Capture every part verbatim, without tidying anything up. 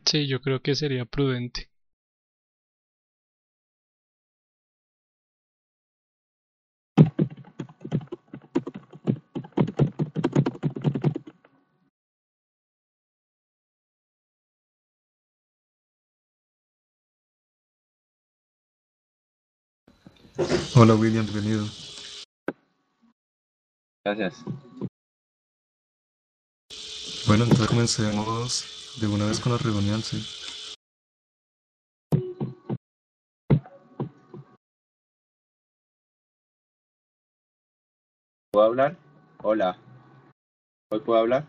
Sí, yo creo que sería prudente. Hola William, bienvenido. Gracias. Bueno, entonces comencemos de una vez con la reunión, sí. ¿Puedo hablar? Hola. ¿Hoy puedo hablar?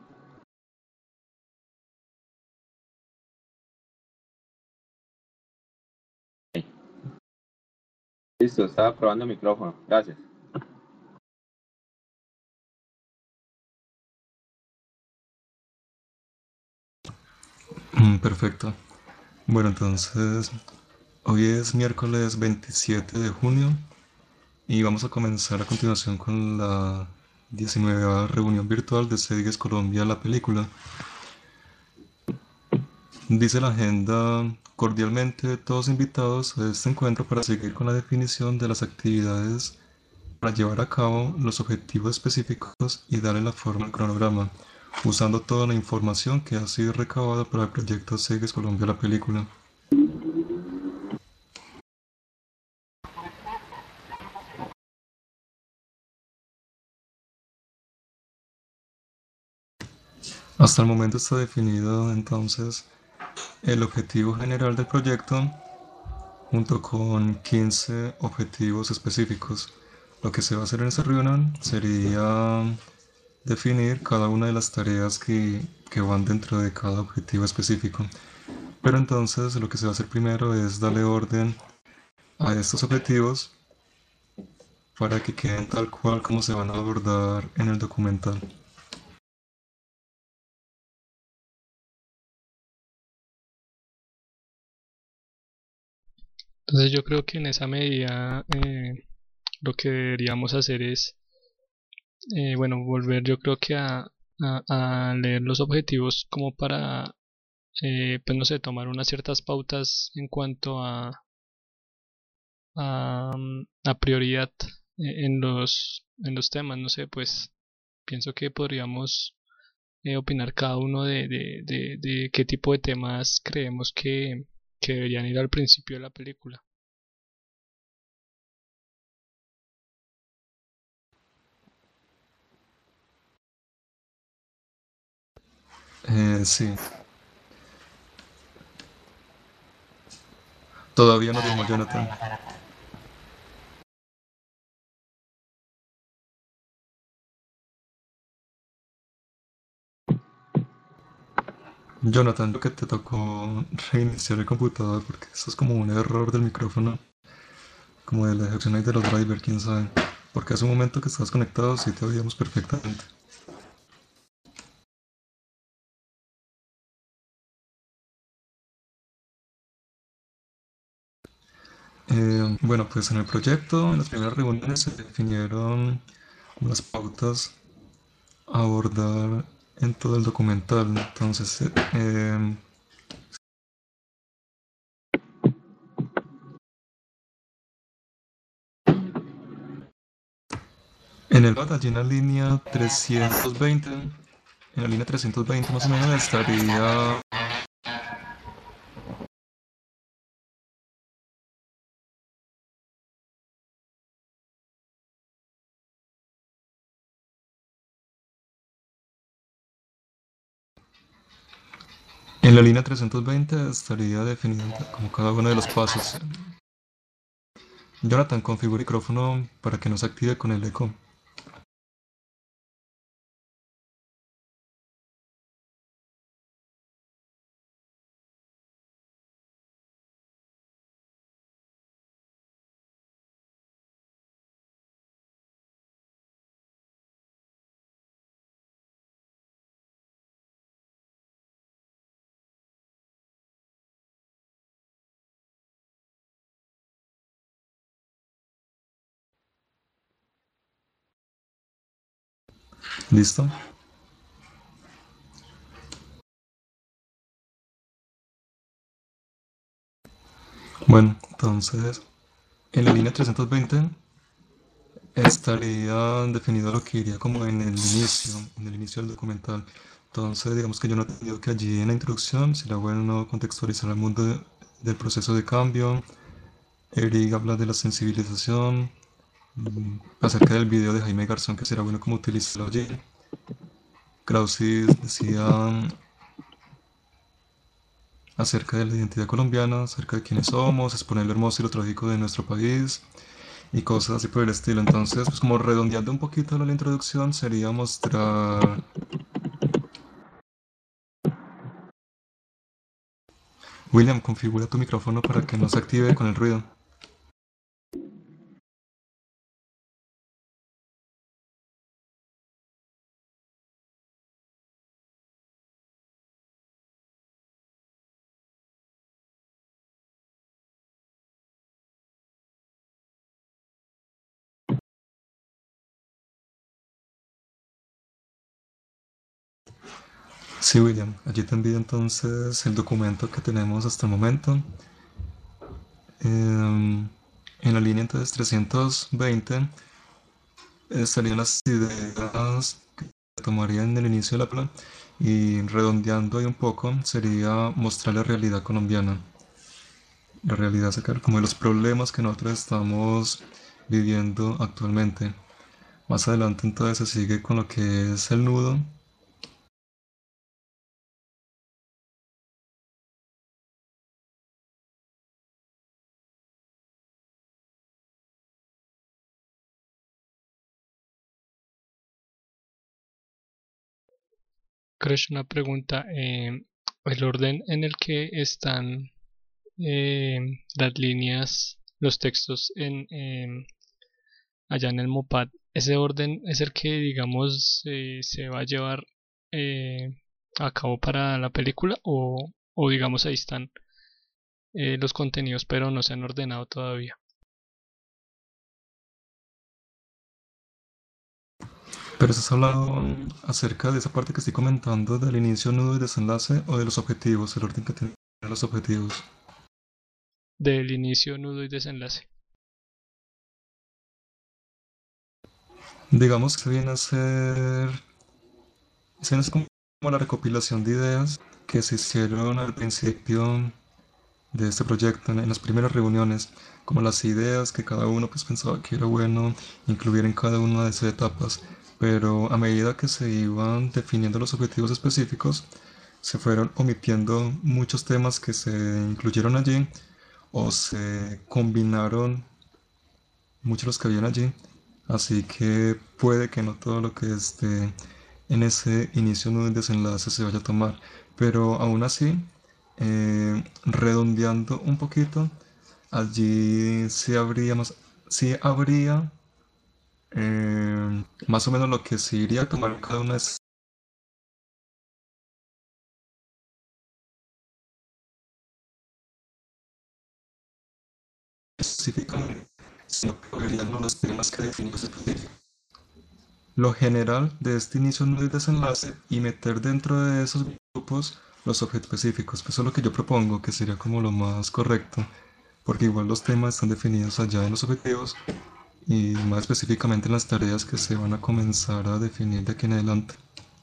Listo, estaba probando el micrófono. Gracias. Mm, perfecto. Bueno, entonces hoy es miércoles veintisiete de junio y vamos a comenzar a continuación con la diecinueve reunión virtual de Cediges Colombia, la película. Dice la agenda: cordialmente todos invitados a este encuentro para seguir con la definición de las actividades para llevar a cabo los objetivos específicos y darle la forma al cronograma, usando toda la información que ha sido recabada para el proyecto Ceges Colombia la película. Hasta el momento está definido entonces el objetivo general del proyecto junto con quince objetivos específicos. Lo que se va a hacer en esta reunión sería definir cada una de las tareas que, que van dentro de cada objetivo específico. Pero entonces lo que se va a hacer primero es darle orden a estos objetivos para que queden tal cual como se van a abordar en el documental. Entonces yo creo que en esa medida eh, lo que deberíamos hacer es, eh, bueno, volver yo creo que a, a- a leer los objetivos como para, eh, pues no sé, tomar unas ciertas pautas en cuanto a, a, mm, a prioridad eh, en los, en los temas, no sé, pues pienso que podríamos eh, opinar cada uno de, de, de, de qué tipo de temas creemos que, que deberían ir al principio de la película. Eh, sí, todavía no llamó Jonathan. Jonathan, creo que te tocó reiniciar el computador porque eso es como un error del micrófono, como de la ejecución ahí de los drivers, quién sabe. Porque hace un momento que estabas conectado sí te oíamos perfectamente. Eh, bueno, pues en el proyecto, en las primeras reuniones se definieron unas pautas a abordar en todo el documental. Entonces, eh, em, en el allí en la línea trescientos veinte, en la línea trescientos veinte más o menos estaría. En la línea trescientos veinte estaría definido como cada uno de los pasos. Jonathan, configura el micrófono para que no se active con el eco. ¿Listo? Bueno, entonces en la línea trescientos veinte estaría definido lo que iría como en el inicio, en el inicio del documental. Entonces, digamos que yo no he entendido que allí en la introducción sería bueno contextualizar el mundo de- del proceso de cambio. Eric habla de la sensibilización, mm, acerca del video de Jaime Garzón, que será bueno como utilizarlo allí. Krausis decía mm, acerca de la identidad colombiana, acerca de quiénes somos, exponer lo hermoso y lo trágico de nuestro país y cosas así por el estilo. Entonces, pues como redondeando un poquito la introducción, sería mostrar... William, configura tu micrófono para que no se active con el ruido. Sí, William, allí te envío entonces el documento que tenemos hasta el momento. Em, en la línea entonces trescientos veinte estarían las ideas que tomaría en el inicio de la plan y redondeando ahí un poco sería mostrar la realidad colombiana. La realidad sacar como de los problemas que nosotros estamos viviendo actualmente. Más adelante entonces se sigue con lo que es el nudo. Crush, una pregunta. Eh, el orden en el que están eh, las líneas, los textos en, em, allá en el Mopad, ¿ese orden es el que, digamos, eh, se va a llevar eh, a cabo para la película? O, o digamos, ahí están eh, los contenidos, pero no se han ordenado todavía. Pero estás hablando acerca de esa parte que estoy comentando del inicio, nudo y desenlace o de los objetivos, el orden que tienen los objetivos. Del inicio, nudo y desenlace. Digamos que viene a ser, se viene a ser como la recopilación de ideas que se hicieron al principio de este proyecto, en, en las primeras reuniones, como las ideas que cada uno pues pensaba que era bueno incluir en cada una de esas etapas, pero a medida que se iban definiendo los objetivos específicos, se fueron omitiendo muchos temas que se incluyeron allí o se combinaron muchos los que habían allí, así que puede que no todo lo que esté en ese inicio nudo y desenlace se vaya a tomar, pero aún así, eh, redondeando un poquito, allí sí habría más, sí habría eh, más o menos lo que se iría a tomar cada una específicamente, sino que verían los temas que definimos específicos. Lo general de este inicio nudo y desenlace y meter dentro de esos grupos los objetos específicos. Pues eso es lo que yo propongo, que sería como lo más correcto, porque igual los temas están definidos allá en los objetivos y más específicamente en las tareas que se van a comenzar a definir de aquí en adelante.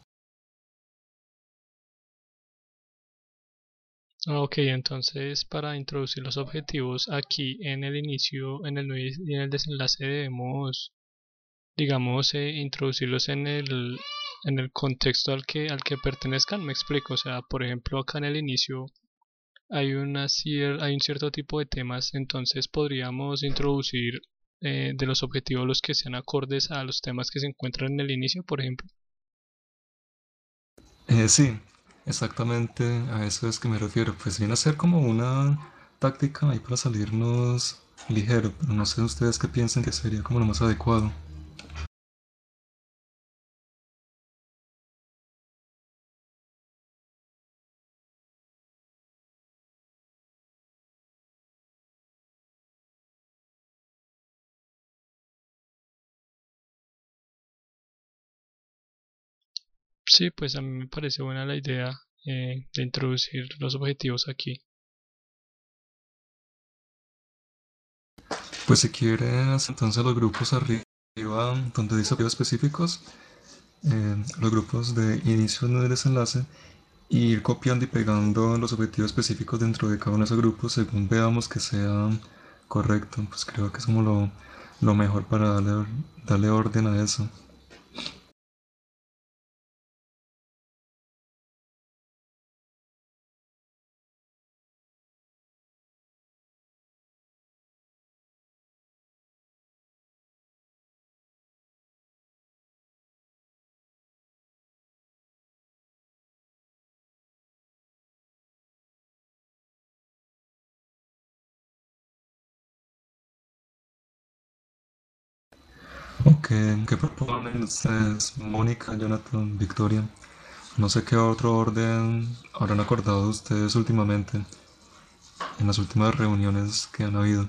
Ah, ok, entonces para introducir los objetivos aquí en el inicio, en el nudo y en el desenlace debemos, digamos, eh, introducirlos en el, en el contexto al que, al que pertenezcan. Me explico, o sea, por ejemplo, acá en el inicio hay una cier- hay un cierto tipo de temas, entonces podríamos introducir eh, de los objetivos los que sean acordes a los temas que se encuentran en el inicio, por ejemplo. Eh, sí, exactamente a eso es que me refiero. Pues viene a ser como una táctica ahí para salirnos ligero, pero no sé ustedes qué piensan que sería como lo más adecuado. Sí, pues a mí me parece buena la idea eh, de introducir los objetivos aquí. Pues si quieres, entonces los grupos arriba, donde dice objetivos específicos, eh, los grupos de inicio, nudo y desenlace, y ir copiando y pegando los objetivos específicos dentro de cada uno de esos grupos según veamos que sea correcto. Pues creo que es como lo, lo mejor para darle, darle orden a eso. Ok, ¿qué proponen ustedes, Mónica, Jonathan, Victoria? No sé qué otro orden habrán acordado ustedes últimamente, en las últimas reuniones que han habido.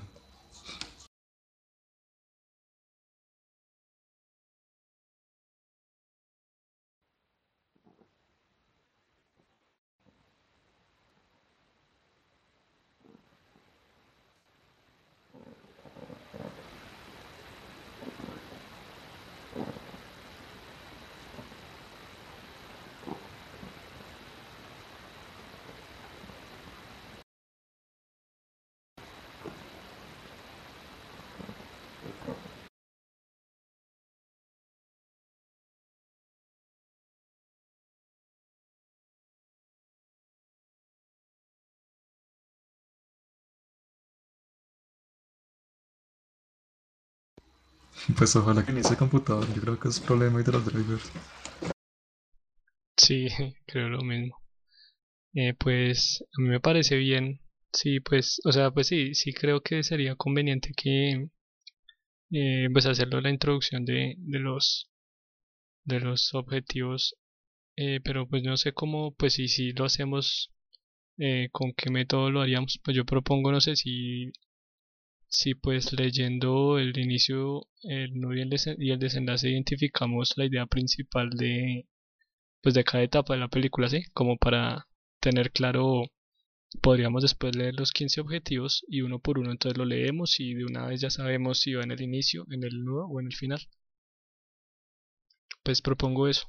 Pues ojalá que inicie el computador, yo creo que es problema ahí de los drivers. Sí, creo lo mismo. Eh, pues a mí me parece bien. Sí, pues, o sea, pues sí, sí creo que sería conveniente que eh, pues hacerlo la introducción de, de los de los objetivos, eh, pero pues no sé cómo, pues si si lo hacemos, eh, con qué método lo haríamos. Pues yo propongo, no sé si si pues leyendo el inicio, el nudo y el, desen- y el desenlace identificamos la idea principal de pues de cada etapa de la película, ¿sí? Como para tener claro. Podríamos después leer los quince objetivos y uno por uno entonces lo leemos y de una vez ya sabemos si va en el inicio, en el nudo o en el final. Pues propongo eso.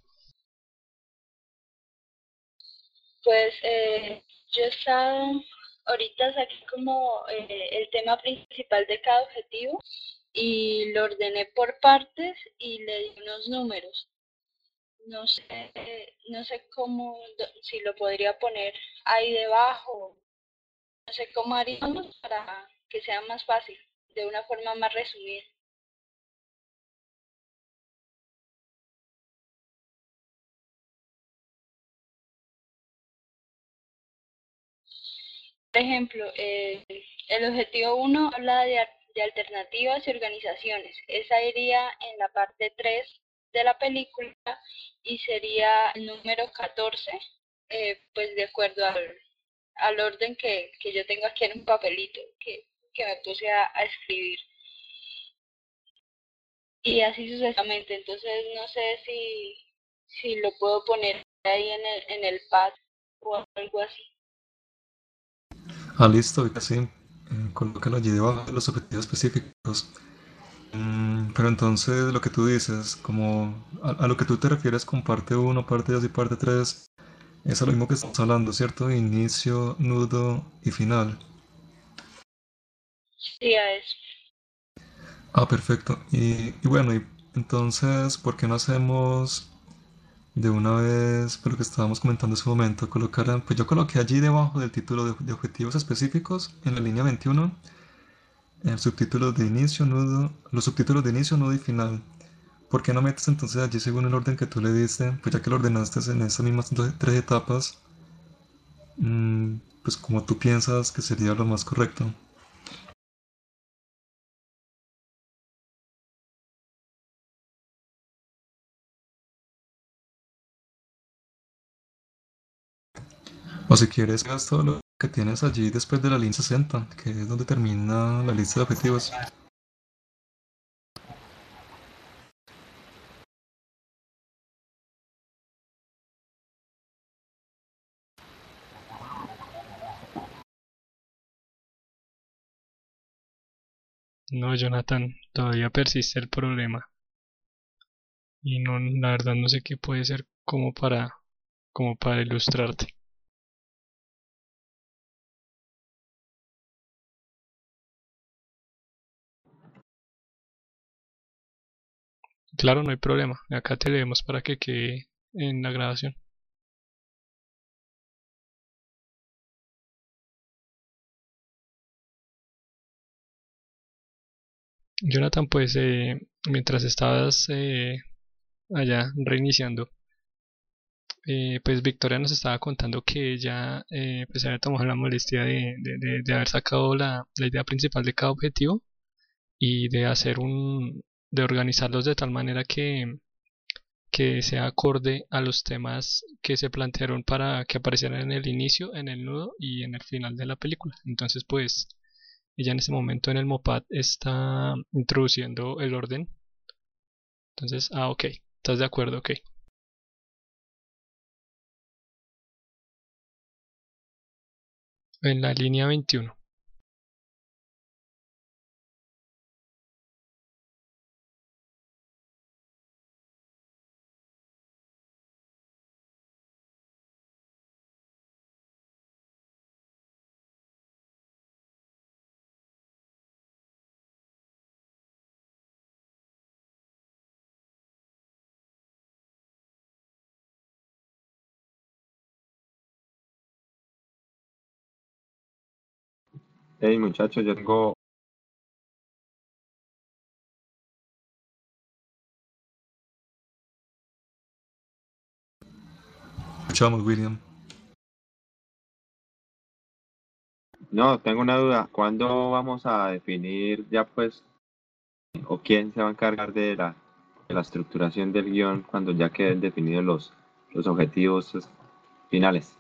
Pues eh, yo he estado, ahorita saqué como eh, el tema principal de cada objetivo y lo ordené por partes y le di unos números. No sé, no sé cómo, si lo podría poner ahí debajo, no sé cómo haríamos para que sea más fácil, de una forma más resumida. Por ejemplo, eh, el objetivo uno habla de, de alternativas y organizaciones. Esa iría en la parte tres de la película y sería el número catorce, eh, pues de acuerdo al, al orden que, que yo tengo aquí en un papelito que, que me puse a, a escribir. Y así sucesivamente. Entonces no sé si, si lo puedo poner ahí en el, en el pad o algo así. Ah, listo, y así, eh, colócalo allí debajo de los objetivos específicos. Mm, pero entonces lo que tú dices, como a, a lo que tú te refieres con parte uno, parte dos y parte tres, es a lo mismo que estamos hablando, ¿cierto? Inicio, nudo y final. Sí, a eso. Ah, perfecto. Y, y bueno, y entonces, ¿por qué no hacemos de una vez, por lo que estábamos comentando hace un momento, colocar, pues yo coloqué allí debajo del título de, de objetivos específicos, en la línea veintiuno, el subtítulo de inicio, nudo, los subtítulos de inicio, nudo y final. ¿Por qué no metes entonces allí según el orden que tú le diste? Pues ya que lo ordenaste en esas mismas do- tres etapas, mm, pues como tú piensas que sería lo más correcto. O si quieres, haz todo lo que tienes allí después de la línea sesenta, que es donde termina la lista de objetivos. No, Jonathan, todavía persiste el problema. Y no, la verdad no sé qué puede ser como para, como para ilustrarte. Claro, no hay problema. Acá te leemos para que quede en la grabación. Jonathan, pues eh, mientras estabas eh, allá reiniciando, eh, pues Victoria nos estaba contando que ella eh, pues había tomado la molestia de, de- de- de haber sacado la, la idea principal de cada objetivo y de hacer un, de organizarlos de tal manera que, que sea acorde a los temas que se plantearon para que aparecieran en el inicio, en el nudo y en el final de la película. Entonces, pues ella en ese momento en el Mopad está introduciendo el orden. Entonces, ah, ok, ¿estás de acuerdo? Ok. En la línea veintiuno. Hey muchachos, yo tengo, Escuchamos, William. no, tengo una duda. ¿Cuándo vamos a definir ya pues, o quién se va a encargar de la, de la estructuración del guión cuando ya queden definidos los, los objetivos pues, finales?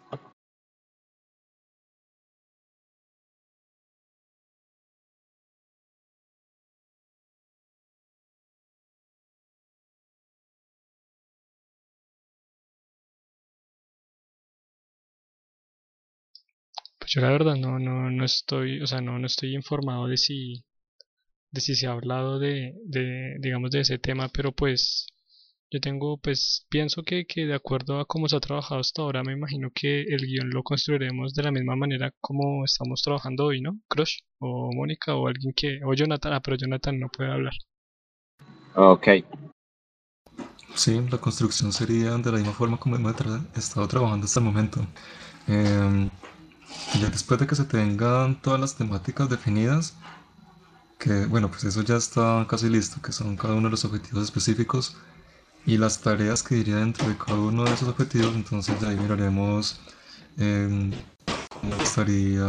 Pues yo la verdad no, no, no estoy, o sea, no, no estoy informado de si, de si se ha hablado de, de, digamos, de ese tema, pero pues yo tengo, pues pienso que, que de acuerdo a cómo se ha trabajado hasta ahora, me imagino que el guión lo construiremos de la misma manera como estamos trabajando hoy, ¿no? Crush, o Mónica, o alguien que, o Jonathan, ah, pero Jonathan no puede hablar. Ok, Sí, la construcción sería de la misma forma como hemos tra- estado trabajando hasta el momento. Em, ya después de que se tengan todas las temáticas definidas, que bueno, pues eso ya está casi listo, que son cada uno de los objetivos específicos y las tareas que iría dentro de cada uno de esos objetivos, entonces de ahí miraremos em, cómo estaría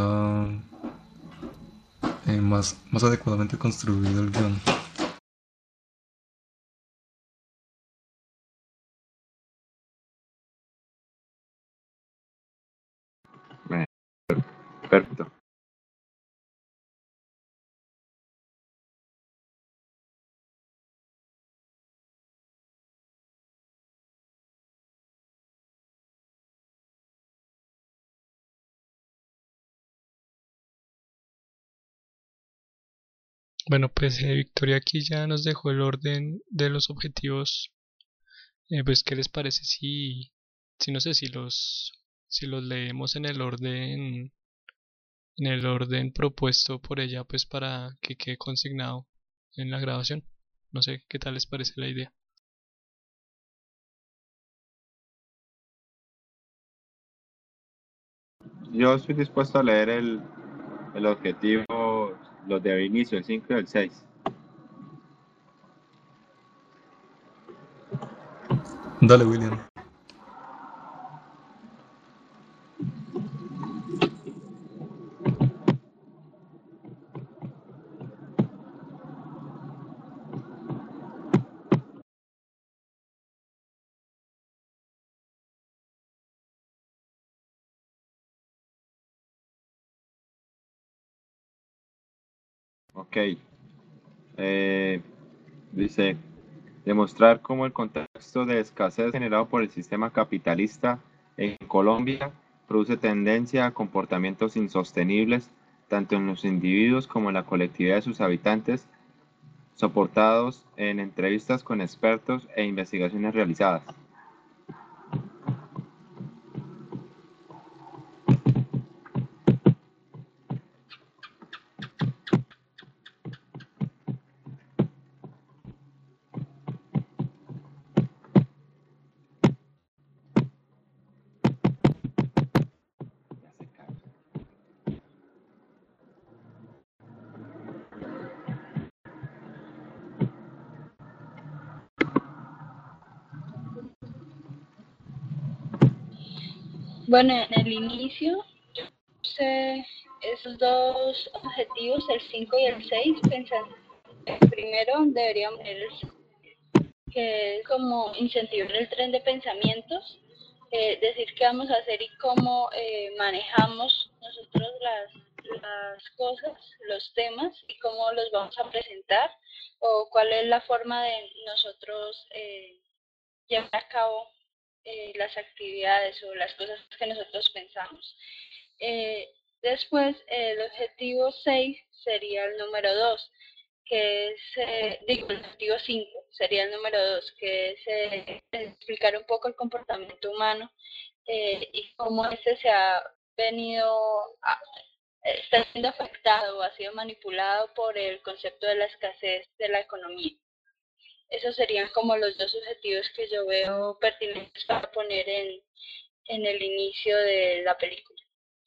eh, más, más adecuadamente construido el guión. eh, perfecto. Bueno, pues eh, Victoria aquí ya nos dejó el orden de los objetivos. Eh, pues, ¿qué les parece si, si no sé, si los, si los leemos en el orden, en el orden propuesto por ella, pues para que quede consignado en la grabación? No sé, ¿qué tal les parece la idea? Yo estoy dispuesto a leer el, el objetivo, los de inicio, el cinco y el seis. Dale, William. Ok, eh, dice, demostrar cómo el contexto de escasez generado por el sistema capitalista en Colombia produce tendencia a comportamientos insostenibles tanto en los individuos como en la colectividad de sus habitantes, soportados en entrevistas con expertos e investigaciones realizadas. Bueno, en el inicio, yo puse esos dos objetivos, el cinco y el seis, pensando que primero deberíamos tener el seis, que es como incentivar el tren de pensamientos, eh, decir qué vamos a hacer y cómo eh, manejamos nosotros las, las cosas, los temas y cómo los vamos a presentar o cuál es la forma de nosotros eh, llevar a cabo eh, las actividades o las cosas que nosotros pensamos. Eh, después, eh, el objetivo seis sería el número dos, que es, eh, digo, el objetivo cinco sería el número dos, que es eh, explicar un poco el comportamiento humano eh, y cómo este se ha venido, a, está siendo afectado o ha sido manipulado por el concepto de la escasez de la economía. Esos serían como los dos objetivos que yo veo pertinentes para poner en, en el inicio de la película.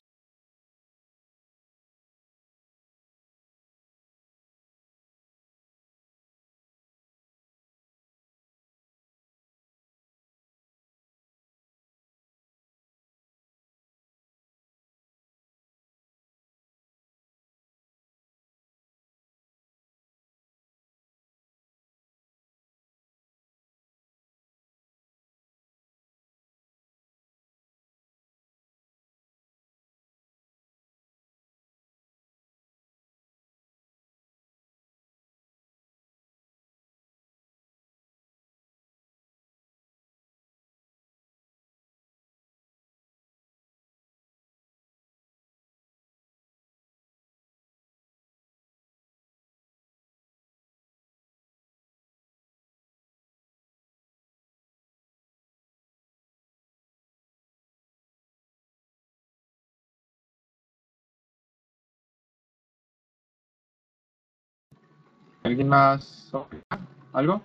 ¿Alguien más opina algo?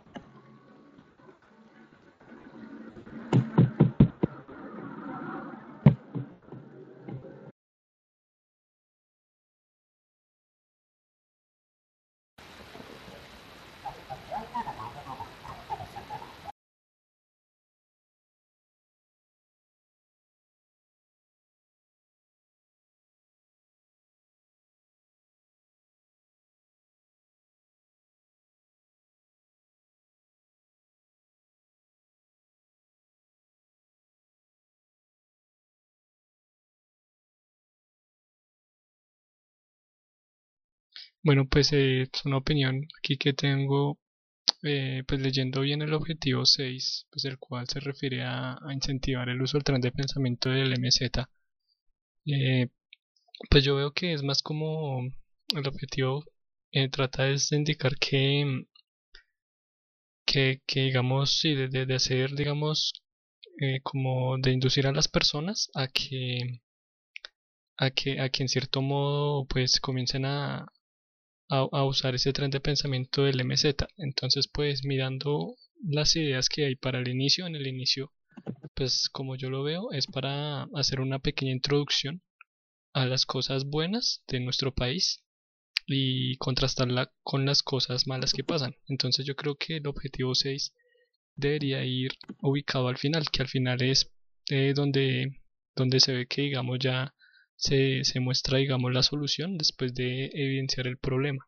Bueno, pues eh, es una opinión aquí que tengo, eh, pues leyendo bien el objetivo seis, pues el cual se refiere a, a incentivar el uso del tren de pensamiento del M Z. Eh, pues yo veo que es más como el objetivo eh, trata es de indicar que, que, que digamos, sí, de, de- de hacer, digamos, eh, como de inducir a las personas a que, a que, a que en cierto modo, pues comiencen a, a, a usar ese tren de pensamiento del M Z. Entonces, pues mirando las ideas que hay para el inicio, en el inicio, pues como yo lo veo, es para hacer una pequeña introducción a las cosas buenas de nuestro país y contrastarla con las cosas malas que pasan. Entonces yo creo que el objetivo seis debería ir ubicado al final, que al final es eh, donde, donde se ve que digamos ya se, se muestra digamos la solución después de evidenciar el problema.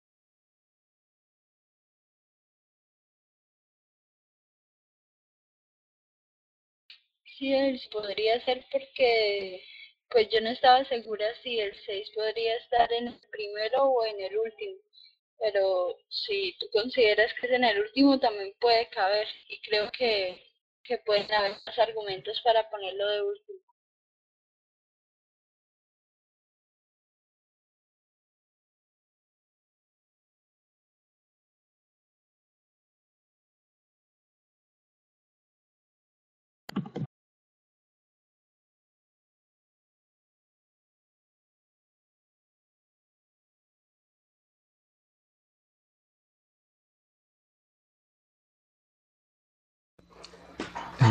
Sí, el- podría ser porque pues yo no estaba segura si el seis podría estar en el primero o en el último, pero si tú consideras que es en el último también puede caber y creo que, que pueden haber más argumentos para ponerlo de último.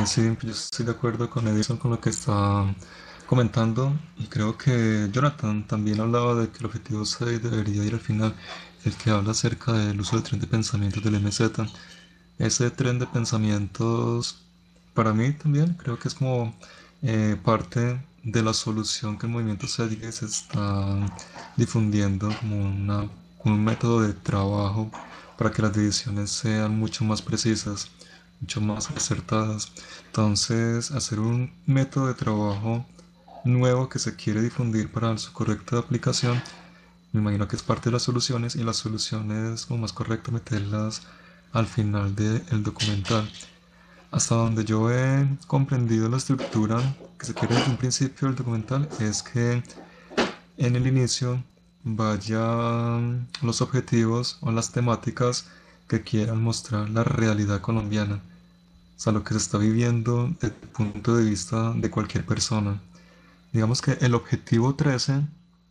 sí, yo estoy de acuerdo con Edison con lo que está comentando y creo que Jonathan también hablaba de que el objetivo seis debería ir al final, el que habla acerca del uso del tren de pensamientos del M Z. Ese tren de pensamientos, para mí también, creo que es como eh, parte de la solución que el movimiento S E D G se está difundiendo como, una, como un método de trabajo para que las decisiones sean mucho más precisas, mucho más acertadas. Entonces, hacer un método de trabajo nuevo que se quiere difundir para su correcta aplicación, me imagino que es parte de las soluciones y las soluciones como más correcto meterlas al final del documental. Hasta donde yo he comprendido la estructura que se quiere desde un principio del documental es que en el inicio vayan los objetivos o las temáticas que quieran mostrar la realidad colombiana, o sea, lo que se está viviendo desde el punto de vista de cualquier persona. Digamos que el objetivo trece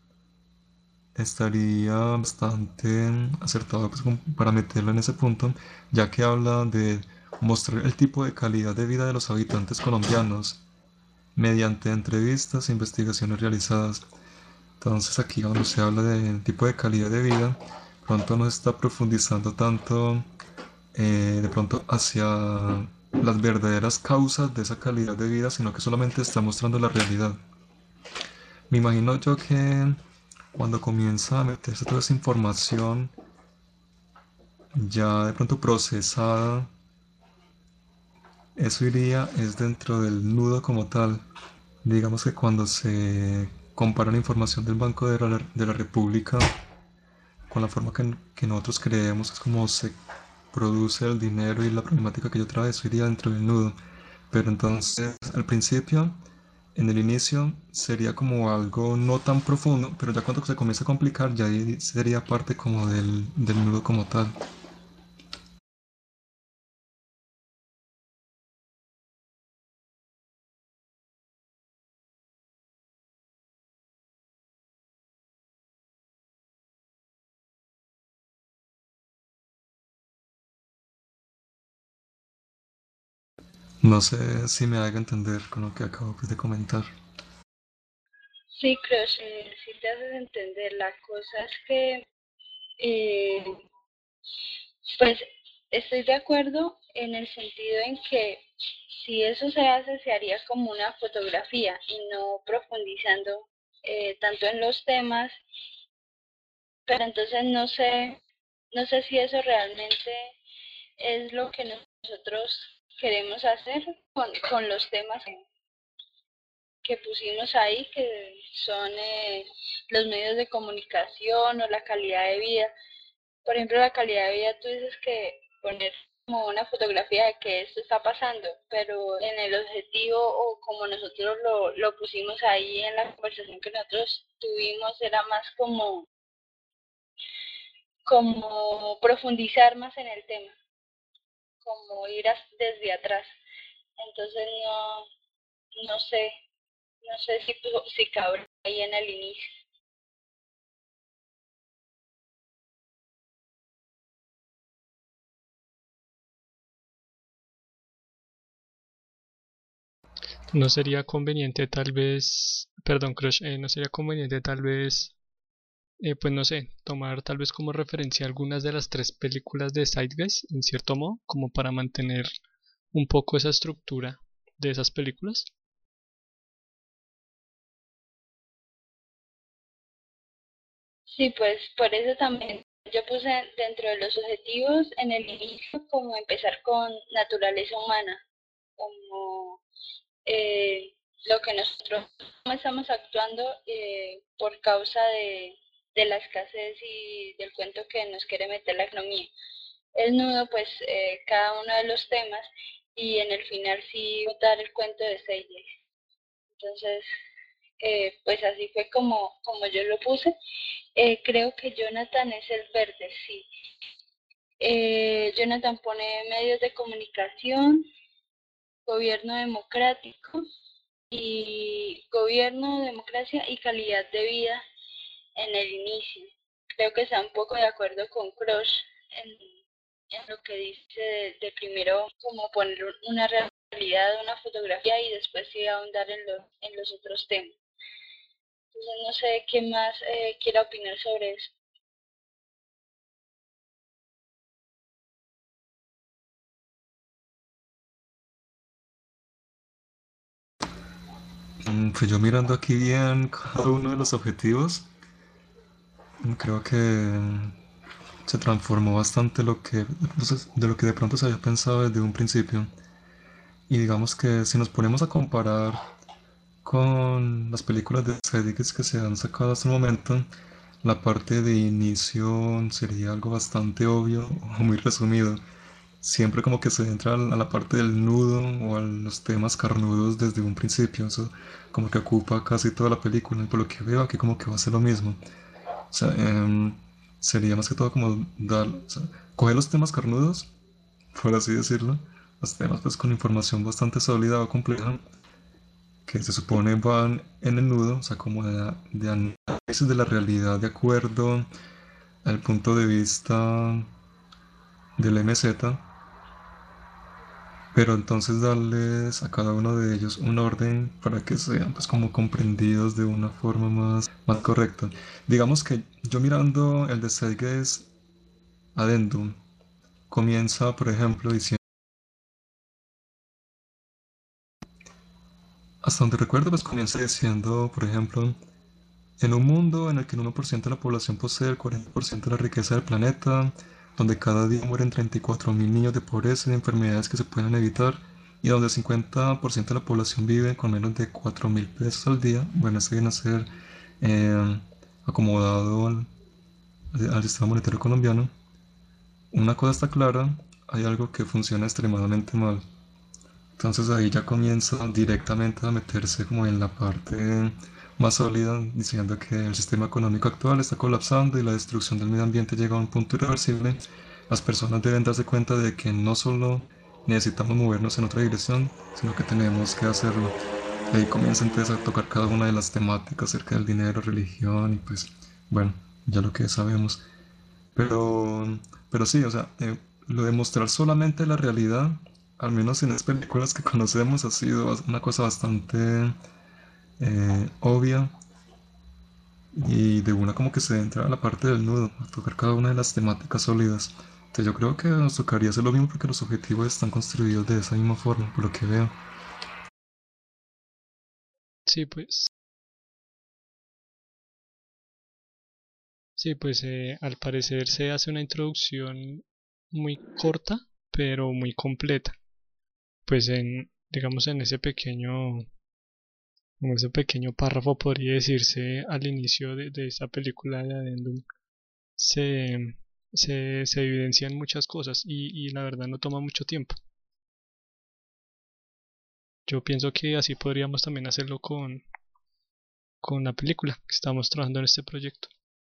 estaría bastante acertado pues, como para meterlo en ese punto, ya que habla de mostrar el tipo de calidad de vida de los habitantes colombianos mediante entrevistas e investigaciones realizadas. Entonces aquí cuando se habla del tipo de calidad de vida, pronto no se está profundizando tanto eh, de pronto hacia las verdaderas causas de esa calidad de vida, sino que solamente está mostrando la realidad. Me imagino yo que cuando comienza a meterse toda esa información ya de pronto procesada, eso iría es dentro del nudo como tal. Digamos que cuando se compara la información del Banco de la, de la República con la forma que, que nosotros creemos que es como se produce el dinero y la problemática que yo trae, eso iría dentro del nudo. Pero entonces, al principio, en el inicio, sería como algo no tan profundo, pero ya cuando se comienza a complicar, ya ahí sería parte como del, del nudo como tal. No sé si me haga entender con lo que acabo pues, de comentar. Sí, Crush, eh, sí te haces entender. La cosa es que, eh, pues, estoy de acuerdo en el sentido en que si eso se hace, se haría como una fotografía y no profundizando eh, tanto en los temas, pero entonces no sé, no sé si eso realmente es lo que nosotros queremos hacer con, con los temas que pusimos ahí, que son eh, los medios de comunicación o la calidad de vida. Por ejemplo, la calidad de vida, tú dices que poner como una fotografía de que esto está pasando, pero en el objetivo o como nosotros lo, lo pusimos ahí en la conversación que nosotros tuvimos, era más como, como profundizar más en el tema, como ir desde atrás. Entonces no, no sé, no sé si, si cabe ahí en el inicio. No sería conveniente tal vez, perdón, Crush, eh, no sería conveniente tal vez, eh, pues no sé, tomar tal vez como referencia algunas de las tres películas de Zeitgeist, en cierto modo, como para mantener un poco esa estructura de esas películas. Sí, pues por eso también yo puse dentro de los objetivos en el inicio como empezar con naturaleza humana, como eh, lo que nosotros estamos actuando eh, por causa de, de la escasez y del cuento que nos quiere meter la economía. El nudo, pues eh, cada uno de los temas y en el final sí dar el cuento de Seidel. Entonces, eh, pues así fue como, como yo lo puse. Eh, creo que Jonathan es el verde, sí. Eh, Jonathan pone medios de comunicación, gobierno democrático y gobierno, democracia y calidad de vida en el inicio. Creo que está un poco de acuerdo con Crush en, en lo que dice de, de primero como poner una realidad de una fotografía y después sí ahondar en, lo, en los otros temas. Entonces no sé qué más eh, quiera opinar sobre eso. Mm, Pues yo mirando aquí bien cada uno de los objetivos, mm, creo que mm, se transformó bastante lo que, entonces, de lo que de pronto se había pensado desde un principio. Y digamos que si nos ponemos a comparar con las películas de Sedgwick que se han sacado hasta el momento, la parte de inicio sería algo bastante obvio o muy resumido. Siempre como que se entra a la parte del nudo o a los temas carnudos desde un principio. Eso como que ocupa casi toda la película. Y por lo que veo aquí como que va a ser lo mismo. O sea, em, sería más que todo como dar, o sea, coger los temas carnudos, por así decirlo, los temas pues con información bastante sólida o compleja, que se supone van en el nudo, o sea, como de, de análisis de la realidad de acuerdo al punto de vista del M Z, pero entonces darles a cada uno de ellos un orden para que sean pues como comprendidos de una forma más, más correcta. Digamos que yo mirando el de Seiges Addendum, comienza por ejemplo diciendo, hasta donde recuerdo pues comienza diciendo por ejemplo, en un mundo en el que el uno por ciento de la población posee el cuarenta por ciento de la riqueza del planeta, donde cada día mueren treinta y cuatro mil niños de pobreza y de enfermedades que se pueden evitar, y donde el cincuenta por ciento de la población vive con menos de cuatro mil pesos al día, bueno, esto viene a ser eh, acomodado al, al sistema monetario colombiano. Una cosa está clara, hay algo que funciona extremadamente mal. Entonces ahí ya comienza directamente a meterse como en la parte más sólida, diciendo que el sistema económico actual está colapsando y la destrucción del medio ambiente llega a un punto irreversible. Las personas deben darse cuenta de que no solo necesitamos movernos en otra dirección, sino que tenemos que hacerlo. Y ahí comienza entonces a tocar cada una de las temáticas acerca del dinero, religión y pues bueno, ya lo que sabemos. Pero, pero sí, o sea, eh, lo de mostrar solamente la realidad, al menos en las películas que conocemos, ha sido bas- una cosa bastante eh, obvia y de una como que se entra a la parte del nudo, a tocar cada una de las temáticas sólidas. Entonces yo creo que nos tocaría hacer lo mismo porque los objetivos están construidos de esa misma forma, por lo que veo. Sí, pues, sí, pues eh, al parecer se hace una introducción muy corta, pero muy completa. Pues en, digamos, en ese pequeño, en ese pequeño párrafo podría decirse al inicio de, de esta película de Addendum, se, se, se evidencian muchas cosas y, y la verdad no toma mucho tiempo. Yo pienso que así podríamos también hacerlo con, con la película que estamos trabajando en este proyecto.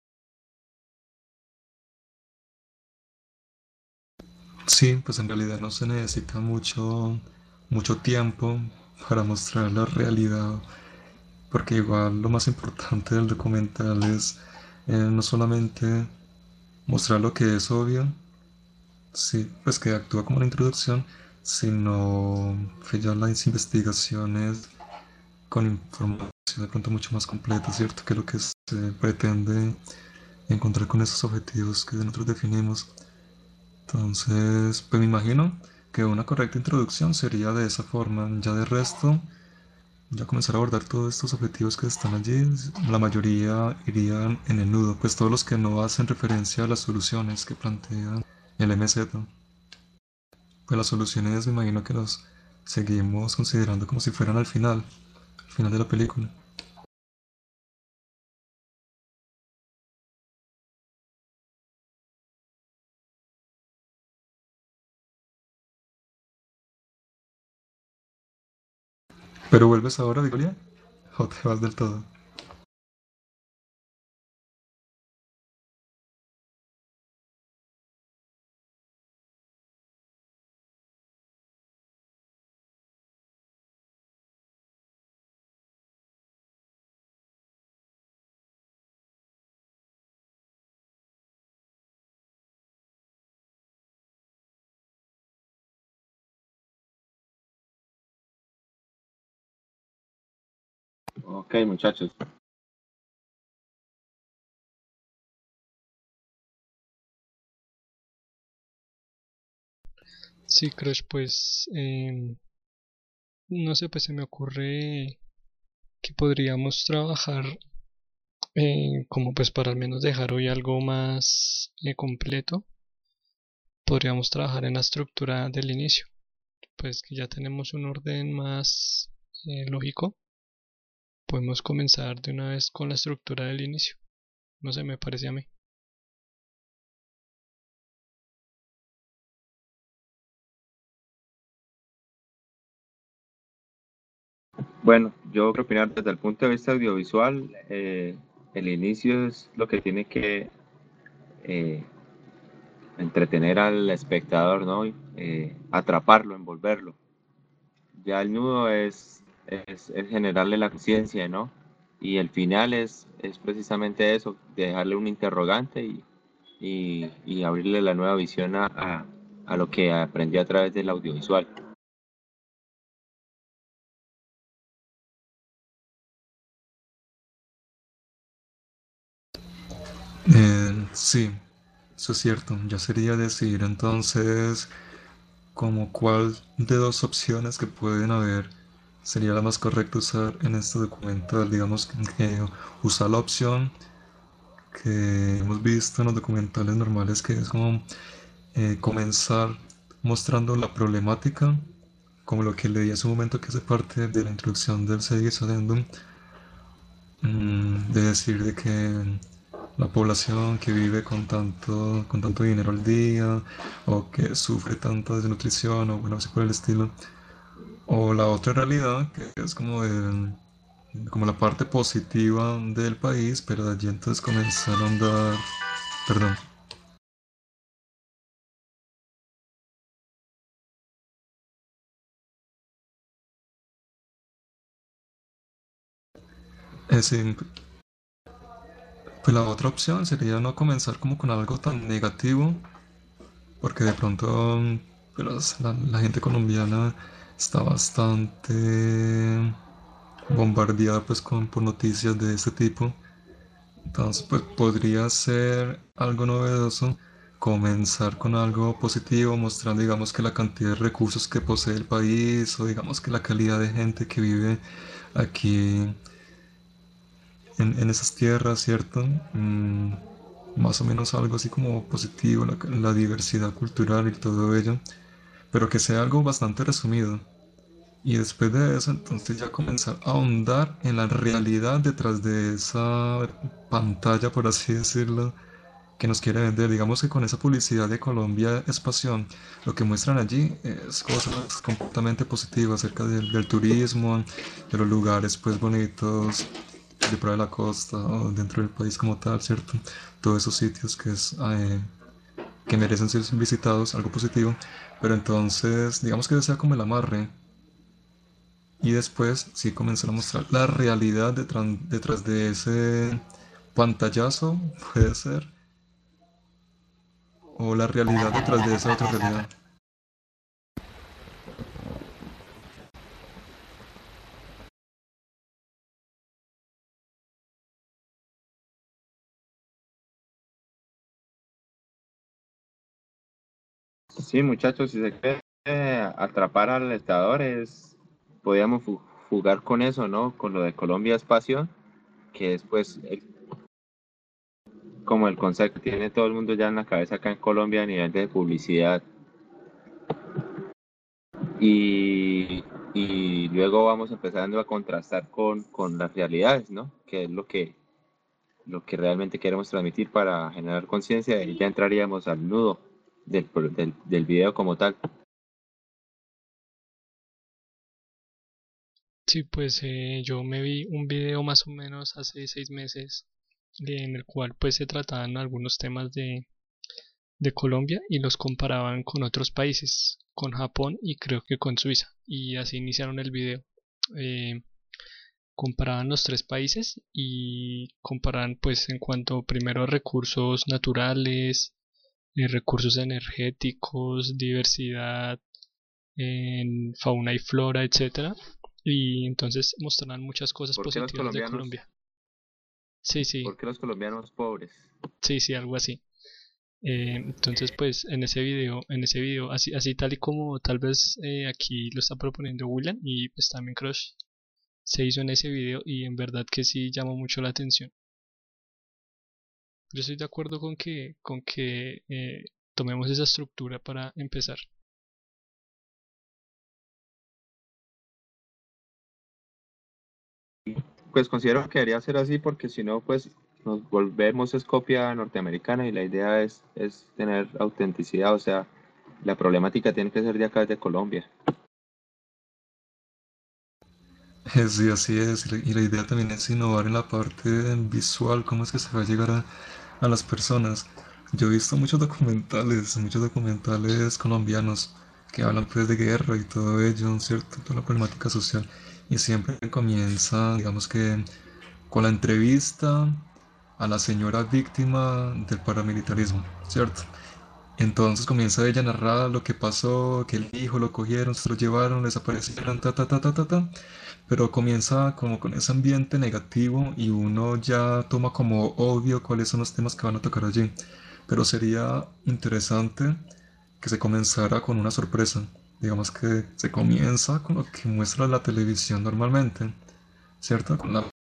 Sí, pues en realidad no se necesita mucho, mucho tiempo para mostrar la realidad, porque igual lo más importante del documental es eh, no solamente mostrar lo que es obvio, sí, pues que actúa como una introducción, sino que ya las investigaciones con información de pronto mucho más completa, ¿cierto? Que lo que se pretende encontrar con esos objetivos que nosotros definimos. Entonces, pues me imagino que una correcta introducción sería de esa forma. Ya de resto, ya comenzar a abordar todos estos objetivos que están allí, la mayoría irían en el nudo, pues todos los que no hacen referencia a las soluciones que plantea el M Z. Pues las soluciones me imagino que los seguimos considerando como si fueran al final, al final de la película. ¿Pero vuelves ahora, Victoria? ¿O te vas del todo? Ok, muchachos. Sí, Crush, pues em, no sé, pues se me ocurre que podríamos trabajar eh, como pues para al menos dejar hoy algo más eh, completo. Podríamos trabajar en la estructura del inicio, pues que ya tenemos un orden más eh, lógico. Podemos comenzar de una vez con la estructura del inicio. No sé, me parece a mí. Bueno, yo quiero opinar desde el punto de vista audiovisual, eh, el inicio es lo que tiene que eh, entretener al espectador, ¿no? Eh, atraparlo, envolverlo. Ya el nudo es, es, es generarle la conciencia, ¿no? Y el final es, es precisamente eso, dejarle un interrogante y, y, y abrirle la nueva visión a, a, a lo que aprendió a través del audiovisual. Eh, sí, eso es cierto. Ya sería decidir entonces como cuál de dos opciones que pueden haber sería la más correcta usar en este documental. Digamos que usar la opción que hemos visto en los documentales normales, que es como eh, comenzar mostrando la problemática, como lo que leí hace un momento que hace parte de la introducción del Sedis Addendum, mm, de decir de que la población que vive con tanto, con tanto dinero al día, o que sufre tanta desnutrición, o bueno, así por el estilo, o la otra realidad, que es como el, como la parte positiva del país, pero de allí entonces comenzaron a dar, perdón, es decir, pues la otra opción sería no comenzar como con algo tan negativo, porque de pronto pues, la, la gente colombiana está bastante bombardeada pues con por noticias de este tipo. Entonces pues podría ser algo novedoso comenzar con algo positivo, mostrando digamos que la cantidad de recursos que posee el país o digamos que la calidad de gente que vive aquí en, en esas tierras, ¿cierto? Mm, más o menos algo así como positivo, la, la diversidad cultural y todo ello, pero que sea algo bastante resumido. Y después de eso, entonces ya comenzar a ahondar en la realidad detrás de esa pantalla, por así decirlo, que nos quiere vender. Digamos que con esa publicidad de Colombia es pasión, lo que muestran allí es cosas completamente positivas acerca del, del turismo, de los lugares pues bonitos de por ahí de la costa o dentro del país como tal, ¿cierto? Todos esos sitios que es eh, que merecen ser visitados, algo positivo, pero entonces digamos que ese sea como el amarre y después sí comenzar a mostrar la realidad detrás, detrás de ese pantallazo, puede ser, o la realidad detrás de esa otra realidad. Sí, muchachos, si se quiere eh, atrapar al espectador, es, podríamos fu- jugar con eso, ¿no? Con lo de Colombia es pasión, que es pues el- como el concepto que tiene todo el mundo ya en la cabeza acá en Colombia a nivel de publicidad. Y, y luego vamos empezando a contrastar con, con las realidades, ¿no? Que es lo que, lo que realmente queremos transmitir para generar conciencia y ya entraríamos al nudo del, pro- del, del video como tal. Sí, pues eh, yo me vi un video más o menos hace seis meses eh, en el cual pues se trataban algunos temas de, de Colombia y los comparaban con otros países, con Japón y creo que con Suiza. Y así iniciaron el video. Eh, comparaban los tres países y comparaban pues en cuanto primero a recursos naturales, eh, recursos energéticos, diversidad en fauna y flora, etcétera. y entonces mostrarán muchas cosas ¿Por qué los positivas de colombianos, Colombia. Sí, sí, por qué los colombianos pobres? sí, sí, algo así. Eh, entonces, pues en ese video, en ese video, así, así tal y como tal vez eh, aquí lo está proponiendo William y pues también Crush se hizo en ese video y en verdad que sí llamó mucho la atención. Yo estoy de acuerdo con que, con que eh, tomemos esa estructura para empezar. Pues considero que debería ser así porque si no, pues nos volvemos es copia norteamericana y la idea es, es tener autenticidad, o sea, la problemática tiene que ser de acá, de Colombia. Eh, Sí, así es. Y la, y la idea también es innovar en la parte visual, cómo es que se va a llegar a, a las personas. Yo he visto muchos documentales, muchos documentales colombianos que hablan pues de guerra y todo ello, ¿cierto? Toda la problemática social. Y siempre comienza, digamos que, con la entrevista a la señora víctima del paramilitarismo, ¿cierto? Entonces comienza ella a narrar lo que pasó, que el hijo lo cogieron, se lo llevaron, desaparecieron, ta ta ta ta ta ta. Pero comienza como con ese ambiente negativo y uno ya toma como obvio cuáles son los temas que van a tocar allí. Pero sería interesante que se comenzara con una sorpresa. Digamos que se comienza con lo que muestra la televisión normalmente, ¿cierto? Con la...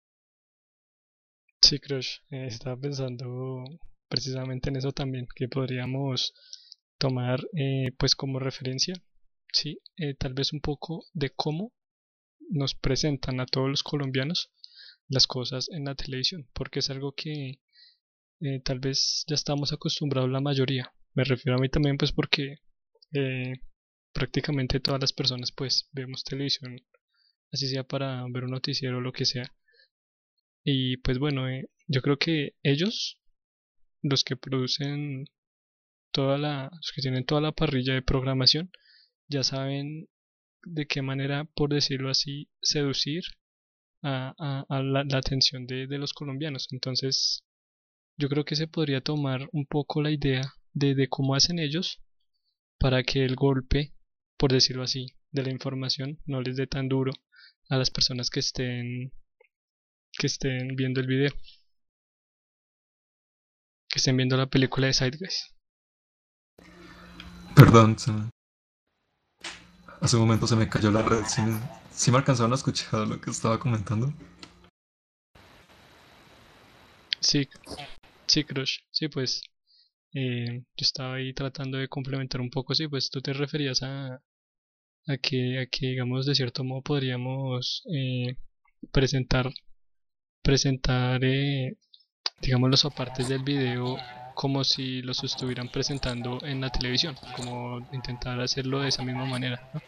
Sí, Crush, eh, estaba pensando precisamente en eso también, que podríamos tomar eh, pues como referencia, sí, eh, tal vez un poco de cómo nos presentan a todos los colombianos las cosas en la televisión, porque es algo que eh, tal vez ya estamos acostumbrados la mayoría. Me refiero a mí también pues porque eh, prácticamente todas las personas pues vemos televisión, así sea para ver un noticiero o lo que sea. Y pues bueno, eh, yo creo que ellos, los que producen toda la, los que tienen toda la parrilla de programación, ya saben de qué manera, por decirlo así, seducir a, a- a la, la atención de, de los colombianos. Entonces, yo creo que se podría tomar un poco la idea de, de cómo hacen ellos para que el golpe, por decirlo así, de la información no les dé tan duro a las personas que estén, que estén viendo el video, que estén viendo la película de Sideways. Perdón, se me- hace un momento se me cayó la red. ¿Sí me, sí me alcanzaron a escuchar lo que estaba comentando? Sí, sí, Crush, sí, pues eh, yo estaba ahí tratando de complementar un poco, sí, pues tú te referías a, a que, a que digamos, de cierto modo podríamos eh, presentar, presentar, eh, digamos, los apartes del video como si los estuvieran presentando en la televisión, como intentar hacerlo de esa misma manera, ¿no?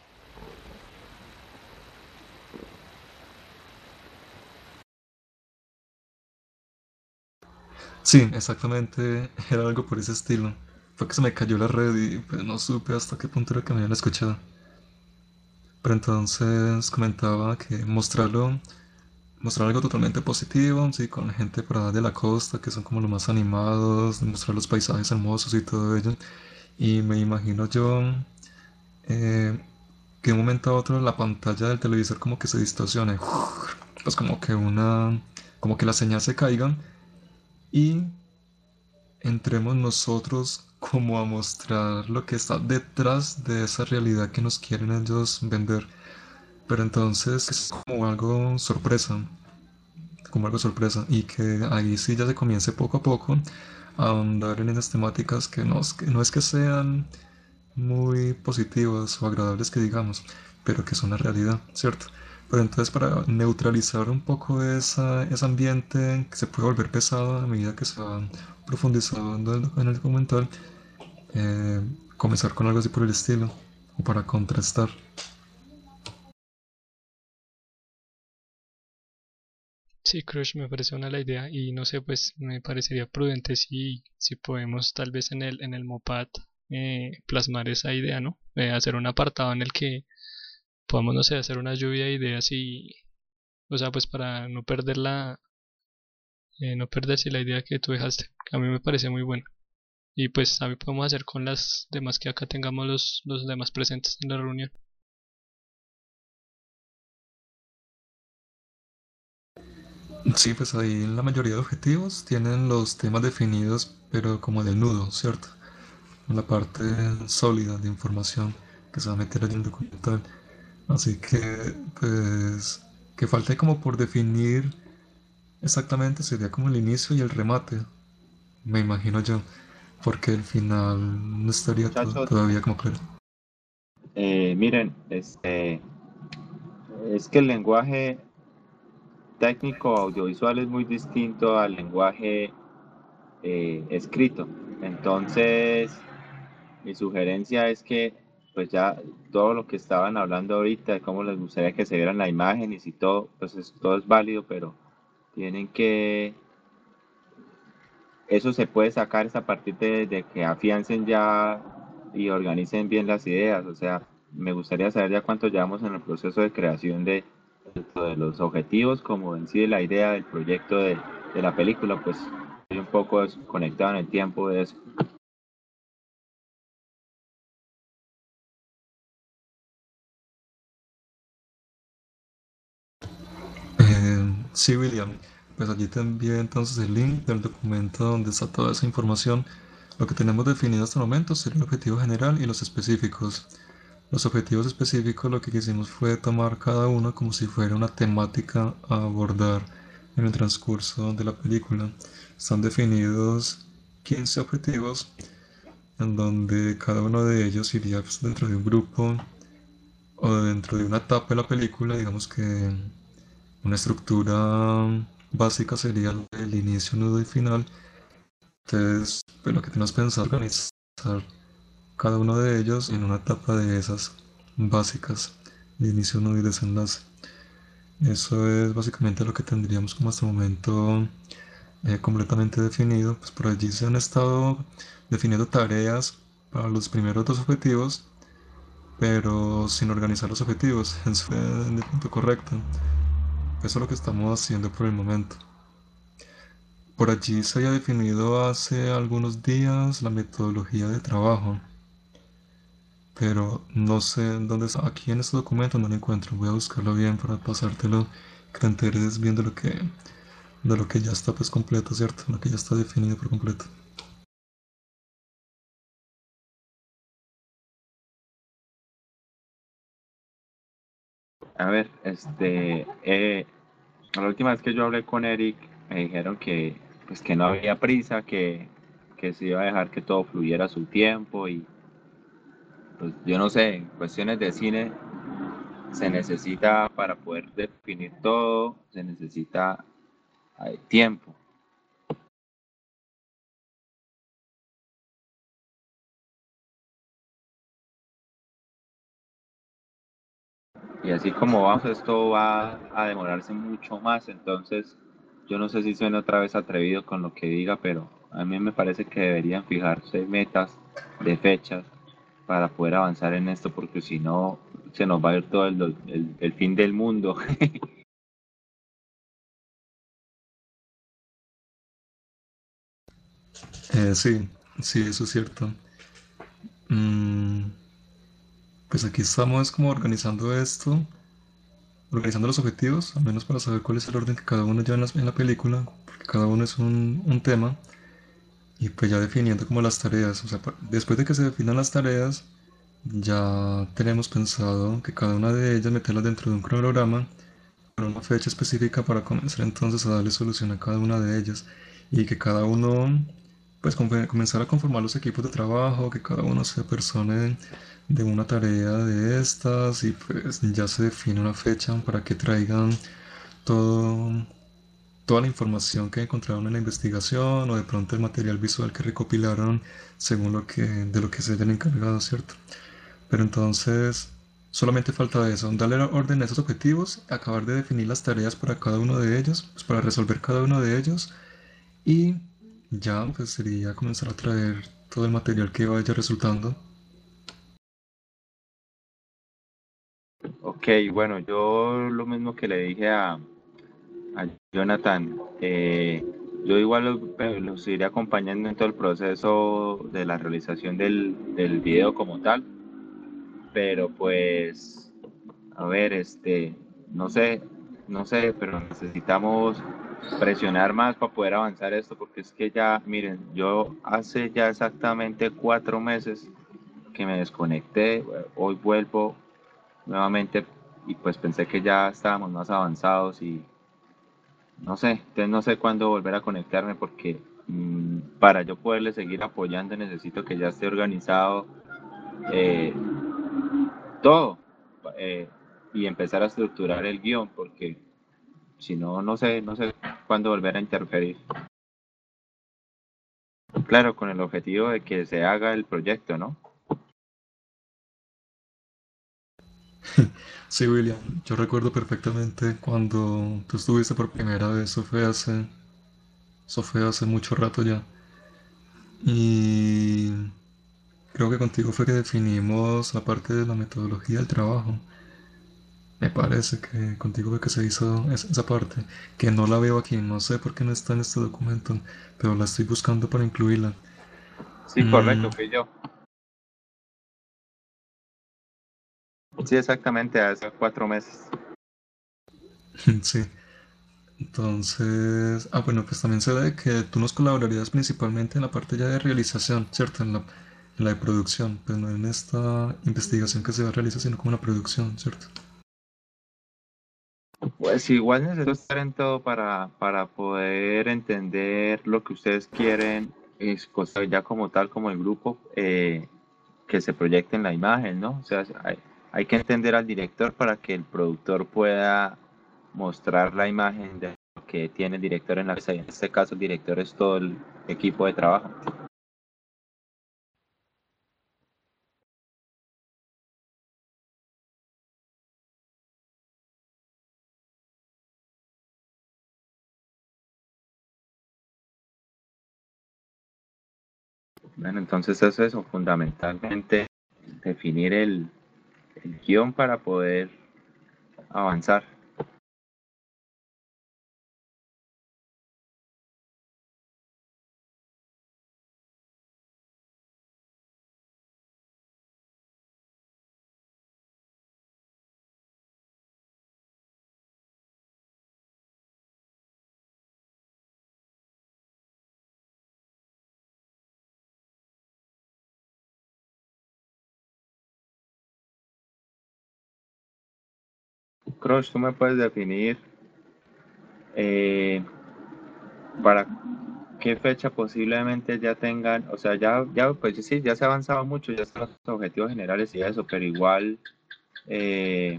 Sí, exactamente, era algo por ese estilo. Fue que se me cayó la red y pues no supe hasta qué punto era que me habían escuchado. Pero entonces comentaba que mostrarlo, mostrar algo totalmente positivo, sí, con gente por allá de la costa, que son como los más animados, mostrar los paisajes hermosos y todo ello. Y me imagino yo eh, que de un momento a otro la pantalla del televisor como que se distorsione, pues como que una, como que la señal se caiga y entremos nosotros como a mostrar lo que está detrás de esa realidad que nos quieren ellos vender. Pero entonces es como algo sorpresa, como algo sorpresa, y que ahí sí ya se comience poco a poco a ahondar en esas temáticas que no, es que no es que sean muy positivas o agradables que digamos, pero que son la realidad, ¿cierto? Pero entonces para neutralizar un poco esa, ese ambiente que se puede volver pesado a medida que se va profundizando en el, en el documental, eh, comenzar con algo así por el estilo, o para contrastar. Sí, Crush, me parece una la idea y no sé, pues me parecería prudente si, si podemos tal vez en el, en el Mopad eh, plasmar esa idea, ¿no? Eh, hacer un apartado en el que podamos, no sé, hacer una lluvia de ideas y, o sea, pues para no perder la, eh, no perderse la idea que tú dejaste, que a mí me parece muy buena. Y pues también podemos hacer con las demás que acá tengamos los, los demás presentes en la reunión. Sí, pues ahí la mayoría de objetivos tienen los temas definidos, pero como del nudo, ¿cierto? En la parte sólida de información que se va a meter allí en el documental. Así que, pues, que falte como por definir exactamente sería como el inicio y el remate, me imagino yo, porque el final no estaría to- Muchachos, todavía como claro. eh, miren, este, es que el lenguaje técnico audiovisual es muy distinto al lenguaje eh, escrito. Entonces, mi sugerencia es que, pues ya todo lo que estaban hablando ahorita, de cómo les gustaría que se vieran las imágenes y todo, pues es- todo es válido, pero tienen que, eso se puede sacar es a partir de, de que afiancen ya y organicen bien las ideas. O sea, me gustaría saber ya cuánto llevamos en el proceso de creación de, tanto de los objetivos como en sí de la idea del proyecto de, de la película, pues estoy un poco desconectado en el tiempo de eso. Eh, sí, William, pues allí te envié entonces el link del documento donde está toda esa información. Lo que tenemos definido hasta el momento sería el objetivo general y los específicos. Los objetivos específicos lo que quisimos fue tomar cada uno como si fuera una temática a abordar en el transcurso de la película. Están definidos quince objetivos en donde cada uno de ellos iría pues, dentro de un grupo o dentro de una etapa de la película. Digamos que una estructura básica sería el inicio, nudo y final. Entonces, pues, lo que tenemos pensado es organizar cada uno de ellos en una etapa de esas básicas de inicio, nudo y desenlace. Eso es básicamente lo que tendríamos como hasta el momento eh, completamente definido. Pues por allí se han estado definiendo tareas para los primeros dos objetivos, pero sin organizar los objetivos. Eso fue de punto correcto. Eso es lo que estamos haciendo por el momento. Por allí se había definido hace algunos días la metodología de trabajo, pero no sé dónde está. Aquí en este documento no lo encuentro. Voy a buscarlo bien para pasártelo, que te enteres bien de lo que, de lo que ya está pues completo, ¿cierto? Lo que ya está definido por completo. A ver, este, eh, la última vez que yo hablé con Eric, me dijeron que, pues, que no había prisa, que, que se iba a dejar que todo fluyera a su tiempo y pues yo no sé, en cuestiones de cine se necesita para poder definir todo, se necesita eh, tiempo. Y así como vamos, esto va a demorarse mucho más, entonces yo no sé si suena otra vez atrevido con lo que diga, pero a mí me parece que deberían fijarse metas de fechas para poder avanzar en esto, porque si no se nos va a ir todo el, el, el fin del mundo. Eh, sí, sí, eso es cierto. Mm, pues aquí estamos como organizando esto, organizando los objetivos, al menos para saber cuál es el orden que cada uno lleva en la, en la película, porque cada uno es un, un tema, y pues ya definiendo como las tareas. O sea, pa- después de que se definan las tareas, ya tenemos pensado que cada una de ellas meterlas dentro de un cronograma con una fecha específica para comenzar entonces a darle solución a cada una de ellas y que cada uno pues com- comenzar a conformar los equipos de trabajo, que cada uno se persone de una tarea de estas y pues ya se define una fecha para que traigan todo, toda la información que encontraron en la investigación o de pronto el material visual que recopilaron según lo que, de lo que se hayan encargado, ¿cierto? Pero entonces solamente falta eso, darle orden a esos objetivos, acabar de definir las tareas para cada uno de ellos, pues para resolver cada uno de ellos y ya pues sería comenzar a traer todo el material que vaya resultando. Ok, bueno, yo lo mismo que le dije a, a Jonathan, eh, yo igual los, eh, los iré acompañando en todo el proceso de la realización del, del video como tal, pero pues, a ver, este, no sé, no sé, pero necesitamos presionar más para poder avanzar esto, porque es que ya, miren, yo hace ya exactamente cuatro meses que me desconecté, hoy vuelvo nuevamente y pues pensé que ya estábamos más avanzados y no sé, entonces no sé cuándo volver a conectarme porque mmm, para yo poderle seguir apoyando necesito que ya esté organizado eh, todo eh, y empezar a estructurar el guión porque si no, no sé, no sé cuándo volver a interferir. Claro, con el objetivo de que se haga el proyecto, ¿no? Sí, William, yo recuerdo perfectamente cuando tú estuviste por primera vez, eso fue hace, eso fue hace mucho rato ya. Y creo que contigo fue que definimos la parte de la metodología del trabajo. Me parece que contigo fue que se hizo es- esa parte, que no la veo aquí, no sé por qué no está en este documento, pero la estoy buscando para incluirla. Sí, Mm, correcto, fui yo. Sí, exactamente, hace cuatro meses. sí, entonces, ah, bueno, pues también se ve que tú nos colaborarías principalmente en la parte ya de realización, ¿cierto? En la, en la de producción, pues no en esta investigación que se va a realizar, sino como la producción, ¿cierto? Pues igual necesito estar en todo para, para poder entender lo que ustedes quieren, es cosa ya como tal, como el grupo, eh, que se proyecte en la imagen, ¿no? O sea, hay, hay que entender al director para que el productor pueda mostrar la imagen de lo que tiene el director en la cabeza. Y en este caso, el director es todo el equipo de trabajo. Bueno, entonces es eso, fundamentalmente definir el, el guión para poder avanzar. Crush, tú me puedes definir eh, para qué fecha posiblemente ya tengan, o sea, ya, ya, pues sí, ya se ha avanzado mucho, ya están los objetivos generales y eso, pero igual, eh,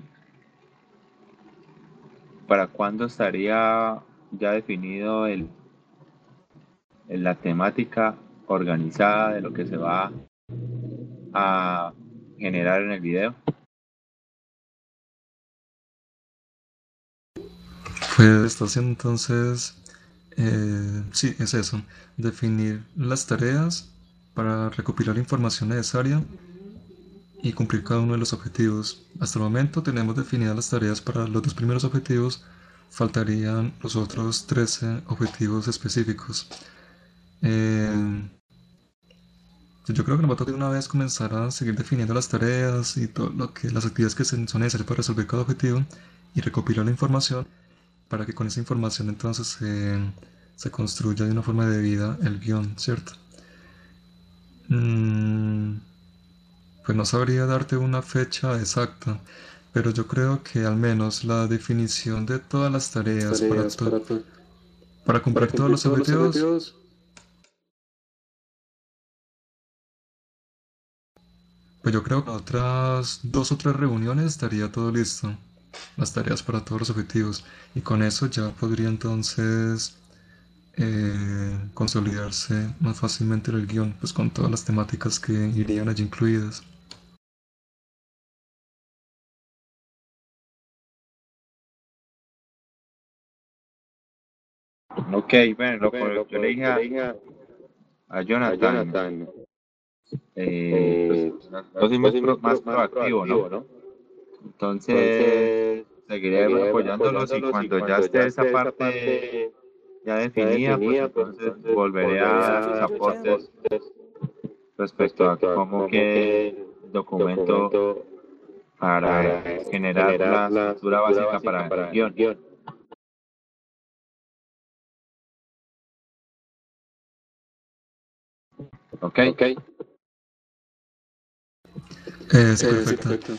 ¿para cuándo estaría ya definido el, el- la temática organizada de lo que se va a generar en el video? Pues está haciendo entonces, eh, sí, es eso, definir las tareas para recopilar la información necesaria y cumplir cada uno de los objetivos. Hasta el momento tenemos definidas las tareas para los dos primeros objetivos, faltarían los otros trece objetivos específicos. Eh, yo creo que nos va a tocar de una vez comenzar a seguir definiendo las tareas y todo lo que, las actividades que se- son necesarias para resolver cada objetivo y recopilar la información para que con esa información entonces se, se construya de una forma debida el guión, ¿cierto? Mm, pues no sabría darte una fecha exacta, pero yo creo que al menos la definición de todas las tareas para, tareas to- para, to- para para cumplir todos cumplir los todos los objetivos, objetivos. pues yo creo que en otras dos o tres reuniones estaría todo listo, las tareas para todos los objetivos, y con eso ya podría entonces eh, consolidarse más fácilmente el guión, pues con todas las temáticas que irían allí incluidas. Ok, bueno, lo, Bueno, lo, yo le co- dije yo le a, dije a, a a Jonathan, Jonathan, eh, pues eh, yo soy yo más, soy pro- más, más pro- más proactivo, ¿no? proactivo, ¿no? Entonces, Entonces, seguiré seguiré apoyándolos y apoyándolos y cuando ya cuando ya esté esa esté esa parte parte ya ya definida, pues definida, pues entonces entonces volveré a volveré dar a sus dar sus aportes aportes respecto a respecto a cómo cómo quede que el el documento documento para para generar generar la la estructura estructura básica básica para el para el guión. guión. ¿Ok? Eh, sí, Eh, sí, perfecto. perfecto.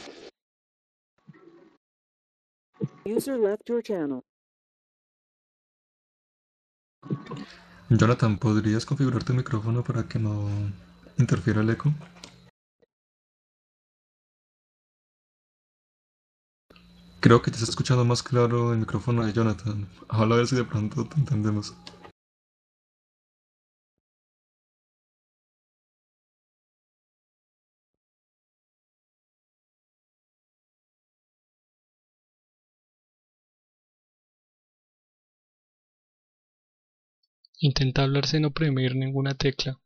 User left your channel. Jonathan, ¿podrías configurar tu micrófono para que no interfiera el eco? Creo que te está escuchando más claro el micrófono de Jonathan. Ojalá a ver si de pronto te entendemos. Intenta hablar sin oprimir ninguna tecla.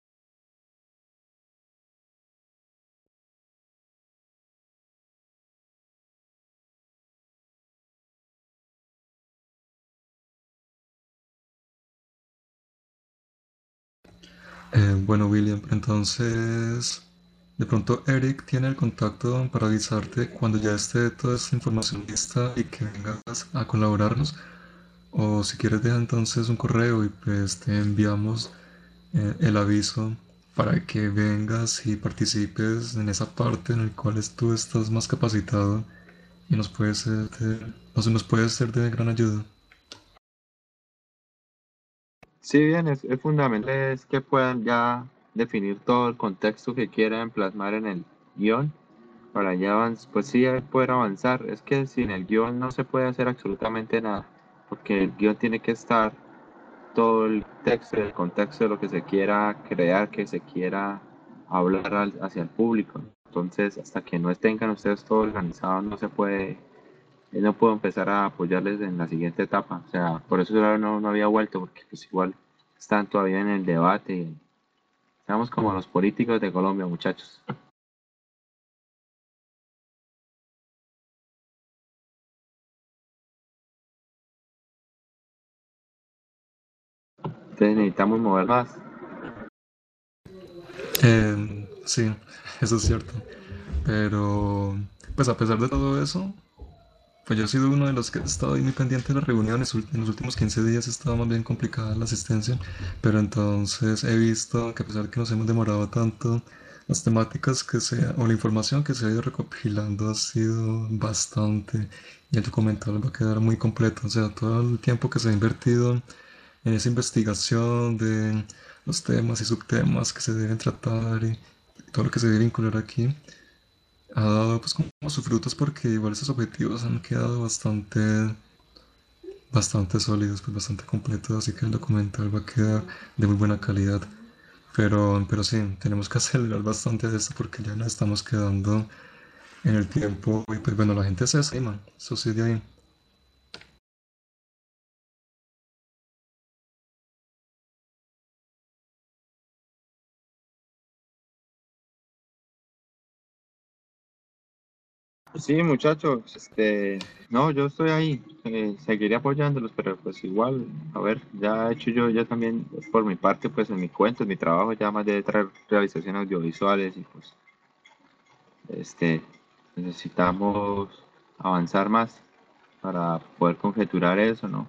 Eh, bueno, William, entonces de pronto Eric tiene el contacto para avisarte cuando ya esté toda esta información lista y que vengas a colaborarnos. O si quieres deja entonces un correo y pues te enviamos eh, el aviso para que vengas y participes en esa parte en la cual tú estás más capacitado y nos puede ser de, nos, nos puede ser de gran ayuda. Sí, bien, es, es fundamental es que puedan ya definir todo el contexto que quieran plasmar en el guión para ya avanzar, pues sí, poder avanzar. Es que sin el guión no se puede hacer absolutamente nada, porque el guión tiene que estar todo el texto, el contexto de lo que se quiera crear, que se quiera hablar al- hacia el público. Entonces, hasta que no tengan ustedes todo organizado, no se puede, eh, no puedo empezar a apoyarles en la siguiente etapa. O sea, por eso yo no, no había vuelto, porque pues igual están todavía en el debate. Y estamos como los políticos de Colombia, muchachos. Entonces necesitamos mover más. Eh, sí, eso es cierto. Pero, pues a pesar de todo eso, pues yo he sido uno de los que he estado ahí muy pendiente de las reuniones. ul- En los últimos quince días estaba más bien complicada la asistencia, pero entonces he visto que a pesar de que nos hemos demorado tanto, las temáticas que se, o la información que se ha ido recopilando ha sido bastante y el documental va a quedar muy completo. O sea, todo el tiempo que se ha invertido en esa investigación de los temas y subtemas que se deben tratar y todo lo que se debe vincular aquí ha dado pues como sus frutos porque igual esos objetivos han quedado bastante bastante sólidos, pues bastante completos, así que el documental va a quedar de muy buena calidad. Pero, pero sí, tenemos que acelerar bastante de esto porque ya nos estamos quedando en el tiempo y pues bueno, la gente se desanima, eso sí de ahí. Sí, muchachos, este, no, yo estoy ahí, eh, seguiré apoyándolos, pero pues igual, a ver, ya he hecho yo, ya también, pues, por mi parte, pues en mi cuenta, en mi trabajo, ya más de traer realizaciones audiovisuales y pues, este, necesitamos avanzar más para poder conjeturar eso, ¿no?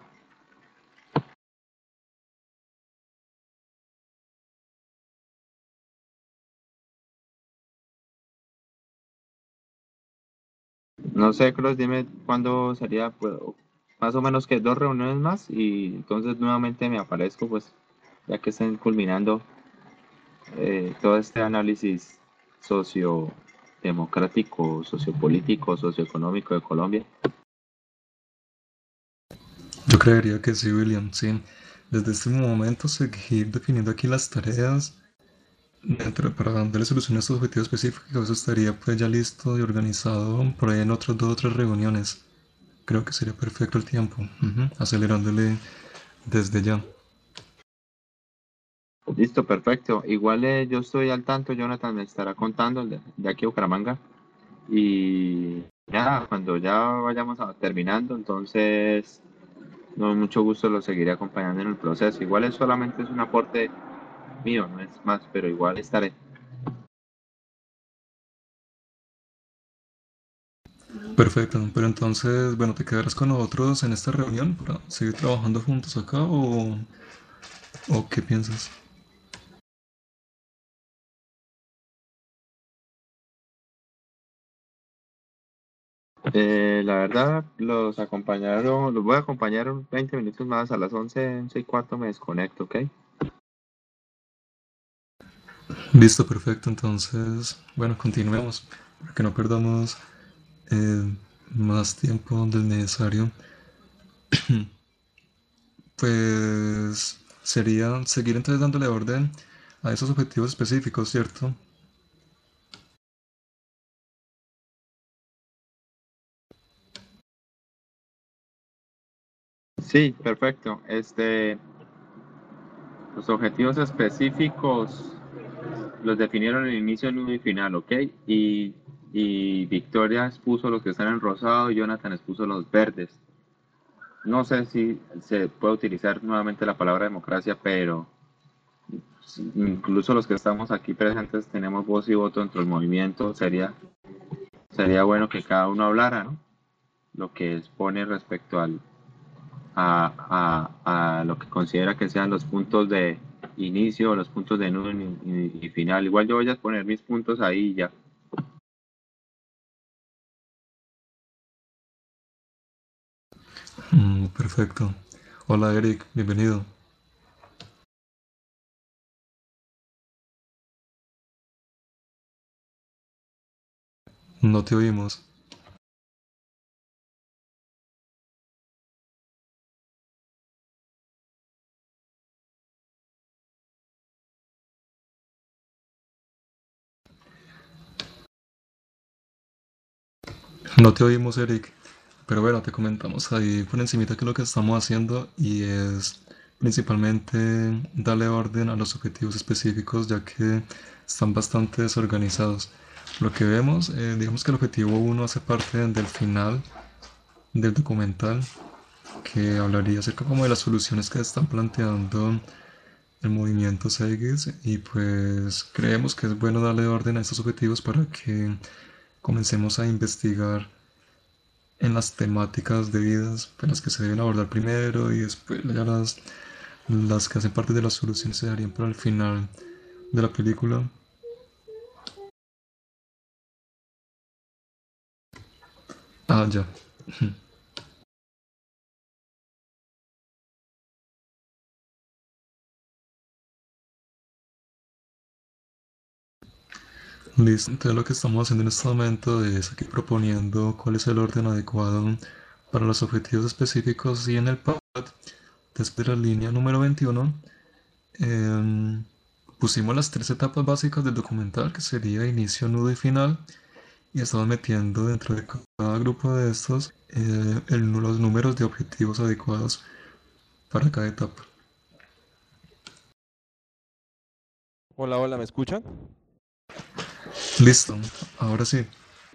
No sé, Cruz, dime cuándo sería, pues, más o menos que dos reuniones más y entonces nuevamente me aparezco, pues, ya que estén culminando eh, todo este análisis sociodemocrático, sociopolítico, socioeconómico de Colombia. Yo creería que sí, William, sí. Desde este momento seguir definiendo aquí las tareas dentro- para darle solución a estos objetivos específicos, eso estaría pues ya listo y organizado por ahí en otras dos o tres reuniones. Creo que sería perfecto el tiempo, ujú, acelerándole desde ya. Listo, perfecto. Igual eh, yo estoy al tanto, Jonathan me estará contando el de, de aquí a Bucaramanga. Y nada, cuando ya vayamos a- terminando, entonces, no, mucho gusto lo seguiré acompañando en el proceso. Igual es solamente es un aporte mío, no es más, pero igual estaré. Perfecto, pero entonces, bueno, ¿te quedarás con nosotros en esta reunión para seguir trabajando juntos acá o, o qué piensas? Eh, la verdad, los acompañaron, los voy a acompañar unos veinte minutos más, a las once, once y cuarto me desconecto, ¿ok? Listo, perfecto. Entonces, bueno, continuemos para que no perdamos eh, más tiempo del necesario. Pues sería seguir entonces dándole orden a esos objetivos específicos, ¿cierto? Sí, perfecto. Este, los objetivos específicos los definieron en inicio, nudo y final, ¿ok? Y, y Victoria expuso los que están en rosado y Jonathan expuso los verdes. No sé si se puede utilizar nuevamente la palabra democracia, pero si incluso los que estamos aquí presentes tenemos voz y voto dentro del movimiento. Sería, sería bueno que cada uno hablara, ¿no? Lo que expone respecto al, a, a, a lo que considera que sean los puntos de inicio, los puntos de nudo y, y- y final. Igual yo voy a poner mis puntos ahí y ya. Mm, perfecto. Hola Eric, bienvenido. No te oímos. No te oímos, Eric. Pero bueno, te comentamos ahí por encimita que lo que estamos haciendo y es principalmente darle orden a los objetivos específicos ya que están bastante desorganizados. Lo que vemos, eh, digamos que el objetivo uno hace parte del final del documental que hablaría acerca como de las soluciones que están planteando el movimiento Segis y pues creemos que es bueno darle orden a estos objetivos para que comencemos a investigar en las temáticas debidas, pues, las que se deben abordar primero y después ya las, las que hacen parte de las soluciones se darían para el final de la película. Ah, ya. Listo, entonces lo que estamos haciendo en este momento es aquí proponiendo cuál es el orden adecuado para los objetivos específicos y en el pad, después de la línea número veintiuno, em, pusimos las tres etapas básicas del documental, que sería inicio, nudo y final, y estamos metiendo dentro de cada grupo de estos eh, el- los números de objetivos adecuados para cada etapa. Hola, hola, ¿me escuchan? Listo, ahora sí.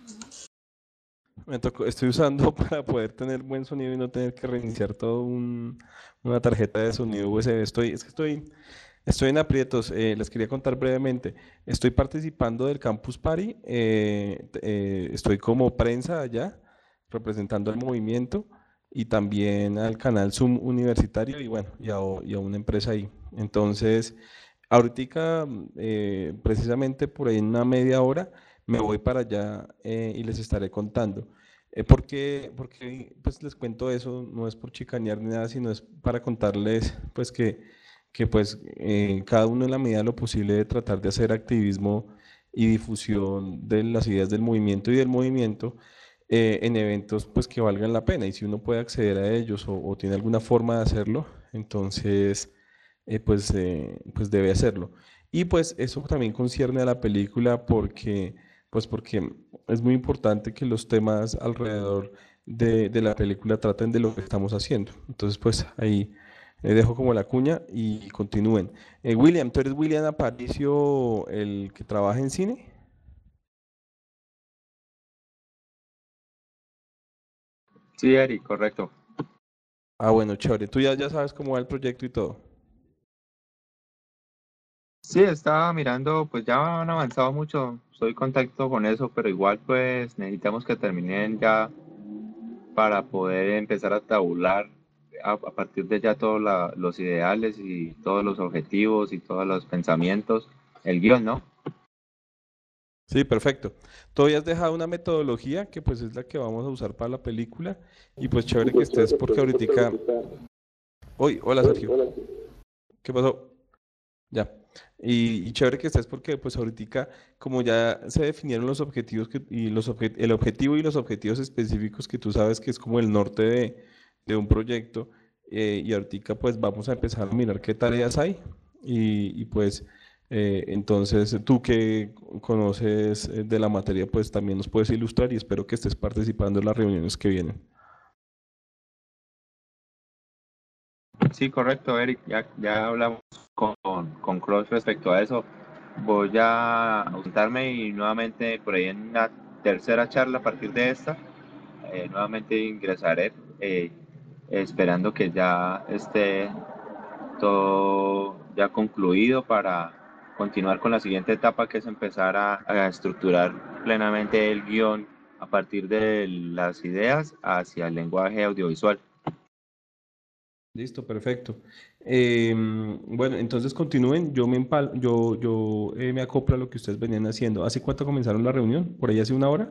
Me tocó, estoy usando para poder tener buen sonido y no tener que reiniciar todo un, una tarjeta de sonido U S B. Estoy, es que estoy, estoy en aprietos. Eh, les quería contar brevemente. Estoy participando del Campus Party. Eh, t- eh, estoy como prensa allá, representando al movimiento y también al canal Zoom universitario y bueno, y a, o- y a una empresa ahí. Entonces, ahorita, mm, eh, precisamente por ahí en una media hora, me voy para allá eh, y les estaré contando. Eh, ¿por qué? Porque pues les cuento eso, no es por chicanear ni nada, sino es para contarles pues que, que pues eh, cada uno en la medida de lo posible de tratar de hacer activismo y difusión de las ideas del movimiento y del movimiento eh, en eventos pues que valgan la pena y si uno puede acceder a ellos o, o tiene alguna forma de hacerlo, entonces eh, pues, eh, pues debe hacerlo. Y pues eso también concierne a la película porque, pues porque es muy importante que los temas alrededor de, de la película traten de lo que estamos haciendo. Entonces pues ahí eh, dejo como la cuña y continúen. Eh, William, ¿tú eres William Aparicio, el que trabaja en cine? Sí, Eric, correcto. Ah, bueno, chévere. Tú ya, ya sabes cómo va el proyecto y todo. Sí, estaba mirando, pues ya han avanzado mucho, estoy en contacto con eso, pero igual pues necesitamos que terminen ya para poder empezar a tabular a, a partir de ya todos la- los ideales y todos los objetivos y todos los pensamientos, el guión, ¿no? Sí, perfecto. Tú habías dejado una metodología que pues es la que vamos a usar para la película y pues chévere que estés porque ahorita... Uy, hola Sergio. ¿Qué pasó? Ya. Y, y chévere que estés porque pues ahorita como ya se definieron los objetivos que, y los obje- el objetivo y los objetivos específicos que tú sabes que es como el norte de, de un proyecto eh, y ahorita pues vamos a empezar a mirar qué tareas hay y, y, pues eh, entonces tú que conoces eh, de la materia pues también nos puedes ilustrar y espero que estés participando en las reuniones que vienen. Sí, correcto, Eric. Ya, ya hablamos con, con Cross respecto a eso. Voy a ausentarme y nuevamente por ahí en una tercera charla a partir de esta, eh, nuevamente ingresaré eh, esperando que ya esté todo ya concluido para continuar con la siguiente etapa que es empezar a, a estructurar plenamente el guión a partir de las ideas hacia el lenguaje audiovisual. Listo, perfecto. Em, bueno, entonces continúen. Yo me empal- yo, yo eh, me acoplo a lo que ustedes venían haciendo. ¿Hace cuánto comenzaron la reunión? ¿Por ahí hace una hora?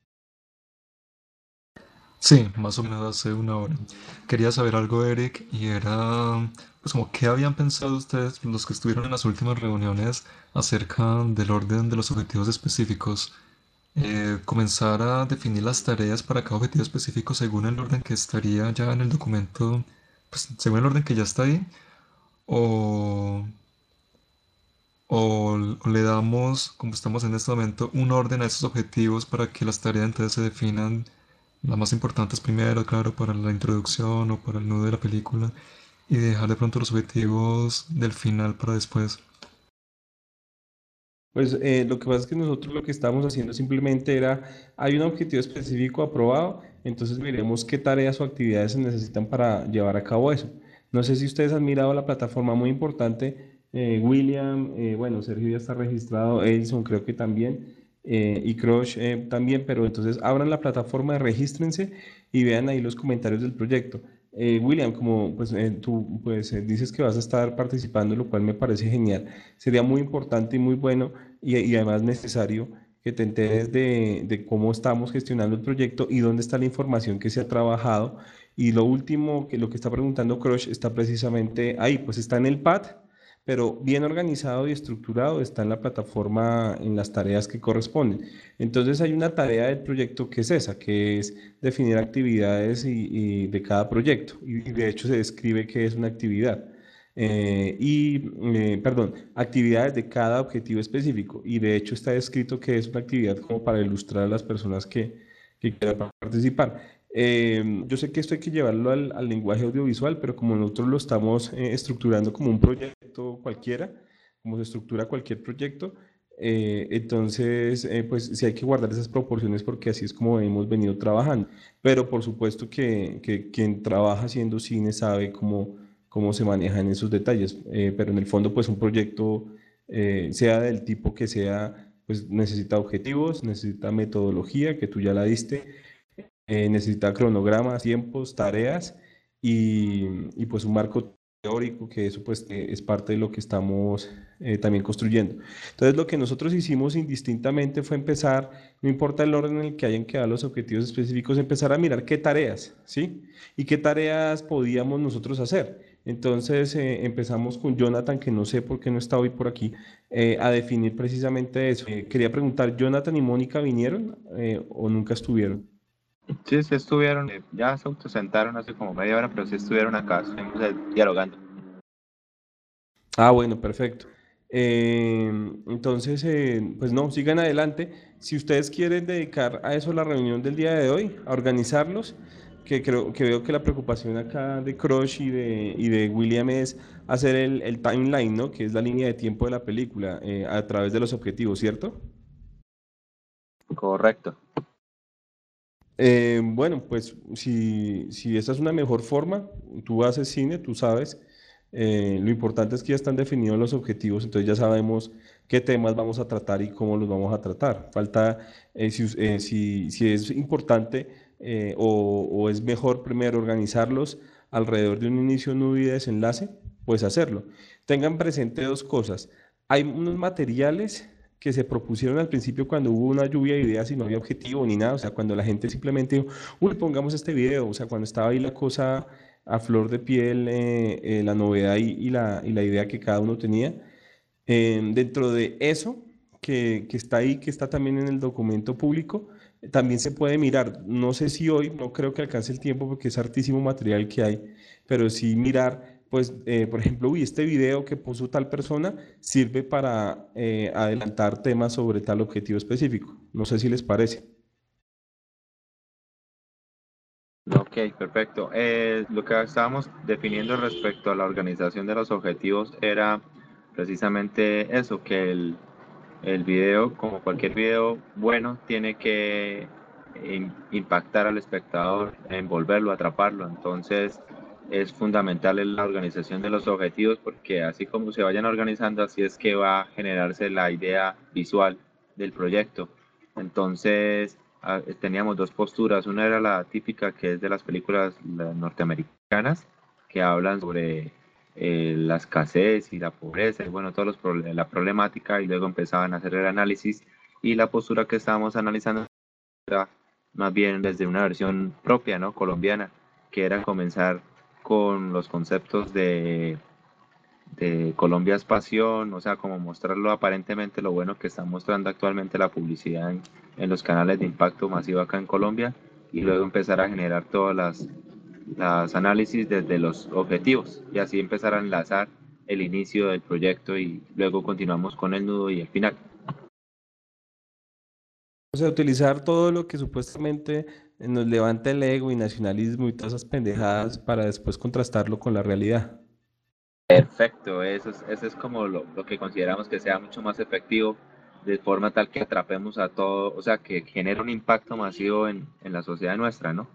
Sí, más o menos hace una hora. Quería saber algo, Eric, y era, pues, como qué habían pensado ustedes, los que estuvieron en las últimas reuniones, acerca del orden de los objetivos específicos. Eh, comenzar a definir las tareas para cada objetivo específico según el orden que estaría ya en el documento, pues, según el orden que ya está ahí, o, o, o le damos, como estamos en este momento, un orden a esos objetivos para que las tareas entonces se definan las más importantes primero, claro, para la introducción o para el nudo de la película, y dejar de pronto los objetivos del final para después. Pues eh, lo que pasa es que nosotros lo que estábamos haciendo simplemente era, hay un objetivo específico aprobado, entonces miremos qué tareas o actividades se necesitan para llevar a cabo eso. No sé si ustedes han mirado la plataforma muy importante, eh, William, eh, bueno, Sergio ya está registrado, Edison creo que también, eh, y Crush eh, también, pero entonces abran la plataforma, regístrense y vean ahí los comentarios del proyecto. Eh, William, como pues, eh, tú pues, eh, dices que vas a estar participando, lo cual me parece genial, sería muy importante y muy bueno y, y además necesario que te enteres de, de cómo estamos gestionando el proyecto y dónde está la información que se ha trabajado. Y lo último, que lo que está preguntando Crush está precisamente ahí, pues está en el pad, pero bien organizado y estructurado, está en la plataforma, en las tareas que corresponden. Entonces hay una tarea del proyecto que es esa, que es definir actividades y, y de cada proyecto. Y de hecho se describe qué es una actividad eh, y, eh, perdón, actividades de cada objetivo específico. Y de hecho está escrito que es una actividad como para ilustrar a las personas que, que quieran participar. Eh, yo sé que esto hay que llevarlo al, al lenguaje audiovisual, pero como nosotros lo estamos eh, estructurando como un proyecto cualquiera, como se estructura cualquier proyecto, eh, entonces, eh, pues sí hay que guardar esas proporciones porque así es como hemos venido trabajando. Pero por supuesto que, que quien trabaja haciendo cine sabe cómo cómo se manejan esos detalles. Eh, pero en el fondo, pues un proyecto, eh, sea del tipo que sea, pues necesita objetivos, necesita metodología, que tú ya la diste, eh, necesita cronogramas, tiempos, tareas y, y, pues un marco teórico, que eso pues eh, es parte de lo que estamos eh, también construyendo. Entonces lo que nosotros hicimos indistintamente fue empezar, no importa el orden en el que hayan quedado los objetivos específicos, empezar a mirar qué tareas, ¿sí? Y qué tareas podíamos nosotros hacer. Entonces eh, empezamos con Jonathan, que no sé por qué no está hoy por aquí, eh, a definir precisamente eso. Eh, quería preguntar, ¿Jonathan y Mónica vinieron eh, o nunca estuvieron? Sí, sí estuvieron, eh, ya se autosentaron hace como media hora, pero sí estuvieron acá, estuvimos eh, dialogando. Ah, bueno, perfecto. Eh, entonces, eh, pues no, sigan adelante. Si ustedes quieren dedicar a eso la reunión del día de hoy, a organizarlos, que creo que veo que la preocupación acá de Crush y de, y de William es hacer el, el timeline, ¿no? Que es la línea de tiempo de la película eh, a través de los objetivos, ¿cierto? Correcto. Eh, bueno, pues si, si esa es una mejor forma, tú haces cine, tú sabes, eh, lo importante es que ya están definidos los objetivos, entonces ya sabemos qué temas vamos a tratar y cómo los vamos a tratar. Falta, eh, si, us- eh, si- si es importante eh, o, o es mejor primero organizarlos alrededor de un inicio, nudo y desenlace, pues hacerlo. Tengan presente dos cosas. Hay unos materiales que se propusieron al principio cuando hubo una lluvia de ideas y no había objetivo ni nada, o sea, cuando la gente simplemente dijo, uy, pongamos este video, o sea, cuando estaba ahí la cosa a flor de piel, eh, eh, la novedad y, y la, y la idea que cada uno tenía. Eh, dentro de eso, que, que está ahí, que está también en el documento público, eh, también se puede mirar. No sé si hoy, no creo que alcance el tiempo porque es hartísimo material que hay, pero sí mirar, pues, eh, por ejemplo, uy, este video que puso tal persona sirve para eh, adelantar temas sobre tal objetivo específico. No sé si les parece. Ok, perfecto. Eh, lo que estábamos definiendo respecto a la organización de los objetivos era precisamente eso, que el, el video, como cualquier video bueno, tiene que im- impactar al espectador, envolverlo, atraparlo. Entonces, es fundamental en la organización de los objetivos porque así como se vayan organizando, así es que va a generarse la idea visual del proyecto. Entonces, ah, teníamos dos posturas. Una era la típica que es de las películas la- norteamericanas que hablan sobre eh, la escasez y la pobreza y bueno, todos los proble- la problemática y luego empezaban a hacer el análisis y la postura que estábamos analizando era más bien desde una versión propia, ¿no? Colombiana, que era comenzar con los conceptos de, de Colombia es pasión, o sea, como mostrarlo aparentemente lo bueno que está mostrando actualmente la publicidad en, en los canales de impacto masivo acá en Colombia y luego empezar a generar todas las, las análisis desde los objetivos y así empezar a enlazar el inicio del proyecto y luego continuamos con el nudo y el final. O sea, utilizar todo lo que supuestamente eh, nos levanta el ego y nacionalismo y todas esas pendejadas para después contrastarlo con la realidad. Perfecto, eso es, eso es como lo, lo que consideramos que sea mucho más efectivo, de forma tal que atrapemos a todo, o sea, que genere un impacto masivo en, en la sociedad nuestra, ¿no?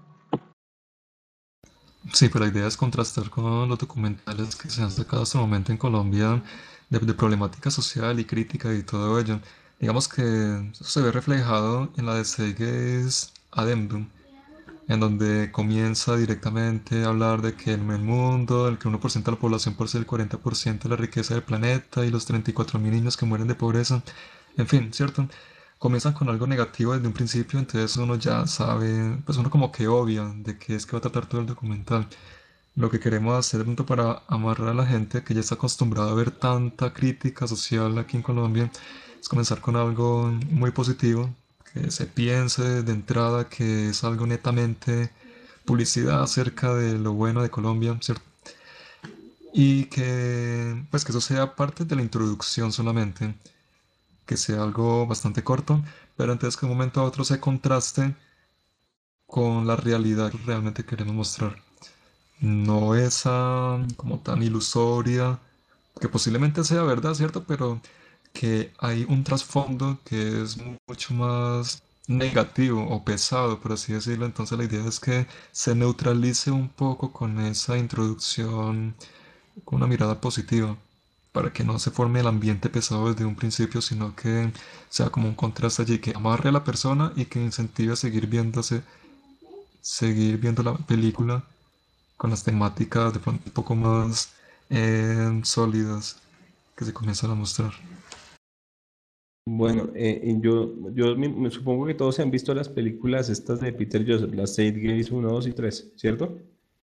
Sí, pero la idea es contrastar con los documentales que se han sacado hasta el momento en Colombia de, de problemática social y crítica y todo ello. Digamos que eso se ve reflejado en la de Seyges Adendum, en donde comienza directamente a hablar de que en el mundo, el que uno por ciento de la población posee el cuarenta por ciento de la riqueza del planeta y los treinta y cuatro mil niños que mueren de pobreza. En fin, ¿cierto? Comienzan con algo negativo desde un principio, entonces uno ya sabe, pues uno como que obvia de qué es que va a tratar todo el documental. Lo que queremos hacer de pronto para amarrar a la gente que ya está acostumbrada a ver tanta crítica social aquí en Colombia es comenzar con algo muy positivo, que se piense de entrada que es algo netamente publicidad acerca de lo bueno de Colombia, ¿cierto? Y que pues que eso sea parte de la introducción solamente, que sea algo bastante corto, pero entonces que de un momento a otro se contraste con la realidad que realmente queremos mostrar. No esa como tan ilusoria, que posiblemente sea verdad, ¿cierto? Pero que hay un trasfondo que es mucho más negativo o pesado, por así decirlo. Entonces la idea es que se neutralice un poco con esa introducción, con una mirada positiva, para que no se forme el ambiente pesado desde un principio, sino que sea como un contraste allí, que amarre a la persona y que incentive a seguir viéndose, seguir viendo la película con las temáticas de pronto un poco más eh, sólidas que se comienzan a mostrar. Bueno, eh, y yo, yo me, me supongo que todos se han visto las películas estas de Peter Joseph, las Seis Gays uno, dos y tres, ¿cierto?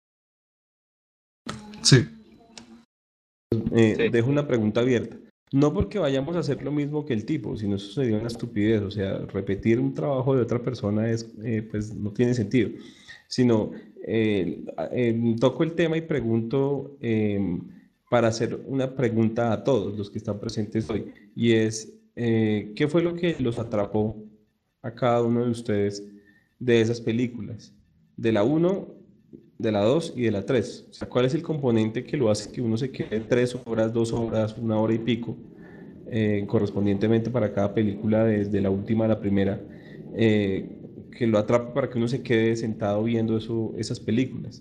Sí, Eh, Sí. dejo una pregunta abierta. No porque vayamos a hacer lo mismo que el tipo, sino eso sería una estupidez. O sea, repetir un trabajo de otra persona es, eh, pues, no tiene sentido. Sino, eh, a- eh, toco el tema y pregunto em, para hacer una pregunta a todos los que están presentes hoy. Y es, eh, ¿qué fue lo que los atrapó a cada uno de ustedes de esas películas? De la uno, de la dos y de la tres. O sea, ¿cuál es el componente que lo hace que uno se quede tres horas, dos horas, una hora y pico, eh, correspondientemente para cada película, desde la última a la primera, eh, que lo atrapa para que uno se quede sentado viendo eso, esas películas?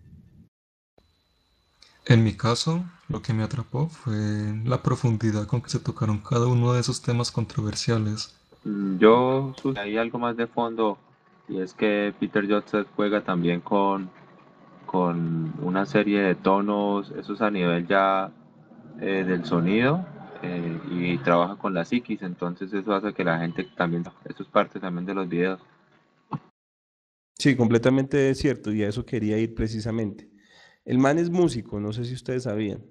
en mi caso, lo que me atrapó fue la profundidad con que se tocaron cada uno de esos temas controversiales. Mm, Yo sugerí ahí algo más de fondo y es que Peter Joseph juega también con, con una serie de tonos, eso es a nivel ya eh, del sonido, eh, y trabaja con la psiquis, entonces eso hace que la gente también, eso es parte también de los videos. Sí, completamente cierto, y a eso quería ir precisamente. El man es músico, no sé si ustedes sabían.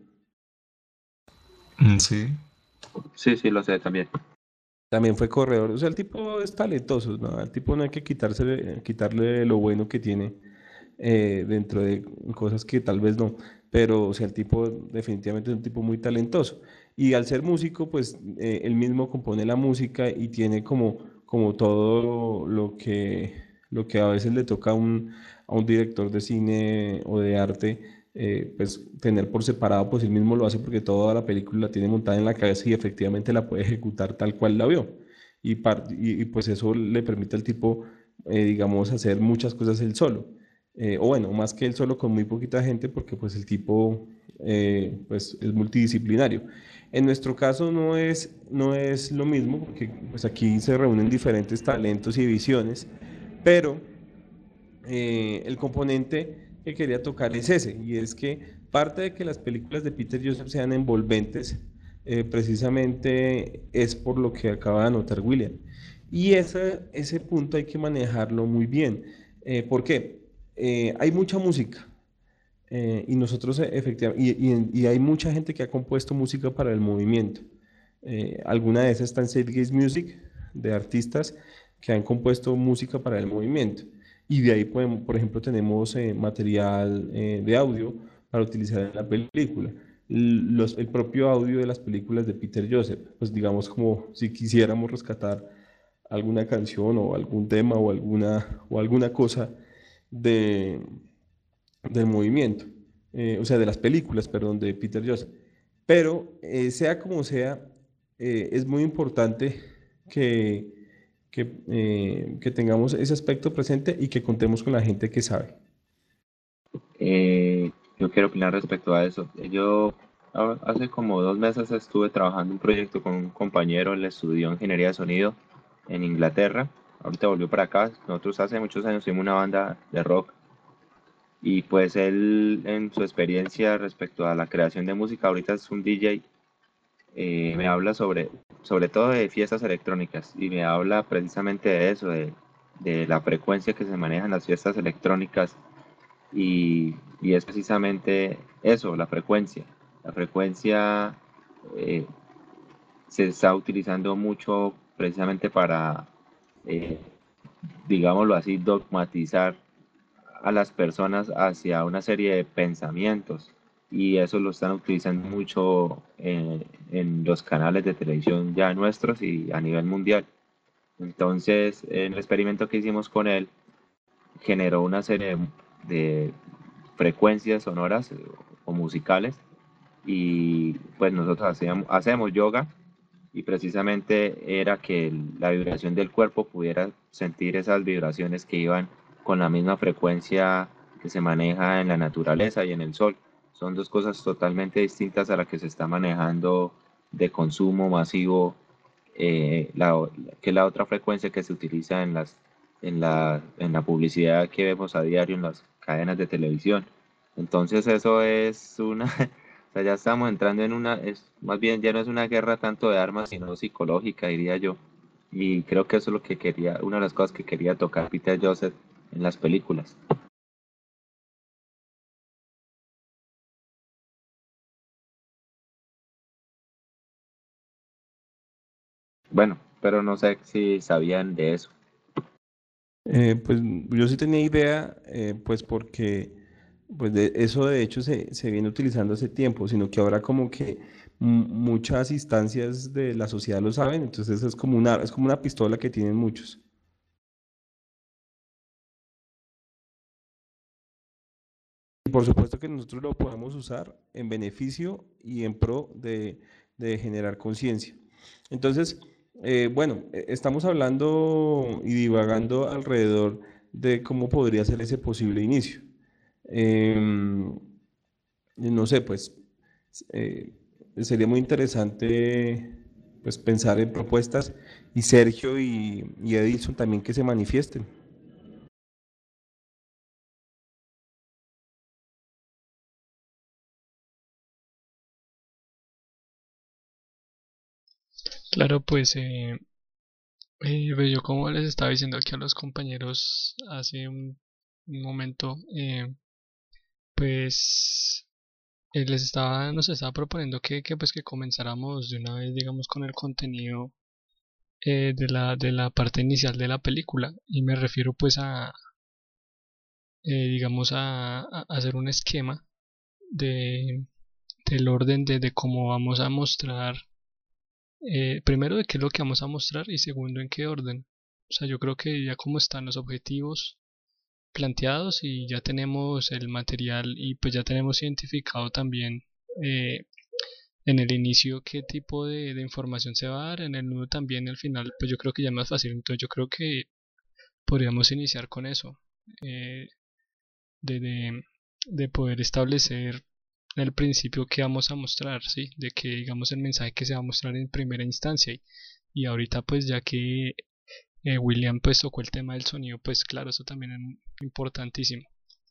Mm, sí, Sí, sí, lo sé también. También fue corredor, o sea, el tipo es talentoso, ¿no? Al tipo no hay que quitarse, quitarle lo bueno que tiene eh, dentro de cosas que tal vez no, pero o sea, el tipo definitivamente es un tipo muy talentoso. Y al ser músico, pues eh, él mismo compone la música y tiene como, como todo lo que, lo que a veces le toca a un, a un director de cine o de arte, eh, pues tener por separado, pues él mismo lo hace porque toda la película la tiene montada en la cabeza y efectivamente la puede ejecutar tal cual la vio. Y, par- y, y, pues eso le permite al tipo, eh, digamos, hacer muchas cosas él solo. Eh, o bueno, más que él solo con muy poquita gente, porque pues el tipo eh, pues es multidisciplinario. En nuestro caso no es, no es lo mismo, porque pues aquí se reúnen diferentes talentos y visiones, pero eh, el componente que quería tocar es ese, y es que parte de que las películas de Peter Joseph sean envolventes, eh, precisamente es por lo que acaba de anotar William. Y ese, ese punto hay que manejarlo muy bien. Eh, ¿por qué? Eh, hay mucha música, eh, y nosotros eh, efectivamente, y, y- y hay mucha gente que ha compuesto música para el movimiento. Eh, alguna de esas está en Save Gaze Music, de artistas que han compuesto música para el movimiento. Y de ahí, podemos, por ejemplo, tenemos eh, material eh, de audio para utilizar en la película. L- Los, el propio audio de las películas de Peter Joseph, pues digamos como si quisiéramos rescatar alguna canción o algún tema o alguna, o alguna cosa de, del movimiento, eh, o sea, de las películas, perdón, de Peter Joseph. Pero eh, sea como sea, eh, es muy importante que, que, eh, que tengamos ese aspecto presente y que contemos con la gente que sabe. Eh, yo quiero opinar respecto a eso. Yo a- hace como dos meses estuve trabajando un proyecto con un compañero, él estudió ingeniería de sonido en Inglaterra, ahorita volvió para acá. Nosotros hace muchos años tuvimos una banda de rock y pues él en su experiencia respecto a la creación de música, ahorita es un D J, eh, me habla sobre, sobre todo de fiestas electrónicas y me habla precisamente de eso, de, de la frecuencia que se maneja en las fiestas electrónicas y, y es precisamente eso, la frecuencia. La frecuencia eh, se está utilizando mucho precisamente para, eh, digámoslo así, dogmatizar a las personas hacia una serie de pensamientos y eso lo están utilizando mucho eh, en los canales de televisión ya nuestros y a nivel mundial. Entonces, en el experimento que hicimos con él, generó una serie de, de frecuencias sonoras eh, o musicales y pues nosotros hacíamos, hacemos yoga y precisamente era que el- la vibración del cuerpo pudiera sentir esas vibraciones que iban con la misma frecuencia que se maneja en la naturaleza y en el sol. Son dos cosas totalmente distintas a la que se está manejando de consumo masivo, eh, la, que es la otra frecuencia que se utiliza en las, en la, en la publicidad que vemos a diario en las cadenas de televisión. Entonces eso es una, o sea, ya estamos entrando en una, es, más bien ya no es una guerra tanto de armas, sino psicológica, diría yo. Y creo que eso es lo que quería, una de las cosas que quería tocar Peter Joseph en las películas. Bueno, pero no sé si sabían de eso. Eh, pues yo sí tenía idea, eh, pues porque pues de eso de hecho se, se viene utilizando hace tiempo, sino que ahora como que mu- muchas instancias de la sociedad lo saben, entonces es como una, es como una pistola que tienen muchos. Y por supuesto que nosotros lo podemos usar en beneficio y en pro de, de generar conciencia. Entonces, eh, bueno, eh, estamos hablando y divagando alrededor de cómo podría ser ese posible inicio. Em, no sé, pues eh, sería muy interesante pues, pensar en propuestas y Sergio y, y Edilson también que se manifiesten. Claro, pues eh, eh, pues yo como les estaba diciendo aquí a los compañeros hace un, un momento, eh, pues eh, les estaba, nos estaba proponiendo que, que pues que comenzáramos de una vez, digamos, con el contenido eh, de la, de la parte inicial de la película. Y me refiero pues a, eh, digamos, a, a hacer un esquema de, del orden de, de cómo vamos a mostrar, eh, primero de qué es lo que vamos a mostrar y segundo en qué orden. O sea, yo creo que ya como están los objetivos planteados y ya tenemos el material y pues ya tenemos identificado también eh, en el inicio qué tipo de, de información se va a dar, en el nudo también, al final, pues yo creo que ya es más fácil. Entonces yo creo que podríamos iniciar con eso, eh, de, de, de poder establecer el principio que vamos a mostrar, ¿sí? De que digamos el mensaje que se va a mostrar en primera instancia y, y ahorita pues ya que eh, William pues tocó el tema del sonido, pues claro, eso también es importantísimo.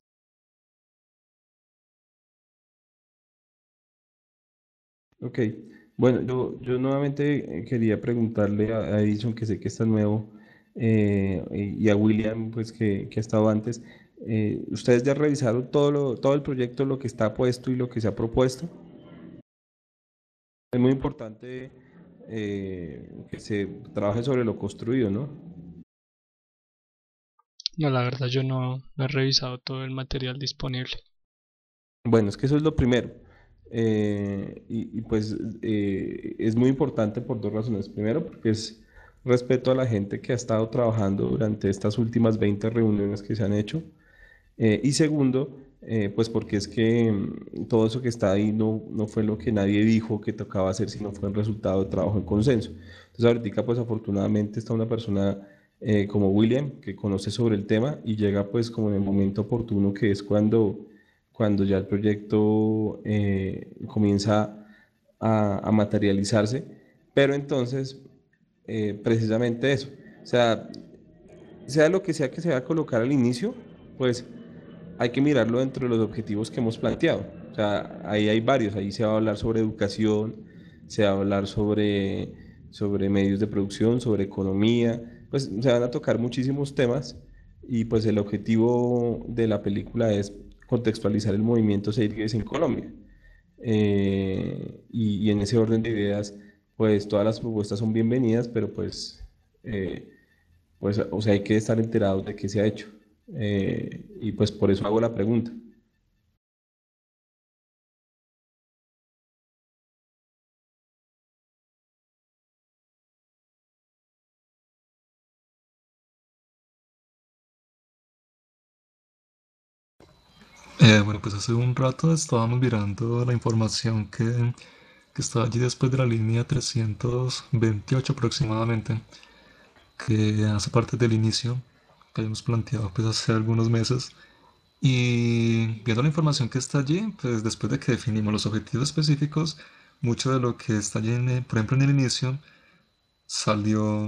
Ok, bueno, yo, yo nuevamente eh, quería preguntarle a, a Edison, que sé que está nuevo, eh, y y a William, pues que, que ha estado antes, eh, ¿ustedes ya revisaron todo, lo, todo el proyecto, lo que está puesto y lo que se ha propuesto? Es muy importante eh, que se trabaje sobre lo construido, ¿no? No, la verdad yo no, no he revisado todo el material disponible. Bueno, es que eso es lo primero. Eh, y, y pues eh, es muy importante por dos razones. Primero, porque es respeto a la gente que ha estado trabajando durante estas últimas veinte reuniones que se han hecho. Eh, y segundo, eh, pues porque es que mm, todo eso que está ahí no, no fue lo que nadie dijo que tocaba hacer, sino fue el resultado de trabajo en consenso. Entonces ahorita pues afortunadamente está una persona eh, como William que conoce sobre el tema y llega pues como en el momento oportuno, que es cuando, cuando ya el proyecto eh, comienza a, a materializarse. Pero entonces, eh, precisamente eso, o sea, sea lo que sea que se va a colocar al inicio, pues hay que mirarlo dentro de los objetivos que hemos planteado. O sea, ahí hay varios, ahí se va a hablar sobre educación, se va a hablar sobre, sobre medios de producción, sobre economía, pues se van a tocar muchísimos temas y pues el objetivo de la película es contextualizar el movimiento Zeitgeist en Colombia. Eh, y, y en ese orden de ideas, pues todas las propuestas son bienvenidas, pero pues eh, pues, o sea, hay que estar enterados de qué se ha hecho. Eh, y pues por eso hago la pregunta. Eh, bueno, pues hace un rato estábamos mirando la información que, que estaba allí después de la línea trescientos veintiocho aproximadamente, que hace parte del inicio que habíamos planteado pues hace algunos meses. Y viendo la información que está allí, pues después de que definimos los objetivos específicos, mucho de lo que está allí, en el- por ejemplo, en el inicio, salió,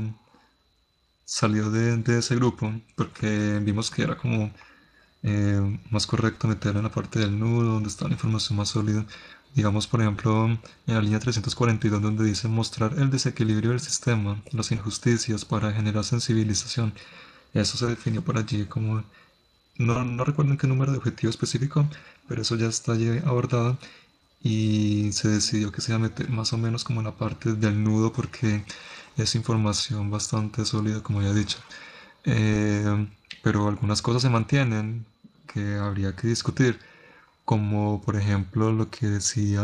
salió de, de ese grupo, porque vimos que era como eh, más correcto meterlo en la parte del nudo, donde está la información más sólida. Digamos, por ejemplo, en la línea trescientos cuarenta y dos, donde dice mostrar el desequilibrio del sistema, las injusticias para generar sensibilización. Eso se definió por allí como, no, no recuerdo en qué número de objetivo específico, pero eso ya está allí abordado y se decidió que se iba a meter más o menos como en la parte del nudo porque es información bastante sólida, como ya he dicho. Eh, pero algunas cosas se mantienen que habría que discutir, como por ejemplo lo que decía,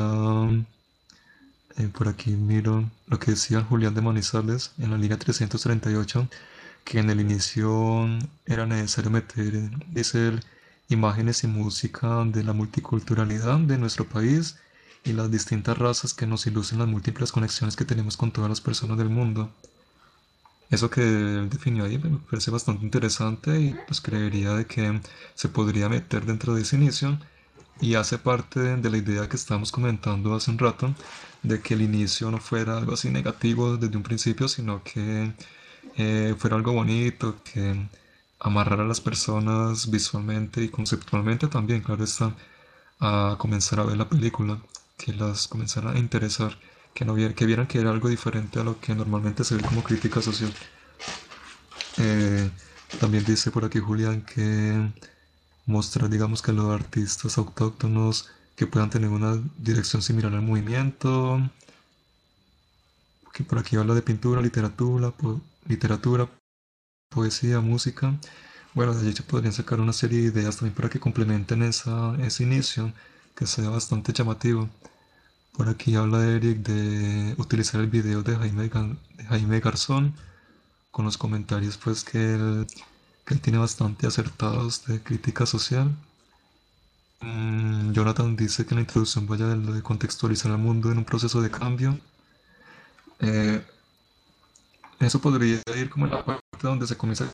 eh, por aquí miro, lo que decía Julián de Manizales en la línea trescientos treinta y ocho, que en el inicio era necesario meter, eh, dice él, imágenes y música de la multiculturalidad de nuestro país y las distintas razas que nos ilustran las múltiples conexiones que tenemos con todas las personas del mundo. Eso que él definió ahí me parece bastante interesante y pues creería de que se podría meter dentro de ese inicio y hace parte de, de la idea que estábamos comentando hace un rato de que el inicio no fuera algo así negativo desde un principio, sino que eh, fuera algo bonito, que amarrara a las personas visualmente y conceptualmente también, claro está, a comenzar a ver la película, que las comenzara a interesar. que, no vier- que vieran que era algo diferente a lo que normalmente se ve como crítica social. Eh, También dice por aquí Julián que mostrar, digamos, que los artistas autóctonos que puedan tener una dirección similar al movimiento, que por aquí habla de pintura, literatura, po- literatura, poesía, música. Bueno, de hecho podrían sacar una serie de ideas también para que complementen esa, ese inicio, que sea bastante llamativo. Por aquí habla Eric de utilizar el video de Jaime, Ga- de Jaime Garzón, con los comentarios pues que él, que él tiene bastante acertados de crítica social. Mm, Jonathan dice que la introducción vaya de lo de contextualizar al mundo en un proceso de cambio. Eh, Eso podría ir como en la parte donde se comienza.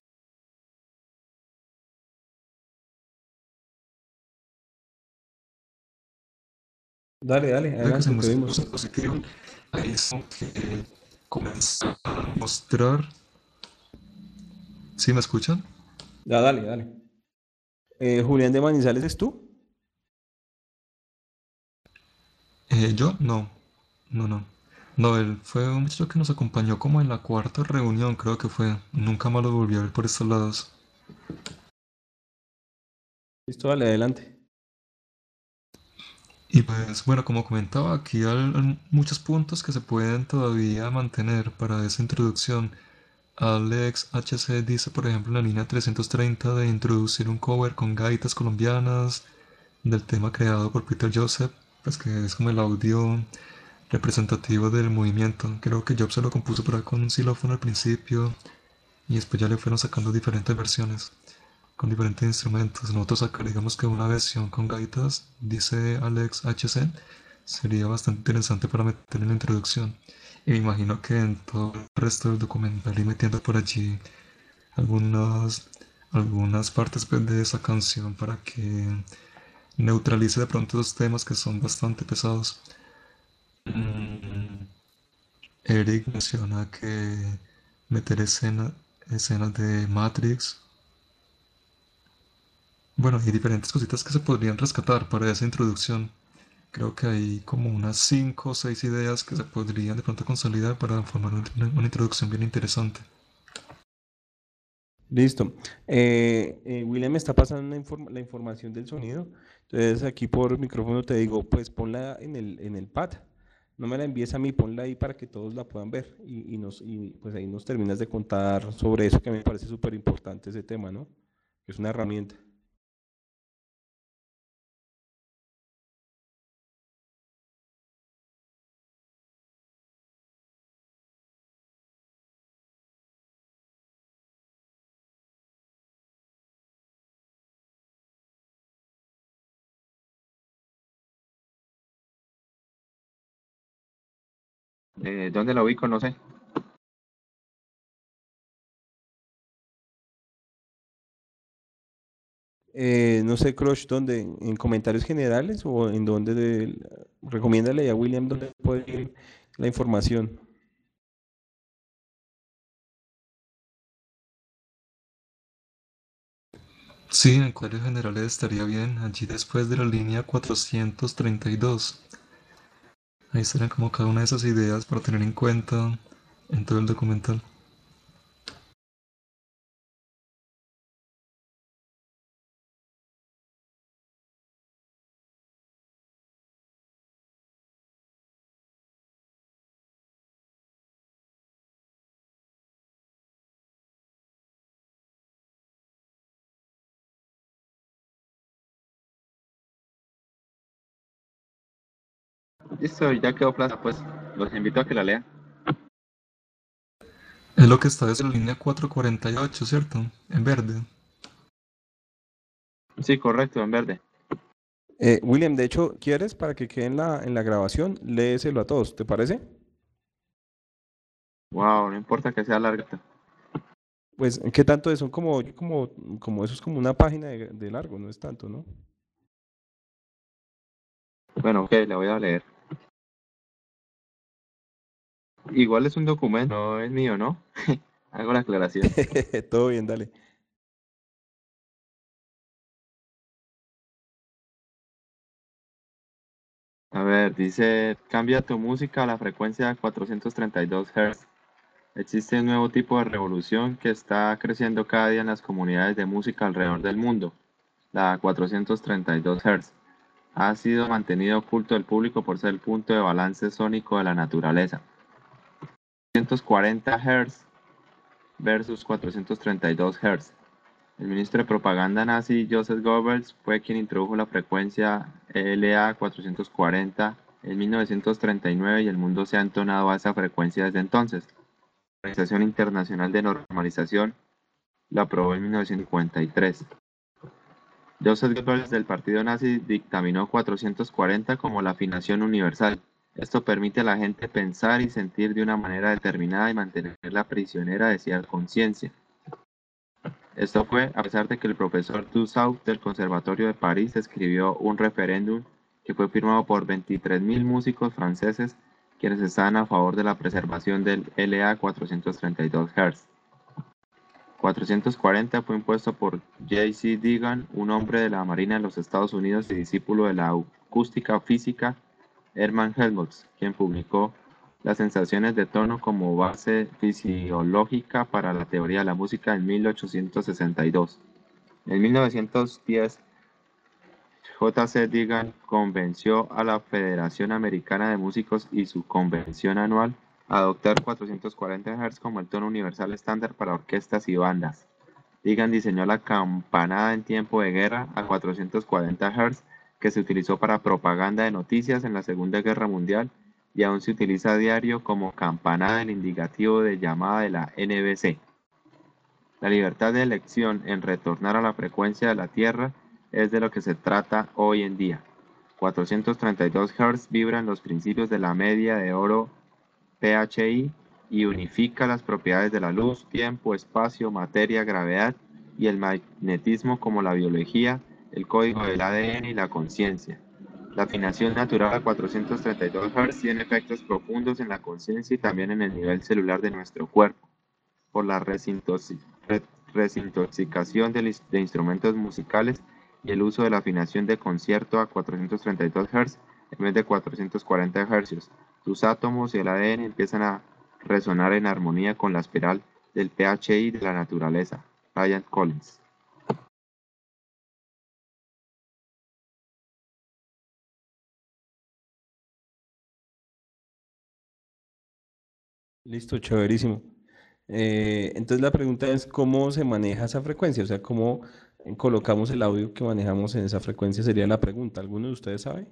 Dale, dale, Que se adelante, te muestra oímos. cosas positivas. Ahí es como que comienza a mostrar. ¿Sí me escuchan? Ya, dale, dale. Eh, Julián de Manizales, ¿es tú? Eh, yo no, no, no. No, él fue un muchacho que nos acompañó como en la cuarta reunión, creo que fue. Nunca más lo volví a ver por estos lados. Listo, dale, adelante. Y pues bueno, como comentaba, aquí hay, hay muchos puntos que se pueden todavía mantener para esa introducción. Alex H C dice, por ejemplo, en la línea trescientos treinta de introducir un cover con gaitas colombianas del tema creado por Peter Joseph, pues que es como el audio representativo del movimiento. Creo que Jobs se lo compuso por ahí con un xilófono al principio y después ya le fueron sacando diferentes versiones con diferentes instrumentos. Nosotros sacar, digamos que una versión con gaitas, dice Alex H C, sería bastante interesante para meter en la introducción. Y me imagino que en todo el resto del documental y metiendo por allí algunas, algunas partes pues, de esa canción para que neutralice de pronto los temas que son bastante pesados. Mm, Eric menciona que meter escena, escenas de Matrix. Bueno, hay diferentes cositas que se podrían rescatar para esa introducción. Creo que hay como unas cinco o seis ideas que se podrían de pronto consolidar para formar una, una introducción bien interesante. Listo. Eh, eh, William me está pasando una inform- la información del sonido. Entonces aquí por micrófono te digo, pues ponla en el, en el pad. No me la envíes a mí, ponla ahí para que todos la puedan ver. Y, y nos, y pues ahí nos terminas de contar sobre eso que me parece súper importante ese tema, ¿no? Es una herramienta. Eh, ¿dónde la ubico? No sé. Eh, no sé, Crush, ¿dónde? ¿En comentarios generales o en dónde? De- recomiéndale a William dónde puede ir la información. Sí, en cuadros generales estaría bien, allí después de la línea cuatrocientos treinta y dos. Ahí estarán como cada una de esas ideas para tener en cuenta en todo el documental. Listo, ya quedó plaza, pues los invito a que la lean. Es lo que está desde la línea cuatrocientos cuarenta y ocho, ¿cierto? En verde. Sí, correcto, en verde. Eh, William, de hecho, ¿quieres para que quede en la, en la grabación? Léeselo a todos, ¿te parece? Wow, no importa que sea larga. Pues, ¿qué tanto es? Son como, como, como eso es como una página de, de largo, no es tanto, ¿no? Bueno, ok, la voy a leer. Igual es un documento, no es mío, ¿no? Hago la aclaración. Todo bien, dale. A ver, dice, cambia tu música a la frecuencia de cuatrocientos treinta y dos Hz. Existe un nuevo tipo de revolución que está creciendo cada día en las comunidades de música alrededor del mundo, la cuatrocientos treinta y dos Hz. Ha sido mantenido oculto del público por ser el punto de balance sónico de la naturaleza. cuatrocientos cuarenta Hz versus cuatrocientos treinta y dos Hz. El ministro de propaganda nazi Joseph Goebbels fue quien introdujo la frecuencia L A cuatrocientos cuarenta en mil novecientos treinta y nueve y el mundo se ha entonado a esa frecuencia desde entonces. La Organización Internacional de Normalización la aprobó en mil novecientos cincuenta y tres. Joseph Goebbels del partido nazi dictaminó cuatrocientos cuarenta como la afinación universal. Esto permite a la gente pensar y sentir de una manera determinada y mantenerla prisionera de cierta conciencia. Esto fue a pesar de que el profesor Dussault del Conservatorio de París escribió un referéndum que fue firmado por veintitrés mil músicos franceses quienes estaban a favor de la preservación del L A cuatrocientos treinta y dos Hz. cuatrocientos cuarenta fue impuesto por J C Deegan, un hombre de la Marina de los Estados Unidos y discípulo de la acústica física Hermann Helmholtz, quien publicó las sensaciones de tono como base fisiológica para la teoría de la música en mil ochocientos sesenta y dos. En mil novecientos diez, J C Deegan convenció a la Federación Americana de Músicos y su convención anual a adoptar cuatrocientos cuarenta Hz como el tono universal estándar para orquestas y bandas. Deegan diseñó la campanada en tiempo de guerra a cuatrocientos cuarenta Hz que se utilizó para propaganda de noticias en la Segunda Guerra Mundial y aún se utiliza a diario como campanada del indicativo de llamada de la N B C. La libertad de elección en retornar a la frecuencia de la Tierra es de lo que se trata hoy en día. cuatrocientos treinta y dos Hz vibran los principios de la media de oro P H I y unifica las propiedades de la luz, tiempo, espacio, materia, gravedad y el magnetismo como la biología, el código del A D N y la conciencia. La afinación natural a cuatrocientos treinta y dos Hz tiene efectos profundos en la conciencia y también en el nivel celular de nuestro cuerpo. Por la resintoxi- re- resintoxicación de, lis- de instrumentos musicales y el uso de la afinación de concierto a cuatrocientos treinta y dos Hz en vez de cuatrocientos cuarenta Hz, tus átomos y el A D N empiezan a resonar en armonía con la espiral del P H I de la naturaleza. Ryan Collins. Listo, chéverísimo. Eh, entonces la pregunta es cómo se maneja esa frecuencia, o sea, cómo eh, colocamos el audio que manejamos en esa frecuencia sería la pregunta. ¿Alguno de ustedes sabe?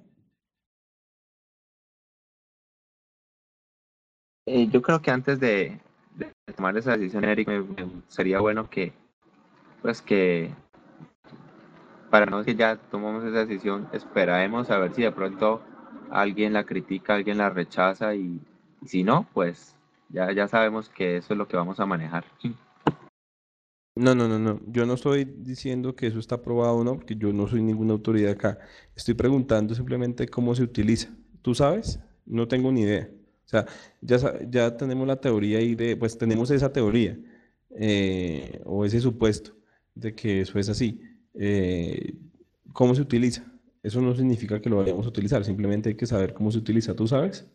Eh, yo creo que antes de, de tomar esa decisión, Eric, me- me- sería bueno que, pues que, para no que ya tomamos esa decisión, esperaremos a ver si de pronto alguien la critica, alguien la rechaza y, y si no, pues ya, ya sabemos que eso es lo que vamos a manejar. No, no, no, no. Yo no estoy diciendo que eso está aprobado o no, porque yo no soy ninguna autoridad acá. Estoy preguntando simplemente cómo se utiliza. ¿Tú sabes? No tengo ni idea. O sea, ya, sa- ya tenemos la teoría ahí de, pues tenemos esa teoría eh, o ese supuesto de que eso es así. Eh, ¿Cómo se utiliza? Eso no significa que lo vayamos a utilizar, simplemente hay que saber cómo se utiliza. ¿Tú sabes?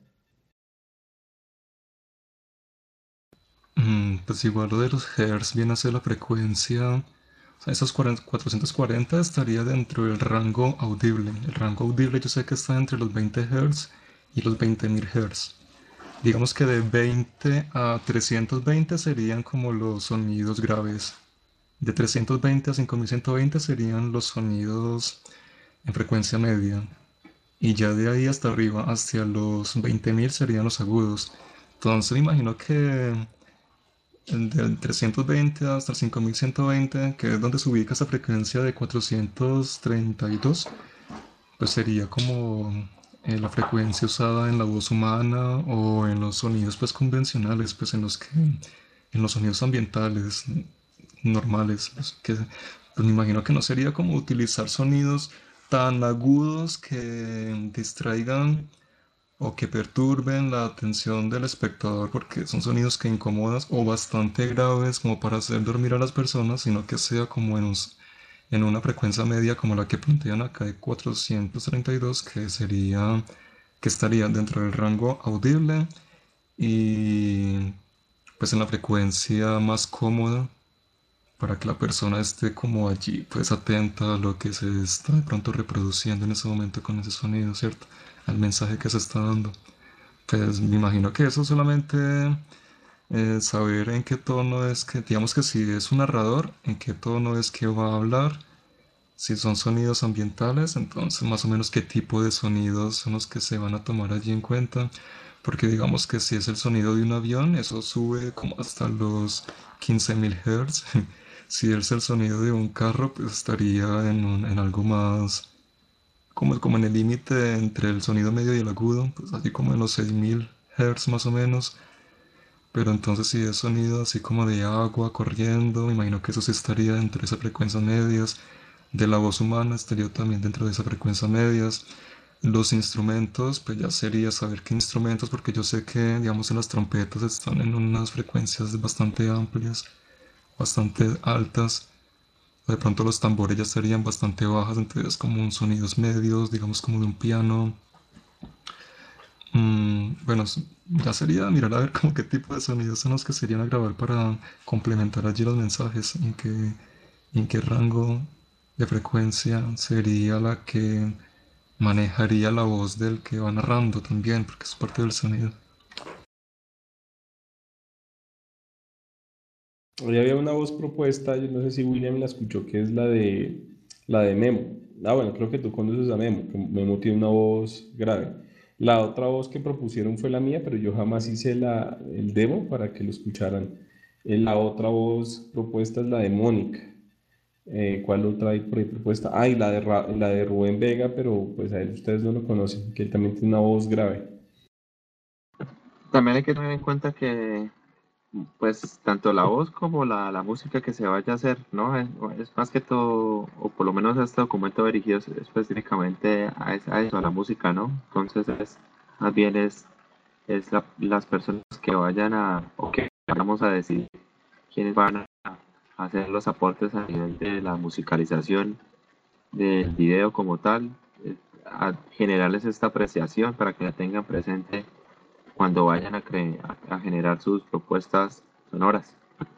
Mm, pues igual lo de los hertz viene a ser la frecuencia. O sea, esos cuarenta cuatrocientos cuarenta estaría dentro del rango audible. El rango audible yo sé que está entre los veinte Hz y los veinte mil Hz. Digamos que de veinte a trescientos veinte serían como los sonidos graves. De trescientos veinte a cinco mil ciento veinte serían los sonidos en frecuencia media. Y ya de ahí hasta arriba, hacia los veinte mil serían los agudos. Entonces me imagino que el del trescientos veinte hasta el cinco mil ciento veinte, que es donde se ubica esa frecuencia de cuatrocientos treinta y dos, pues sería como eh, la frecuencia usada en la voz humana o en los sonidos pues convencionales, pues en los que, en los sonidos ambientales normales, pues, que pues me imagino que no sería como utilizar sonidos tan agudos que distraigan o que perturben la atención del espectador porque son sonidos que incomodan o bastante graves como para hacer dormir a las personas, sino que sea como en, un, en una frecuencia media como la que plantean acá de cuatrocientos treinta y dos, que sería que estaría dentro del rango audible y pues en la frecuencia más cómoda para que la persona esté como allí, pues atenta a lo que se está de pronto reproduciendo en ese momento con ese sonido, ¿cierto? Al mensaje que se está dando. Pues me imagino que eso solamente eh, saber en qué tono es que, digamos que si es un narrador, en qué tono es que va a hablar, si son sonidos ambientales, entonces más o menos qué tipo de sonidos son los que se van a tomar allí en cuenta, porque digamos que si es el sonido de un avión, eso sube como hasta los quince mil hertz. Si es el sonido de un carro, pues estaría en, un- en algo más, como, como en el límite entre el sonido medio y el agudo, pues así como en los seis mil hertz más o menos. Pero entonces si es sonido así como de agua corriendo, me imagino que eso sí estaría entre esas frecuencias medias. De la voz humana estaría también dentro de esas frecuencias medias. Los instrumentos, pues ya sería saber qué instrumentos, porque yo sé que, digamos, en las trompetas están en unas frecuencias bastante amplias, bastante altas. De pronto los tambores ya estarían bastante bajas, entonces como un sonidos medios, digamos como de un piano. Mm, bueno, s- ya sería mirar a ver como qué tipo de sonidos son los que serían a grabar para complementar allí los mensajes, en qué, en qué rango de frecuencia sería la que manejaría la voz del que va narrando también, porque es parte del sonido. Hoy había una voz propuesta, yo no sé si William la escuchó, que es la de, la de Memo. Ah, bueno, creo que tú conoces a Memo, que Memo tiene una voz grave. La otra voz que propusieron fue la mía, pero yo jamás hice la, el demo para que lo escucharan. Eh, La otra voz propuesta es la de Mónica. Eh, ¿cuál otra hay por ahí propuesta? Ah, y la de, Ra- la de Rubén Vega, pero pues a él ustedes no lo conocen, que él también tiene una voz grave. También hay que tener en cuenta que pues tanto la voz como la, la música que se vaya a hacer, ¿no? Es, es más que todo, o por lo menos este documento dirigido es- específicamente a, es- a eso, a la música, ¿no? Entonces es, más bien es, es la- las personas que vayan a, o que vamos a decidir quiénes van a hacer los aportes a nivel de la musicalización del video como tal, eh, a generarles esta apreciación para que la tengan presente cuando vayan a, cre- a a generar sus propuestas sonoras.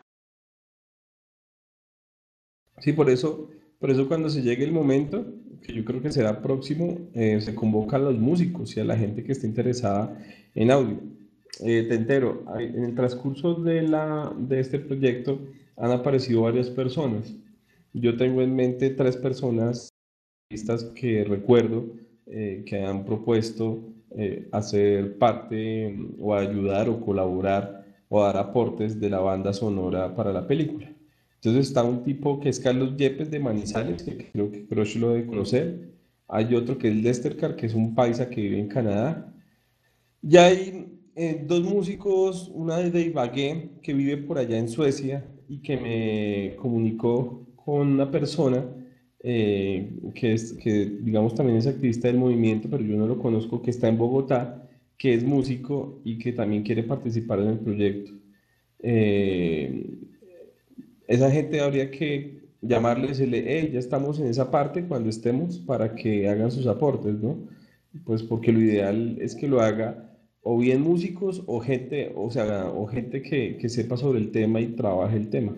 Sí, por eso, por eso cuando se llegue el momento, que yo creo que será próximo, eh, se convoca a los músicos y a la gente que esté interesada en audio. Eh, te entero, hay- en el transcurso de, la, de este proyecto han aparecido varias personas. Yo tengo en mente tres personas artistas que recuerdo eh, que han propuesto eh, hacer parte mm, o ayudar o colaborar o dar aportes de la banda sonora para la película. Entonces está un tipo que es Carlos Yepes de Manizales, que creo que Crush lo debe conocer. Hay otro que es Lester Carr, que es un paisa que vive en Canadá. Y hay eh, dos músicos, una de Ibagué, que vive por allá en Suecia y que me comunicó con una persona eh, que es, que digamos también es activista del movimiento, pero yo no lo conozco, que está en Bogotá, que es músico y que también quiere participar en el proyecto. Eh, Esa gente habría que llamarle y decirle, hey, ya estamos en esa parte cuando estemos para que hagan sus aportes, ¿no? Pues porque lo ideal es que lo haga o bien músicos o gente, o sea, o gente que, que sepa sobre el tema y trabaje el tema.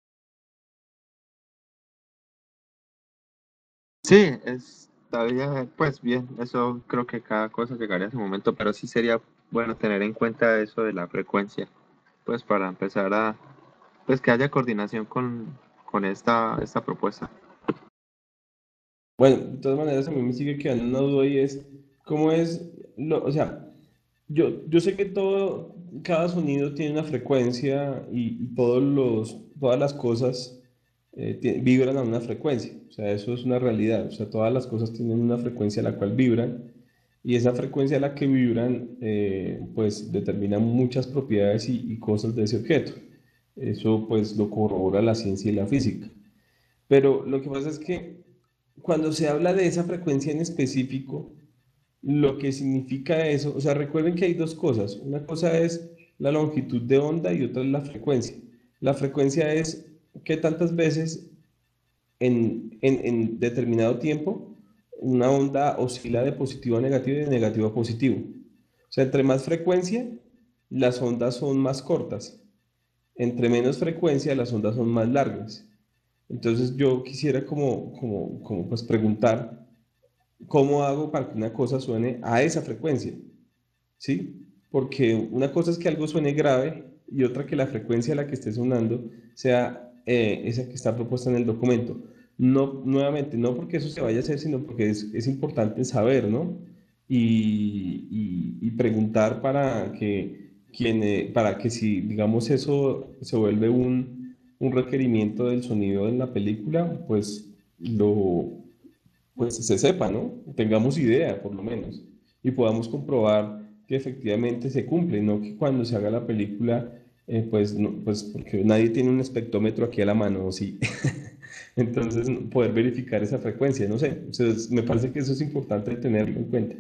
Sí, estaría pues bien, eso creo que cada cosa llegaría a su momento, pero sí sería bueno tener en cuenta eso de la frecuencia, pues para empezar a, pues que haya coordinación con, con esta, esta propuesta. Bueno, de todas maneras a mí me sigue quedando una duda y es, ¿cómo es, lo, o sea, yo, yo sé que todo, cada sonido tiene una frecuencia y, y todos los, todas las cosas eh, ti- vibran a una frecuencia. O sea, eso es una realidad. O sea, todas las cosas tienen una frecuencia a la cual vibran y esa frecuencia a la que vibran eh, pues determina muchas propiedades y, y cosas de ese objeto. Eso pues lo corrobora la ciencia y la física. Pero lo que pasa es que cuando se habla de esa frecuencia en específico, lo que significa eso, o sea, recuerden que hay dos cosas. Una cosa es la longitud de onda y otra es la frecuencia. La frecuencia es qué tantas veces en, en, en determinado tiempo una onda oscila de positivo a negativo y de negativo a positivo. O sea, entre más frecuencia, las ondas son más cortas. Entre menos frecuencia, las ondas son más largas. Entonces yo quisiera como, como, como pues preguntar, ¿cómo hago para que una cosa suene a esa frecuencia? ¿Sí? Porque una cosa es que algo suene grave y otra que la frecuencia a la que esté sonando sea eh, esa que está propuesta en el documento. No, nuevamente, no porque eso se vaya a hacer, sino porque es, es importante saber, ¿no? Y, y- y preguntar para que, quien, eh, para que si, digamos, eso se vuelve un, un requerimiento del sonido en la película, pues lo, pues se sepa, ¿no? Tengamos idea, por lo menos, y podamos comprobar que efectivamente se cumple, no que cuando se haga la película, eh, pues, no, pues porque nadie tiene un espectrómetro aquí a la mano, ¿o sí? Entonces, no- poder verificar esa frecuencia, no sé, o sea, es- me parece que eso es importante tenerlo en cuenta.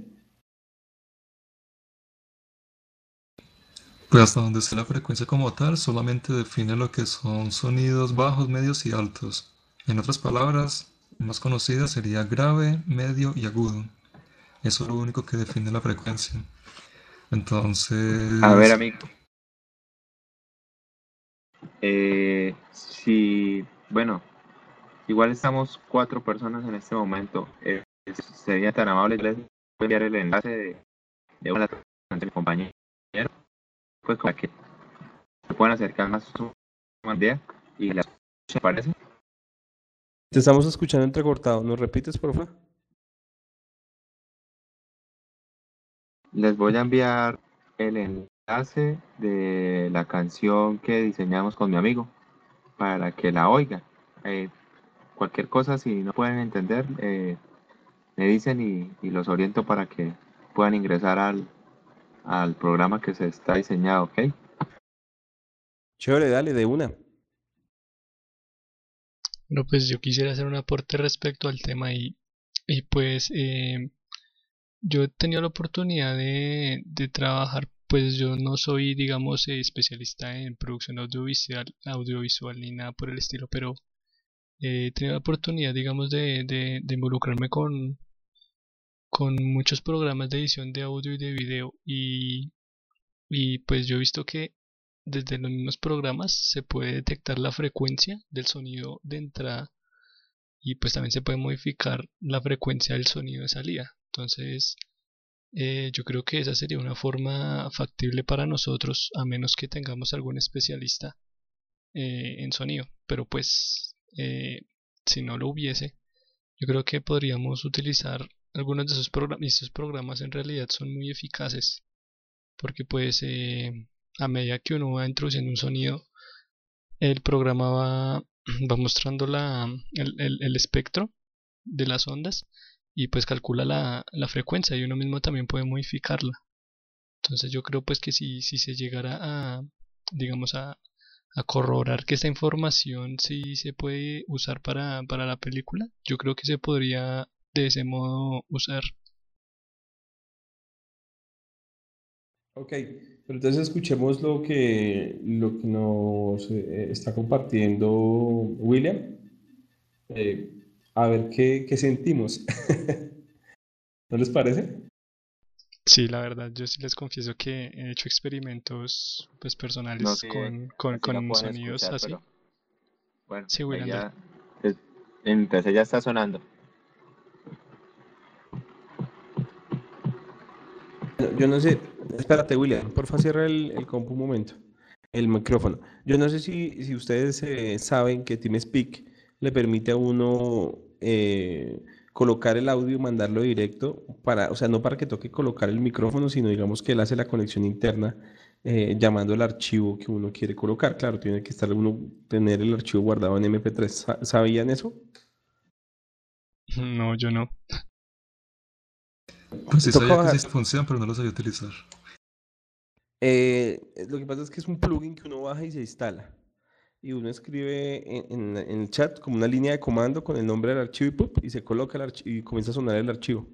Pues hasta donde esté la frecuencia como tal, solamente define lo que son sonidos bajos, medios y altos. En otras palabras, más conocida sería grave, medio y agudo. Eso es lo único que define la frecuencia. A ver, Entonces, amigo, eh, si, bueno, igual estamos cuatro personas en este momento. Eh, sería tan amable les voy a enviar el enlace de, de una de mi compañero, pues para que se puedan acercar más a su idea y les parece. Te estamos escuchando entrecortado, ¿nos repites, por favor? Les voy a enviar el enlace de la canción que diseñamos con mi amigo para que la oigan. Eh, cualquier cosa, si no pueden entender, eh, me dicen y, y los oriento para que puedan ingresar al, al programa que se está diseñado, ¿ok? Chévere, dale, de una. Bueno, pues yo quisiera hacer un aporte respecto al tema y, y pues eh, yo he tenido la oportunidad de, de trabajar, pues yo no soy, digamos, eh, especialista en producción audiovisual, audiovisual ni nada por el estilo, pero eh, he tenido la oportunidad, digamos, de, de, de involucrarme con, con muchos programas de edición de audio y de video y, y pues yo he visto que desde los mismos programas se puede detectar la frecuencia del sonido de entrada y pues también se puede modificar la frecuencia del sonido de salida. Entonces, eh, yo creo que esa sería una forma factible para nosotros, a menos que tengamos algún especialista eh, en sonido. Pero pues, eh, si no lo hubiese, yo creo que podríamos utilizar algunos de esos programas. Y estos programas en realidad son muy eficaces, porque pues eh, a medida que uno va introduciendo un sonido, el programa va, va mostrando la, el, el, el espectro de las ondas y pues calcula la, la frecuencia y uno mismo también puede modificarla. Entonces yo creo pues que si, si se llegara a, digamos, a, a corroborar que esta información sí se puede usar para, para la película, yo creo que se podría de ese modo usar. Ok, pero entonces escuchemos lo que, lo que nos eh, está compartiendo William. Eh, a ver qué, qué sentimos. ¿No les parece? Sí, la verdad, yo sí les confieso que he hecho experimentos pues No personales sé con, con, si lo con pueden sonidos escuchar, así. pero bueno, Sí, ahí William, dale. ya, pues, entonces ya está sonando. Bueno, yo no sé, espérate, William, porfa, cierra el, el compu un momento, el micrófono. Yo no sé si, si ustedes eh, saben que TeamSpeak le permite a uno eh, colocar el audio y mandarlo directo para, o sea, no para que toque colocar el micrófono, sino digamos que él hace la conexión interna eh, llamando al archivo que uno quiere colocar. Claro, tiene que estar uno, tener el archivo guardado en M P tres. Sa- ¿Sabían eso? No, yo no. pues sí Toca sabía que bajar. sí funciona, pero no lo sabía utilizar. Eh, lo que pasa es que es un plugin que uno baja y se instala. Y uno escribe en, en- en el chat como una línea de comando con el nombre del archivo y, ¡pup! Y se coloca el archivo y comienza a sonar el archivo.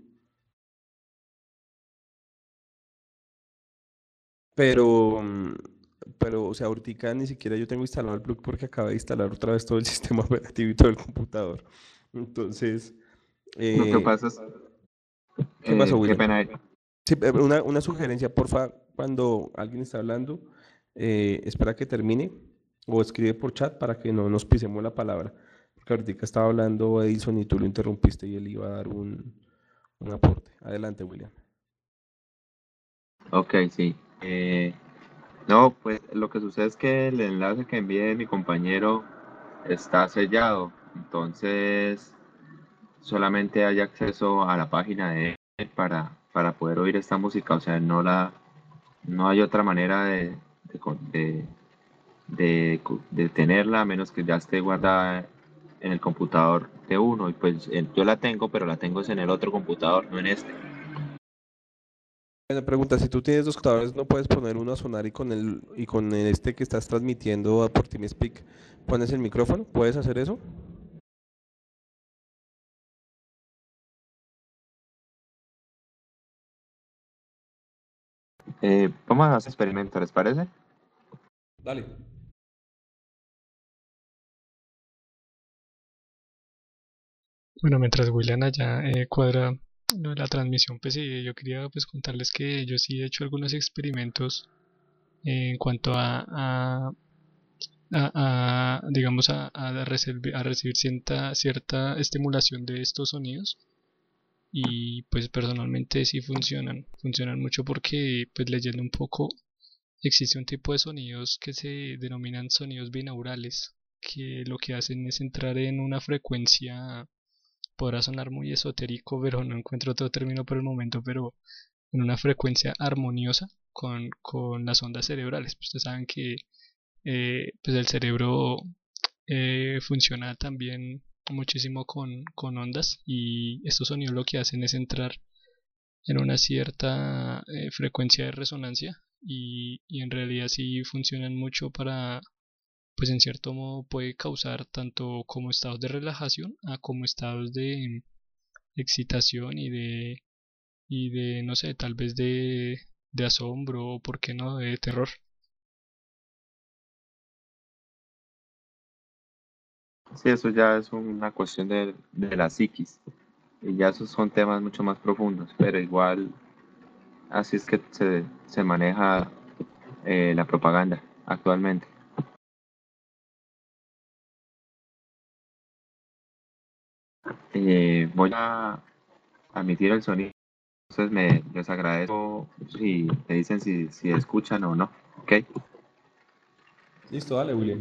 Pero, mm, pero, o sea, ahorita ni siquiera yo tengo instalado el plugin porque acabé de instalar otra vez todo el sistema operativo y todo el computador. Entonces, Lo que Eh, pasa es, ¿Qué pasó, eh, qué William? pena. Sí, eh, una, una sugerencia, porfa, cuando alguien está hablando, eh, espera que termine o escribe por chat para que no nos pisemos la palabra. Porque ahorita estaba hablando Edison y tú lo interrumpiste y él iba a dar un, un aporte. Adelante, William. Ok, sí. Eh, no, pues lo que sucede es que el enlace que envié mi compañero está sellado, entonces solamente hay acceso a la página de él para, para poder oír esta música, o sea, no la, no hay otra manera de, de, con- de- de cu- de tenerla a menos que ya esté guardada en el computador de uno, y pues eh, yo la tengo, pero la tengo es en el otro computador, no en este. Una pregunta, si tú tienes dos computadores, ¿no puedes poner uno a sonar y con el y con el este que estás transmitiendo a por TeamSpeak pones el micrófono? ¿Puedes hacer eso? Eh, vamos a hacer experimento, ¿les parece? Dale. Bueno, mientras William allá eh, cuadra lo de la transmisión, pues sí, yo quería pues contarles que yo sí he hecho algunos experimentos en cuanto a, a, a- a, digamos, a, a recibir, a recibir cierta, cierta estimulación de estos sonidos y pues personalmente sí funcionan, funcionan mucho porque pues leyendo un poco existe un tipo de sonidos que se denominan sonidos binaurales, que lo que hacen es entrar en una frecuencia. Podrá sonar muy esotérico, pero no encuentro otro término por el momento, pero en una frecuencia armoniosa con, con las ondas cerebrales. Pues ustedes saben que eh, pues el cerebro eh, funciona también muchísimo con, con ondas y estos sonidos lo que hacen es entrar en una cierta eh, frecuencia de resonancia y, y en realidad sí funcionan mucho para, pues en cierto modo puede causar tanto como estados de relajación a como estados de excitación y de, y de, no sé, tal vez de, de asombro o, por qué no, de terror. Sí, eso ya es una cuestión de, de la psiquis. Y ya esos son temas mucho más profundos, pero igual así es que se, se maneja eh, la propaganda actualmente. Eh, voy a admitir el sonido, entonces me les agradezco si me dicen si, si escuchan o no, ¿ok? Listo, dale, William.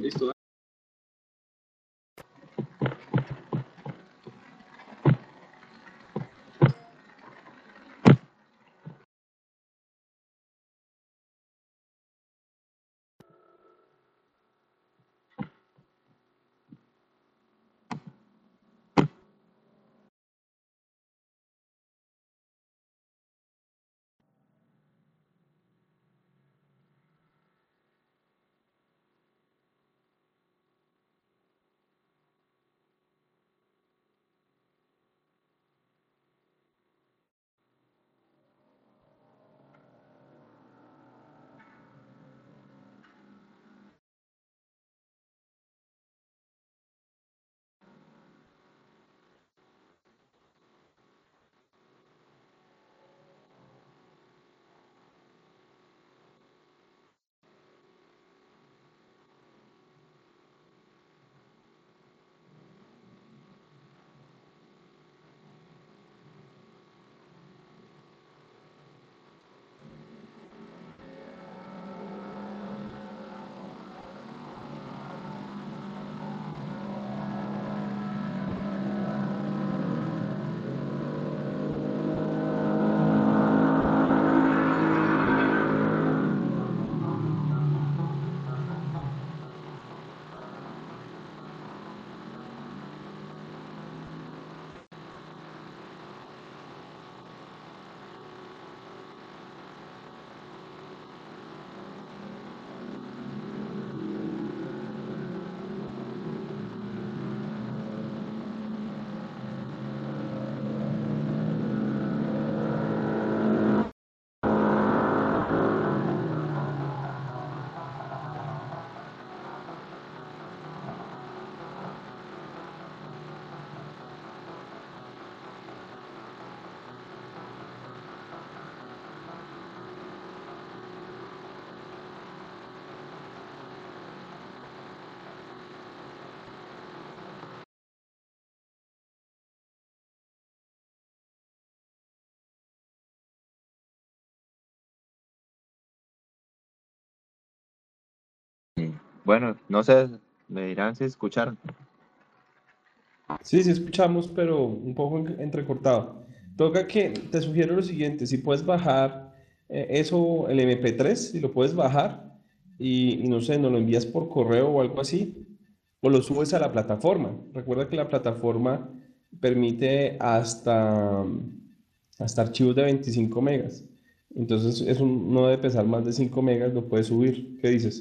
Bueno, no sé, me dirán si escucharon. Sí, sí escuchamos, pero un poco en- entrecortado. Toca que te sugiero lo siguiente, si puedes bajar eh, eso, el M P tres, si lo puedes bajar y, y no sé, nos lo envías por correo o algo así, o lo subes a la plataforma. Recuerda que la plataforma permite hasta, hasta archivos de veinticinco megas. Entonces, eso no debe pesar más de cinco megas, lo puedes subir. ¿Qué dices?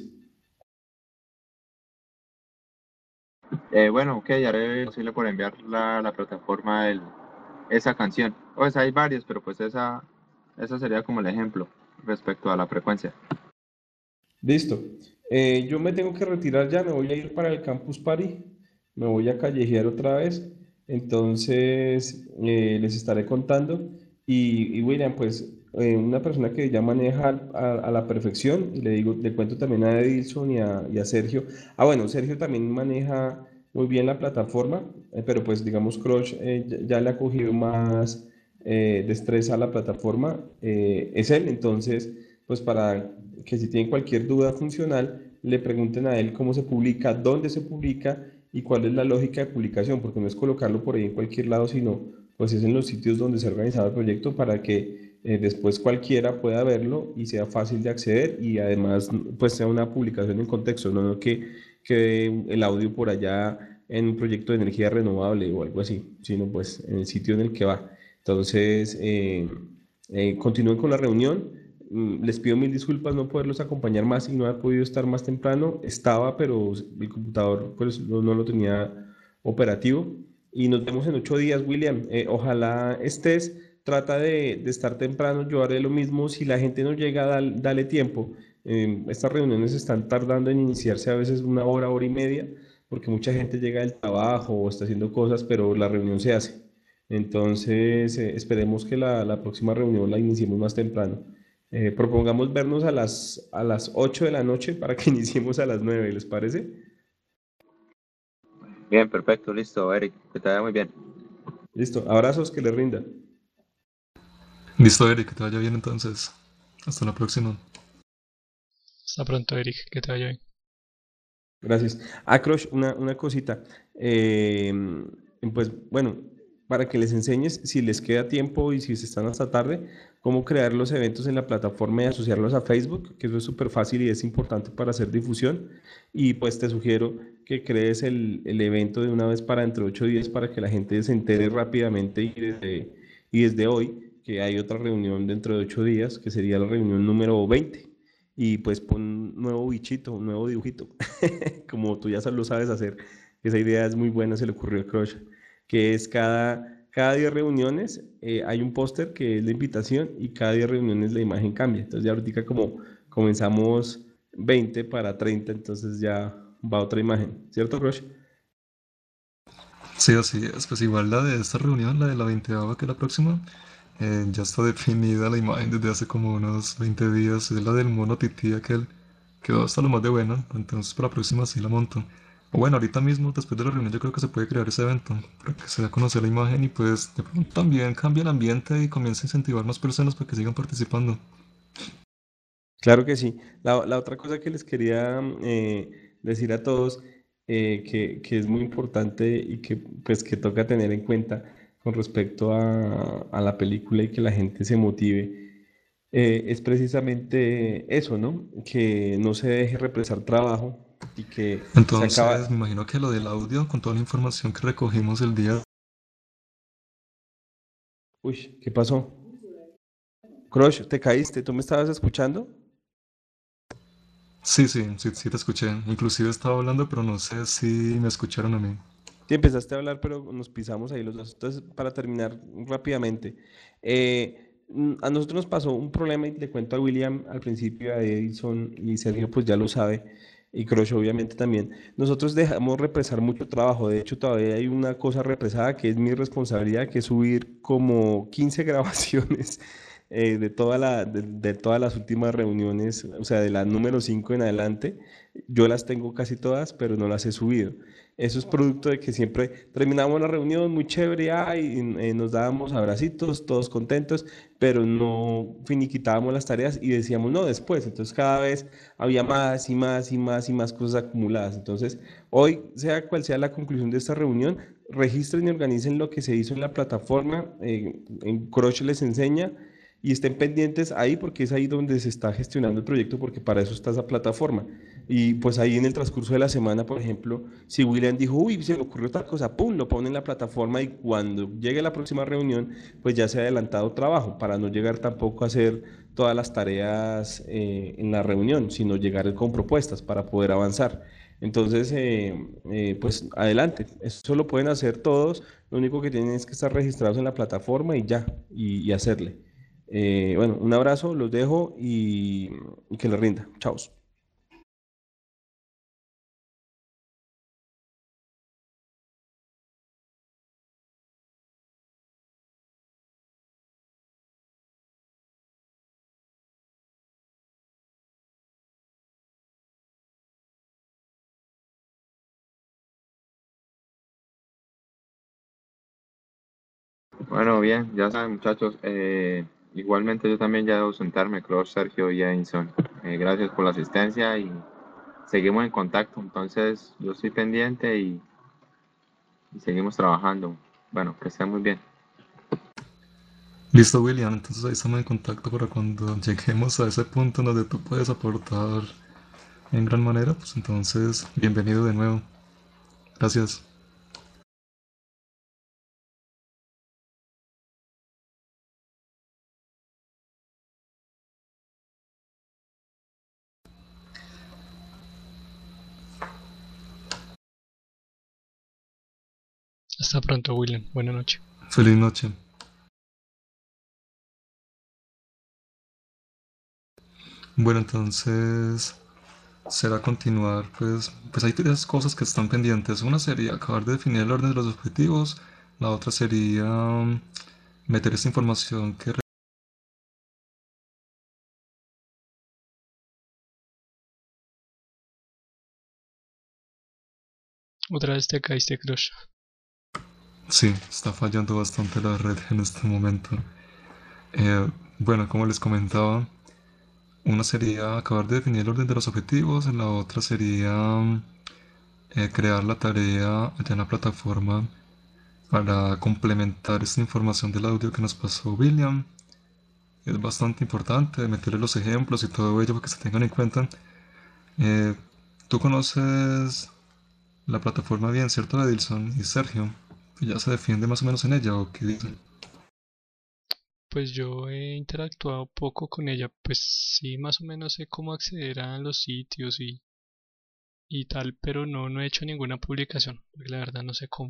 Eh, bueno, ok, haré lo posible por enviar la, la plataforma el, esa canción. Pues hay varios, pero pues esa, esa sería como el ejemplo respecto a la frecuencia. Listo. Eh, yo me tengo que retirar ya, me voy a ir para el Campus Party, me voy a callejear otra vez, entonces eh, les estaré contando. Y, y William, pues eh, una persona que ya maneja al- a, a la perfección, y le digo, le cuento también a Edilson y a, y a Sergio. Ah, bueno, Sergio también maneja muy bien la plataforma, eh, pero pues digamos Crush eh, ya, ya le ha cogido más eh, destreza a la plataforma, eh, es él, entonces pues para que si tienen cualquier duda funcional, le pregunten a él cómo se publica, dónde se publica y cuál es la lógica de publicación, porque no es colocarlo por ahí en cualquier lado, sino pues es en los sitios donde se ha organizado el proyecto para que eh, después cualquiera pueda verlo y sea fácil de acceder y además pues sea una publicación en contexto, no, no que quede el audio por allá en un proyecto de energía renovable o algo así, sino pues en el sitio en el que va. Entonces, eh, eh, continúen con la reunión. Mm, Les pido mil disculpas no poderlos acompañar más y no haber podido estar más temprano. Estaba, pero mi computador pues, no, no lo tenía operativo. Y nos vemos en ocho días, William. Eh, ojalá estés. Trata de, de estar temprano. Yo haré lo mismo. Si la gente no llega, dal- dale tiempo. Eh, estas reuniones están tardando en iniciarse a veces una hora, hora y media, porque mucha gente llega del trabajo o está haciendo cosas, pero la reunión se hace. Entonces, eh, esperemos que la, la próxima reunión la iniciemos más temprano. Eh, propongamos vernos a las, a las ocho de la noche para que iniciemos a las nueve, ¿les parece? Bien, perfecto, listo, Eric, que te vaya muy bien. Listo, abrazos, que les rinda. Listo, Eric, que te vaya bien entonces. Hasta la próxima. Hasta pronto, Eric, que te vaya bien. Gracias. Ah, Crush, una, una cosita. Eh, pues bueno, para que les enseñes, si les queda tiempo y si se están hasta tarde, cómo crear los eventos en la plataforma y asociarlos a Facebook, que eso es súper fácil y es importante para hacer difusión. Y pues te sugiero que crees el, el evento de una vez para dentro de ocho días para que la gente se entere rápidamente y desde, y desde hoy, que hay otra reunión dentro de ocho días, que sería la reunión número veinte. Y pues pon un nuevo bichito, un nuevo dibujito. Como tú ya lo sabes hacer, esa idea es muy buena, se le ocurrió a Crush, que es cada, cada diez reuniones eh, hay un póster que es la invitación y cada diez reuniones la imagen cambia. Entonces ya ahorita como comenzamos veinte para treinta, entonces ya va otra imagen, ¿cierto, Crush? Sí, así es. Pues igual la de esta reunión, la de la veinteava, que es la próxima, eh, ya está definida la imagen desde hace como unos veinte días. Es la del mono tití aquel. Quedó hasta lo más de buena. Entonces para la próxima sí la monto. O bueno, ahorita mismo, después de la reunión, yo creo que se puede crear ese evento para que se dé a conocer la imagen y pues de pronto también cambie el ambiente y comience a incentivar más personas para que sigan participando. Claro que sí. La, la otra cosa que les quería eh, decir a todos, eh, que, que es muy importante y que pues que toca tener en cuenta con respecto a, a la película y que la gente se motive, eh, es precisamente eso, ¿no? Que no se deje represar trabajo y que se Entonces, acaba... me imagino que lo del audio, con toda la información que recogimos el día. Uy, ¿qué pasó? Crush, ¿te caíste? ¿Tú me estabas escuchando? Sí, sí, sí, sí te escuché. Inclusive estaba hablando, pero no sé si me escucharon a mí. Sí, empezaste a hablar, pero nos pisamos ahí los dos. Entonces, para terminar rápidamente, eh, mm, a nosotros nos pasó un problema y le cuento a William al principio, a Edison y Sergio, pues ya lo sabe, y Crush obviamente también. Nosotros dejamos represar mucho trabajo. De hecho, todavía hay una cosa represada que es mi responsabilidad, que es subir como quince grabaciones eh, de, toda la, de, de todas las últimas reuniones, o sea, de la número cinco en adelante, yo las tengo casi todas, pero no las he subido. Eso es producto de que siempre terminamos la reunión muy chévere, ay, y, eh, nos dábamos abracitos, todos contentos, pero no finiquitábamos las tareas y decíamos no después. Entonces cada vez había más y más y más y más cosas acumuladas. Entonces, hoy, sea cual sea la conclusión de esta reunión, registren y organicen lo que se hizo en la plataforma. Eh, en Crush les enseña y estén pendientes ahí porque es ahí donde se está gestionando el proyecto porque para eso está esa plataforma. Y pues ahí en el transcurso de la semana, por ejemplo, si William dijo, uy, se me ocurrió tal cosa, pum, lo pone en la plataforma y cuando llegue la próxima reunión, pues ya se ha adelantado trabajo para no llegar tampoco a hacer todas las tareas eh, en la reunión, sino llegar con propuestas para poder avanzar. Entonces, eh, eh, pues adelante, eso lo pueden hacer todos, lo único que tienen es que estar registrados en la plataforma y ya, y, y hacerle. Eh, bueno, un abrazo, los dejo y, y que les rinda. Chao. Bueno, bien, ya saben muchachos, eh, igualmente yo también ya debo sentarme, Cross, Sergio y Edinson. Eh, gracias por la asistencia y seguimos en contacto. Entonces yo estoy pendiente y, y seguimos trabajando. Bueno, que estén muy bien. Listo, William, entonces ahí estamos en contacto para cuando lleguemos a ese punto en donde tú puedes aportar en gran manera, pues entonces bienvenido de nuevo. Gracias. Hasta pronto, William. Buenas noches. Feliz noche. Bueno, entonces será continuar, pues, pues hay tres cosas que están pendientes. Una sería acabar de definir el orden de los objetivos, la otra sería mm, meter esta información que... re- Otra vez te caíste, Crush. Sí, está fallando bastante la red en este momento. Eh, bueno, como les comentaba, una sería acabar de definir el orden de los objetivos, la otra sería mm, eh, crear la tarea allá en la plataforma para complementar esta información del audio que nos pasó William. Es bastante importante meterle los ejemplos y todo ello para que se tengan en cuenta. Eh, Tú conoces la plataforma bien, ¿cierto, Edilson y Sergio? ¿Ya se defiende más o menos en ella o qué dicen? Pues yo he interactuado poco con ella, pues sí, más o menos sé cómo acceder a los sitios y, y tal, pero no, no he hecho ninguna publicación, porque la verdad no sé cómo.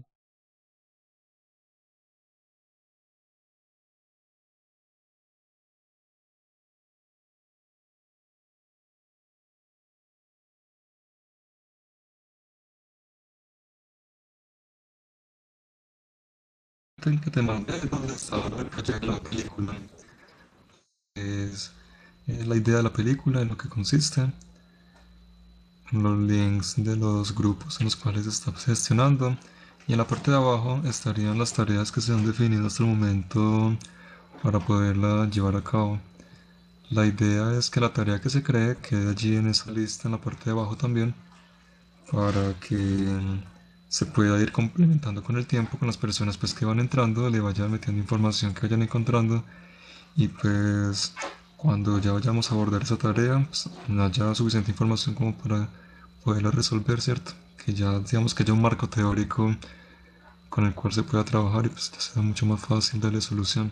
El que te mandé es donde estaba el proyecto de la película. Es, es la idea de la película, en lo que consiste, los links de los grupos en los cuales estás gestionando. Y en la parte de abajo estarían las tareas que se han definido hasta el momento para poderla llevar a cabo. La idea es que la tarea que se cree quede allí en esa lista en la parte de abajo también para que se pueda ir complementando con el tiempo con las personas pues que van entrando, le vayan metiendo información que vayan encontrando y pues cuando ya vayamos a abordar esa tarea pues, no haya suficiente información como para poderla resolver, ¿cierto? Que ya digamos que haya un marco teórico con el cual se pueda trabajar y pues ya sea mucho más fácil darle solución.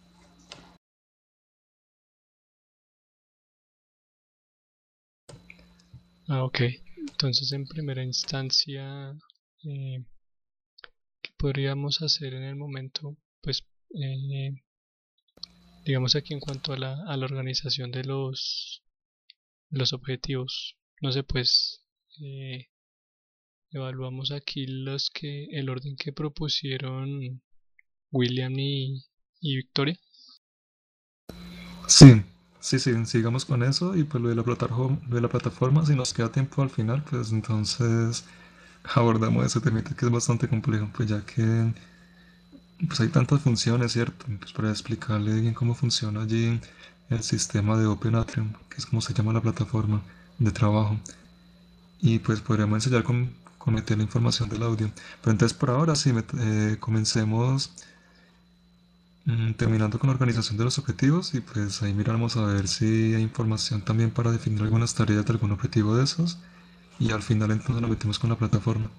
Ah, ok. Entonces, en primera instancia, eh, ¿qué podríamos hacer en el momento? Pues, eh, digamos aquí en cuanto a la, a la organización de los, los objetivos. No sé, pues, eh, evaluamos aquí los que, el orden que propusieron William y, y Victoria. Sí, sí, sí, sigamos con eso y pues lo de la plataforma, lo de la plataforma, si nos queda tiempo al final, pues entonces abordamos ese temita que es bastante complejo, pues ya que pues hay tantas funciones, ¿cierto? Pues para explicarle bien cómo funciona allí el sistema de Open Atrium, que es como se llama la plataforma de trabajo. Y pues podríamos enseñar con, con meter la información del audio. Pero entonces por ahora sí, met- eh, comencemos mm, terminando con la organización de los objetivos y pues ahí miramos a ver si hay información también para definir algunas tareas de algún objetivo de esos. Y al final entonces nos metemos con la plataforma.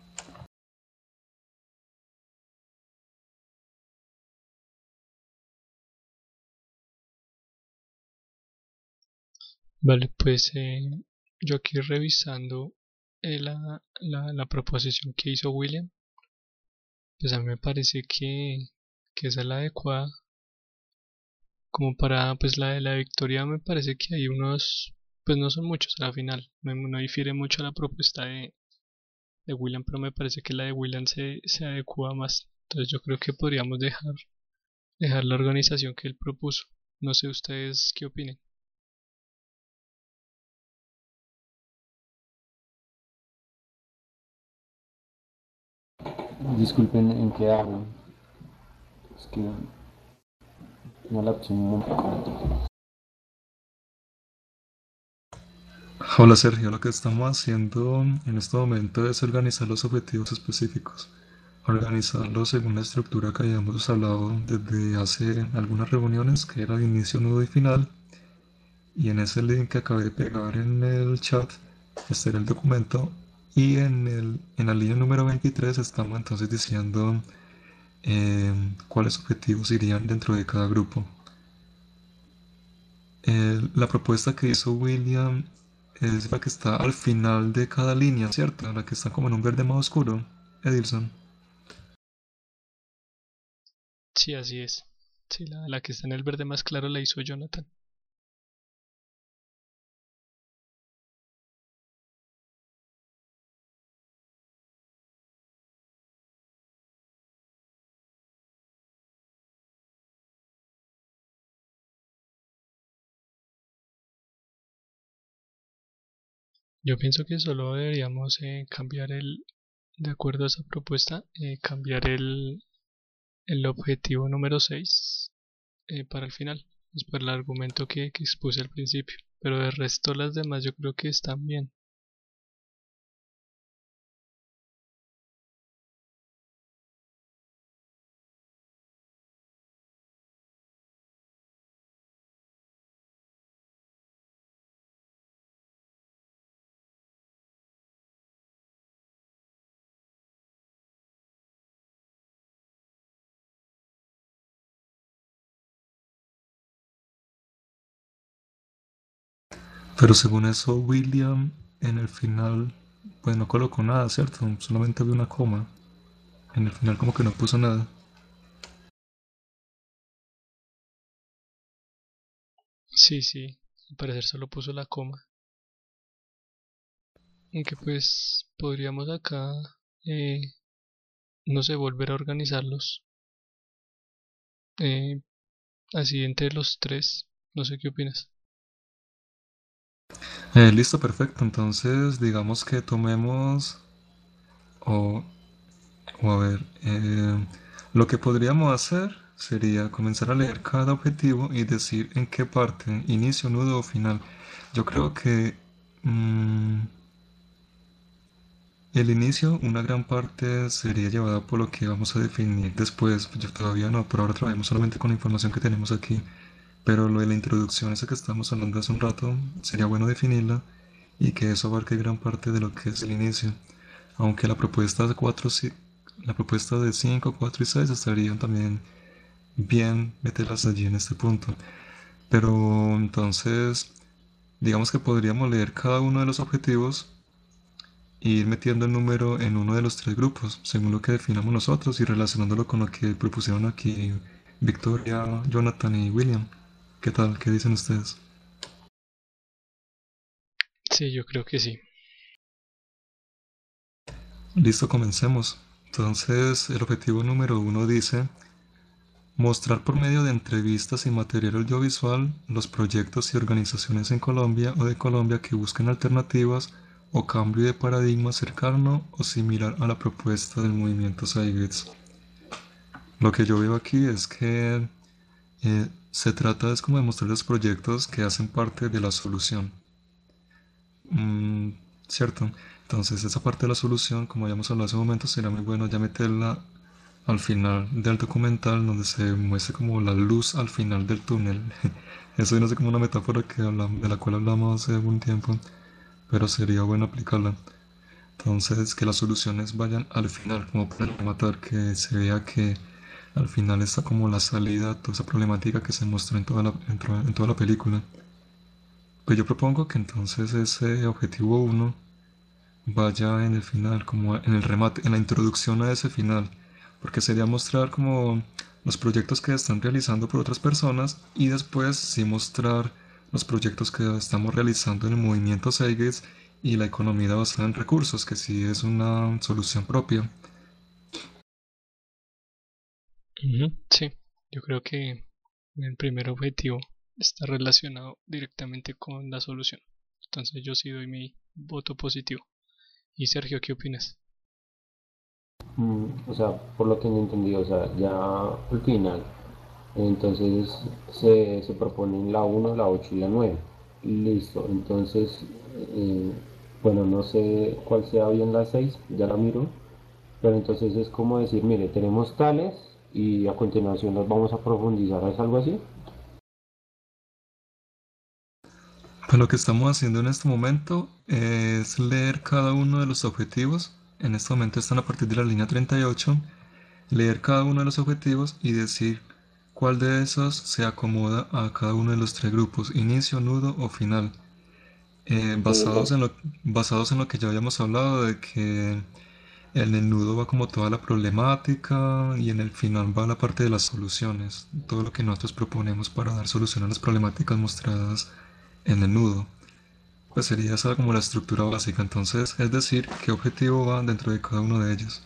Vale, pues eh, yo aquí revisando eh, la, la, la proposición que hizo William, pues a mí me parece que, que esa es la adecuada. Como para pues la de la victoria me parece que hay unos, pues no son muchos a la final, no, no difiere mucho a la propuesta de, de William, pero me parece que la de William se, se adecua más. Entonces yo creo que podríamos dejar, dejar la organización que él propuso. No sé ustedes qué opinen. Disculpen, ¿en qué hago? Es que no la opción un momento. Hola Sergio, lo que estamos haciendo en este momento es organizar los objetivos específicos, organizarlos según la estructura que habíamos hablado desde hace algunas reuniones, que era inicio, nudo y final, y en ese link que acabé de pegar en el chat está el documento, y en, el, en la línea número veintitrés estamos entonces diciendo eh, cuáles objetivos irían dentro de cada grupo. El- la propuesta que hizo William es la que está al final de cada línea, ¿cierto? La que está como en un verde más oscuro, Edilson. Sí, así es. Sí, la, la que está en el verde más claro la hizo Jonathan. Yo pienso que solo deberíamos eh, cambiar el, de acuerdo a esa propuesta, eh, cambiar el, el objetivo número seis eh, para el final, es por el argumento que, que expuse al principio, pero de resto las demás yo creo que están bien. Pero según eso, William en el final, pues no colocó nada, ¿cierto? Solamente había una coma. En el final como que no puso nada. Sí, sí, al parecer solo puso la coma, aunque pues podríamos acá, eh, no sé, volver a organizarlos, eh, así entre los tres, no sé qué opinas. Eh, listo, perfecto. Entonces, digamos que tomemos, o, o a ver, eh, lo que podríamos hacer sería comenzar a leer cada objetivo y decir en qué parte, inicio, nudo o final. Yo creo que mm, el inicio, una gran parte sería llevada por lo que vamos a definir después. Yo todavía no, por ahora trabajamos solamente con la información que tenemos aquí. Pero lo de la introducción, esa que estamos hablando hace un rato, sería bueno definirla y que eso abarque gran parte de lo que es el inicio. Aunque la propuesta de cuatro, si- la propuesta de cinco, cuatro y seis estarían también bien meterlas allí en este punto. Pero entonces, digamos que podríamos leer cada uno de los objetivos e ir metiendo el número en uno de los tres grupos, según lo que definamos nosotros y relacionándolo con lo que propusieron aquí Victoria, Jonathan y William. ¿Qué tal? ¿Qué dicen ustedes? Sí, yo creo que sí. Listo, comencemos. Entonces, el objetivo número uno dice Mostrar por medio de entrevistas y material audiovisual los proyectos y organizaciones en Colombia o de Colombia que busquen alternativas o cambio de paradigma cercano o similar a la propuesta del movimiento Saigets. Lo que yo veo aquí es que eh, se trata es como de mostrar los proyectos que hacen parte de la solución. Mm, ¿cierto? Entonces esa parte de la solución, como habíamos hablado hace un momento, sería muy bueno ya meterla al final del documental donde se muestre como la luz al final del túnel. Eso viene a ser como una metáfora que hablam- de la cual hablamos hace algún tiempo, pero sería bueno aplicarla. Entonces que las soluciones vayan al final, como para matar, que se vea que al final está como la salida a toda esa problemática que se mostró en toda la, en tro- en toda la película. Pues yo propongo que entonces ese objetivo uno vaya en el final, como en el remate, en la introducción a ese final, porque sería mostrar como los proyectos que están realizando por otras personas y después sí mostrar los proyectos que estamos realizando en el movimiento Seigets y la economía basada en recursos, que sí es una solución propia. Ujú, sí, yo creo que el primer objetivo está relacionado directamente con la solución. Entonces yo sí doy mi voto positivo. ¿Y Sergio, qué opinas? Mm, o sea, por lo que no entendí, o sea, ya al final, entonces se, se proponen la uno, la ocho y la nueve. Listo, entonces, eh, bueno, no sé cuál sea bien la seis, ya la miro, pero entonces es como decir, mire, tenemos tales y a continuación las vamos a profundizar, ¿es algo así? Pues lo que estamos haciendo en este momento es leer cada uno de los objetivos. En este momento están a partir de la línea treinta y ocho. Leer cada uno de los objetivos y decir cuál de esos se acomoda a cada uno de los tres grupos, inicio, nudo o final. Eh, basados en lo, basados en lo que ya habíamos hablado de que en el nudo va como toda la problemática y en el final va la parte de las soluciones, todo lo que nosotros proponemos para dar solución a las problemáticas mostradas en el nudo. Pues sería esa como la estructura básica, entonces es decir, qué objetivo va dentro de cada uno de ellos.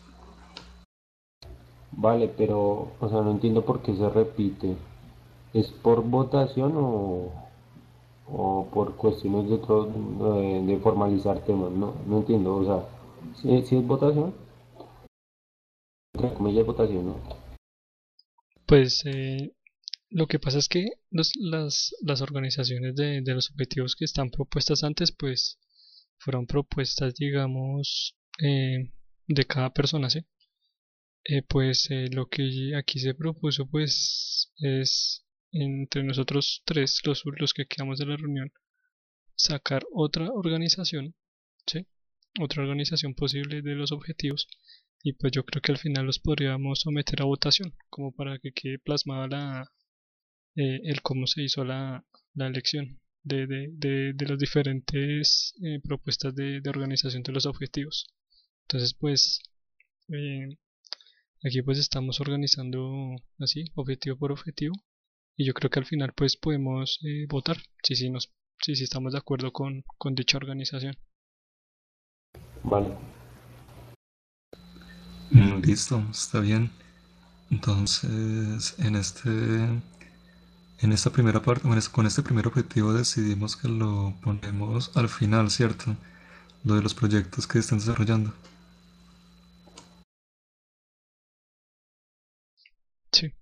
Vale, pero, o sea, no entiendo por qué se repite. ¿Es por votación o, o por cuestiones de, otro, de, de formalizar temas? No, no entiendo, o sea, si, si es votación, entre comillas votación, ¿no? Pues eh, lo que pasa es que los- las, las organizaciones de, de los objetivos que están propuestas antes, pues fueron propuestas, digamos, eh, de cada persona, ¿sí? Eh, pues eh, lo que aquí se propuso, pues es entre nosotros tres, los, los que quedamos de la reunión, sacar otra organización, ¿sí? Otra organización posible de los objetivos. Y pues yo creo que al final los podríamos someter a votación, como para que quede plasmada la, eh, el cómo se hizo la, la elección de, de, de, de las diferentes eh, propuestas de, de organización de los objetivos. Entonces, pues, eh, aquí pues estamos organizando así, objetivo por objetivo. Y yo creo que al final pues podemos eh, votar si sí nos, si sí estamos de acuerdo con, con dicha organización. Vale, Mm, listo, está bien. Entonces, en este, en esta primera parte, bueno, es- con este primer objetivo decidimos que lo ponemos al final, ¿cierto? Lo de los proyectos que están desarrollando. Sí,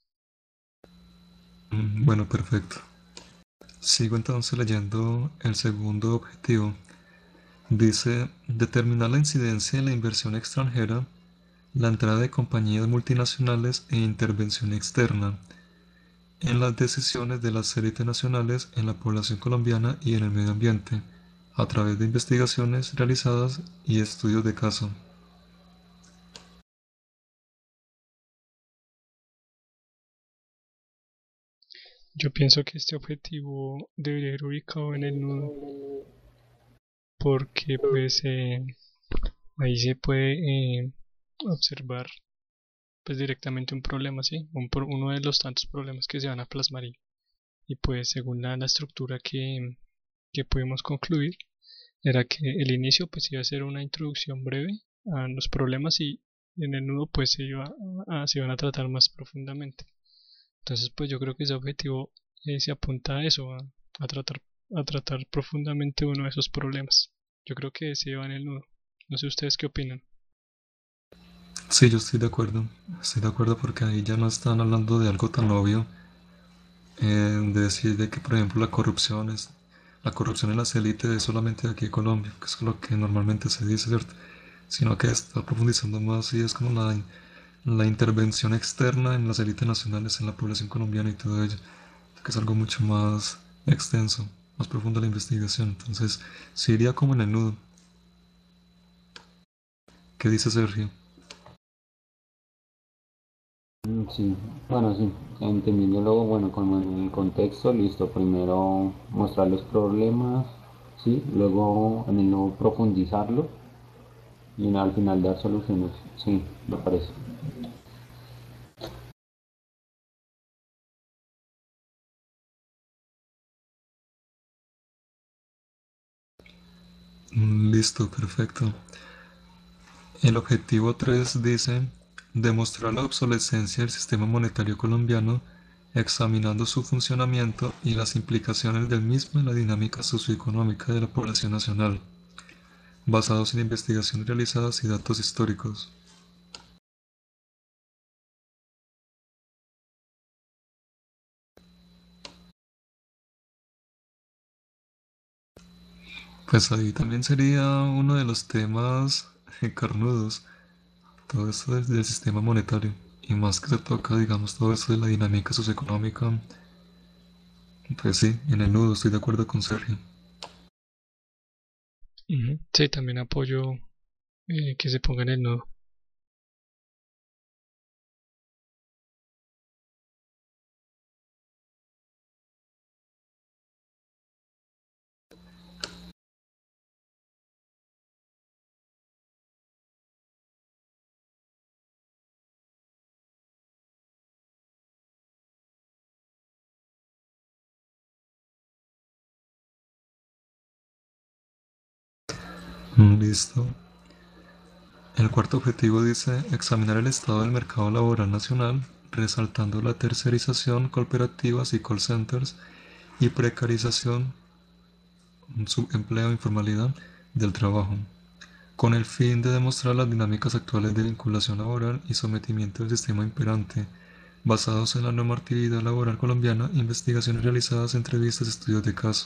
Mm, bueno, perfecto. Sigo entonces leyendo el segundo objetivo. Dice, determinar la incidencia de la inversión extranjera, la entrada de compañías multinacionales e intervención externa en las decisiones de las élites nacionales en la población colombiana y en el medio ambiente, a través de investigaciones realizadas y estudios de caso. yo pienso que este objetivo debería ir ubicado en el nudo porque pues eh, ahí se puede eh, observar pues directamente un problema, ¿sí? Un pro- uno de los tantos problemas que se van a plasmar y, y pues según la, la estructura que, que pudimos concluir era que el inicio pues iba a ser una introducción breve a los problemas y en el nudo pues se iba a, se iban a tratar más profundamente. Entonces, pues yo creo que ese objetivo eh, se apunta a eso, a, a tratar, a tratar profundamente uno de esos problemas. Yo creo que ese va en el nudo. No sé ustedes qué opinan. Sí, yo estoy de acuerdo. Estoy de acuerdo porque ahí ya no están hablando de algo tan obvio, eh, de decir de que, por ejemplo, la corrupción es la corrupción en las élites es solamente de aquí de Colombia, que es lo que normalmente se dice, ¿cierto? Sino que está profundizando más y es como la, la intervención externa en las élites nacionales, en la población colombiana y todo ello, que es algo mucho más extenso, más profundo la investigación. Entonces, sí iría como en el nudo. ¿Qué dice Sergio? Mm, sí, bueno, sí, entendiéndolo, bueno, como en el contexto, listo, primero mostrar los problemas, sí, luego en el nuevo profundizarlo y al final dar soluciones, sí, me parece. Mm, Listo, perfecto. El objetivo tres dice demostrar la obsolescencia del sistema monetario colombiano, examinando su funcionamiento y las implicaciones del mismo en la dinámica socioeconómica de la población nacional, basados en investigaciones realizadas y datos históricos. Pues ahí también sería uno de los temas carnudos, todo esto del, del sistema monetario, y más que se toca, digamos, todo esto de la dinámica socioeconómica. Pues sí, en el nudo estoy de acuerdo con Sergio. Ujú. Sí, también apoyo eh, que se ponga en el nudo. Mm, Listo. El cuarto objetivo dice examinar el estado del mercado laboral nacional, resaltando la tercerización, cooperativas y call centers y precarización, subempleo e informalidad del trabajo, con el fin de demostrar las dinámicas actuales de vinculación laboral y sometimiento del sistema imperante, basados en la normatividad laboral colombiana, investigaciones realizadas, entrevistas, estudios de caso.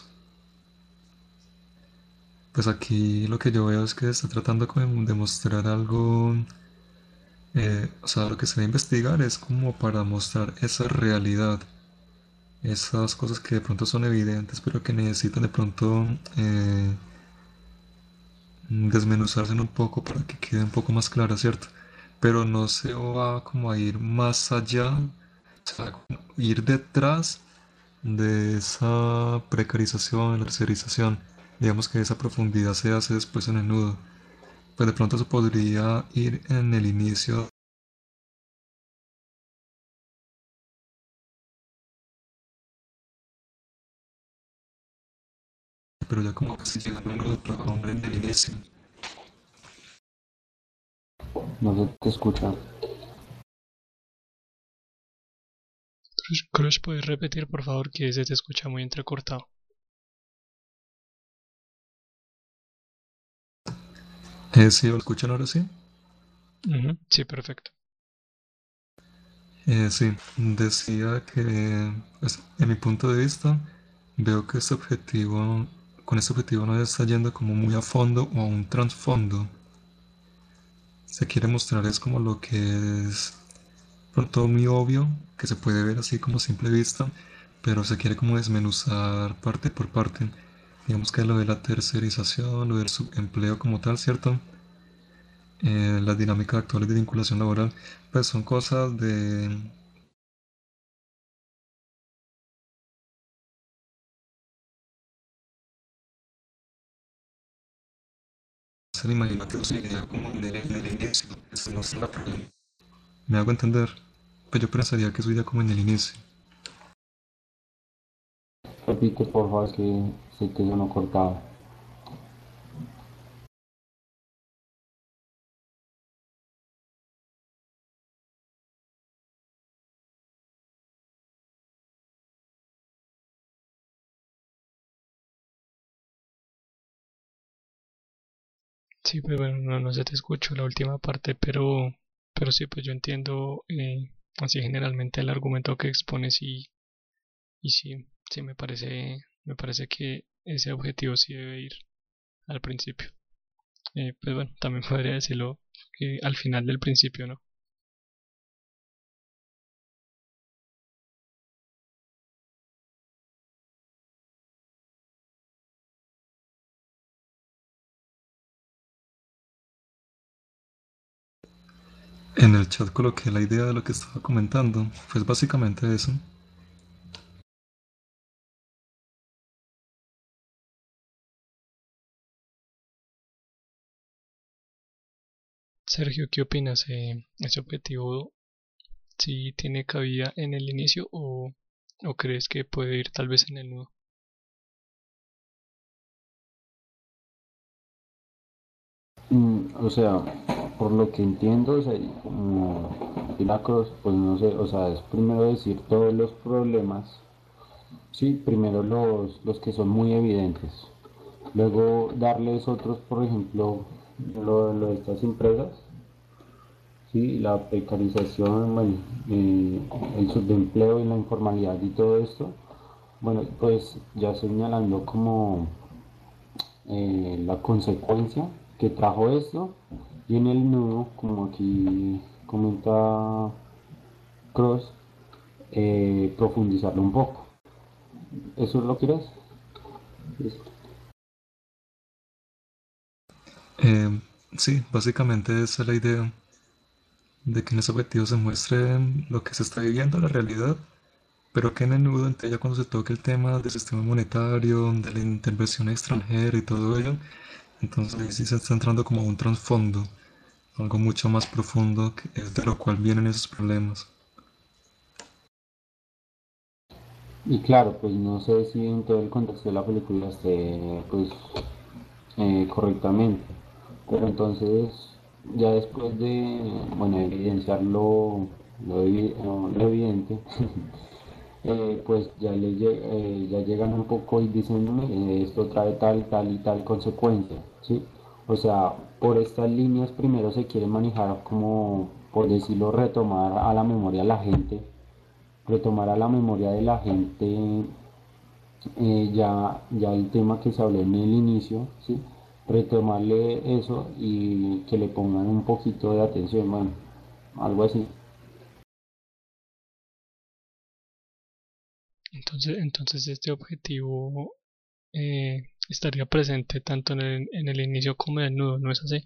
Pues aquí lo que yo veo es que está tratando como de demostrar algo. Eh, o sea, lo que se va a investigar es como para mostrar esa realidad, esas cosas que de pronto son evidentes, pero que necesitan de pronto eh, desmenuzarse un poco para que quede un poco más clara, ¿cierto? Pero no se va como a ir más allá, o sea, como ir detrás de esa precarización, la tercerización. Digamos que esa profundidad se hace después en el nudo. Pues de pronto se podría ir en el inicio, pero ya como casi llegando a un nudo trabajo en el inicio. No se te escucha. Crush, Crush, ¿puedes repetir por favor que se te escucha muy entrecortado? Eh, ¿sí lo escuchan ahora sí? Ujú. Sí, perfecto. Eh, sí, decía que, pues, en mi punto de vista, veo que este objetivo, con este objetivo no está yendo como muy a fondo o a un trasfondo. Se quiere mostrar es como lo que es pronto muy obvio, que se puede ver así como a simple vista, pero se quiere como desmenuzar parte por parte. Digamos que lo de la tercerización, lo del subempleo como tal, ¿cierto? Eh, las dinámicas actuales de vinculación laboral, pues son cosas de. Se me imagino que lo seguiría como en el, en el inicio. Eso no es la problema. ¿Me hago entender? Pues yo pensaría que eso iría como en el inicio. Repite, por favor, que se te sonó cortado. Sí, pues bueno, no, no se te escuchó la última parte, pero, pero sí, pues yo entiendo eh, así generalmente el argumento que expones y, y sí, sí me parece, me parece que ese objetivo sí debe ir al principio. Eh, pues bueno, también podría decirlo eh, al final del principio, ¿no? En el chat coloqué la idea de lo que estaba comentando, pues básicamente eso. Sergio, ¿qué opinas? Eh, ¿ese objetivo sí tiene cabida en el inicio o, o crees que puede ir tal vez en el nudo? Mm, o sea, por lo que entiendo, o sea, y como Pilacros, pues no sé, o sea, es primero decir todos los problemas, sí, primero los, los que son muy evidentes, luego darles otros, por ejemplo, lo, lo de estas empresas, sí, la precarización, bueno, eh, el subempleo y la informalidad y todo esto, bueno, pues ya señalando como eh, la consecuencia que trajo esto y en el nudo, como aquí comenta Cross, eh, profundizarlo un poco. ¿Eso es lo que quieres? Eh, sí, básicamente esa es la idea, de que en ese objetivo se muestre lo que se está viviendo, la realidad, pero que en el nudo, entonces ya cuando se toque el tema del sistema monetario, de la intervención extranjera y todo ello, entonces ahí sí se está entrando como a un trasfondo, algo mucho más profundo, que es de lo cual vienen esos problemas. Y claro, pues no sé si en todo el contexto de la película esté pues eh, correctamente, pero entonces ya después de, bueno, evidenciar lo, lo, evi- no, lo evidente, eh, pues ya, le, lle- eh, ya llegan un poco y dicen, "Eh, esto trae tal, tal y tal consecuencia, ¿sí? O sea, por estas líneas primero se quiere manejar como, por decirlo, retomar a la memoria a la gente, retomar a la memoria de la gente eh, ya, ya el tema que se habló en el inicio, ¿sí? Retomarle eso y que le pongan un poquito de atención, bueno, algo así. Entonces, entonces este objetivo eh, estaría presente tanto en el, en el inicio como en el nudo, ¿no es así?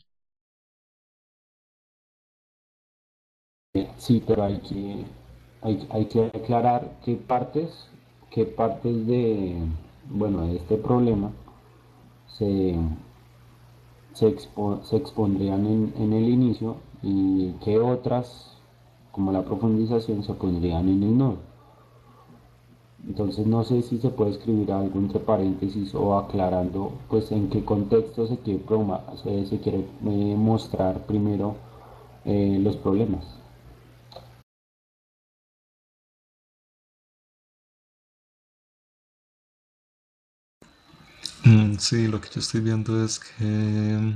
Sí, pero hay que, hay, hay que aclarar qué partes, qué partes de, bueno, de este problema se, se, expo- se expondrían en, en el inicio y qué otras, como la profundización, se pondrían en el nudo. Entonces no sé si se puede escribir algo entre paréntesis o aclarando pues en qué contexto se quiere, proma- se, se quiere eh, mostrar primero eh, los problemas. Mm, sí, lo que yo estoy viendo es que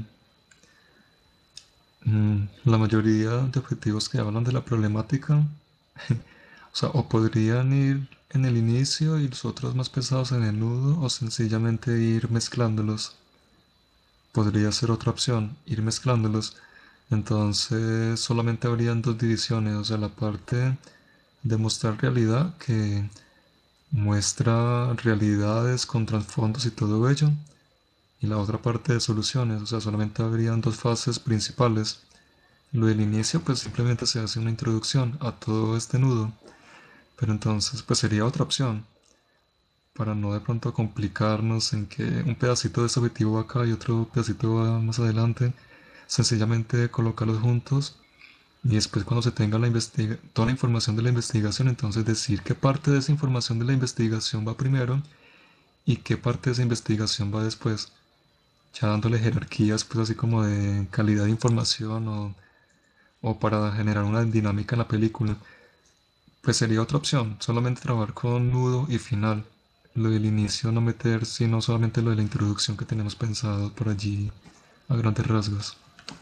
mm, la mayoría de objetivos que hablan de la problemática, o sea, o podrían ir en el inicio y los otros más pesados en el nudo, o sencillamente ir mezclándolos. Podría ser otra opción, ir mezclándolos. Entonces solamente habrían dos divisiones, o sea, la parte de mostrar realidad, que muestra realidades con trasfondos y todo ello, y la otra parte de soluciones, o sea, solamente habrían dos fases principales. Lo del inicio pues simplemente se hace una introducción a todo este nudo, pero entonces pues sería otra opción, para no de pronto complicarnos en que un pedacito de este objetivo va acá y otro pedacito va más adelante, sencillamente colocarlos juntos y después cuando se tenga la investiga toda la información de la investigación, entonces decir qué parte de esa información de la investigación va primero y qué parte de esa investigación va después, ya dándole jerarquías pues así como de calidad de información o, o para generar una dinámica en la película. Pues sería otra opción, solamente trabajar con nudo y final. Lo del inicio no meter, sino solamente lo de la introducción que tenemos pensado por allí a grandes rasgos.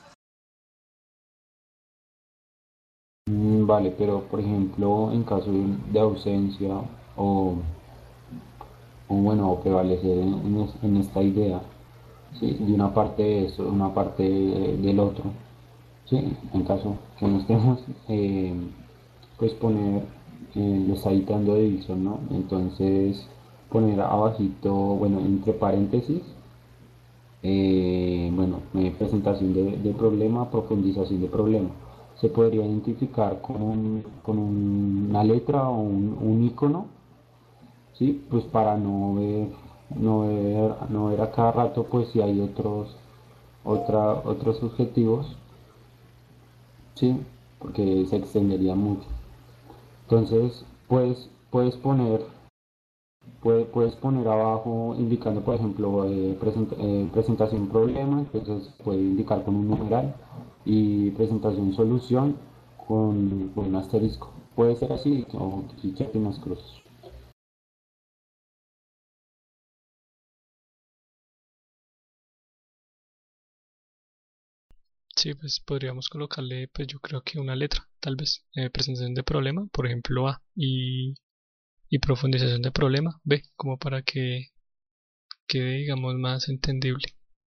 Mm, Vale, pero por ejemplo, en caso de de ausencia o, o bueno, o prevalecer en, en es- en esta idea, ¿sí? De una parte de eso, una parte del otro, ¿sí? En caso que no estemos, eh, pues poner, eh, lo está editando Edison, ¿no? Entonces poner abajito, bueno, entre paréntesis, eh, bueno, eh, presentación de, de problema, profundización de problema. Se podría identificar con, un- con una letra o un, un icono, ¿sí? Pues para no ver, no ver, no ver a cada rato, pues si hay otros, otra, otros objetivos, ¿sí? Porque se extendería mucho. Entonces, puedes, puedes poner, puede- puedes poner abajo indicando, por ejemplo, eh, present- eh, presentación problema, entonces puede indicar con un numeral y presentación solución con, con un asterisco. Puede ser así o y que más cruces. Sí, pues podríamos colocarle, pues yo creo que una letra, tal vez, eh, presentación de problema, por ejemplo A, y, y profundización de problema B, como para que quede, digamos, más entendible.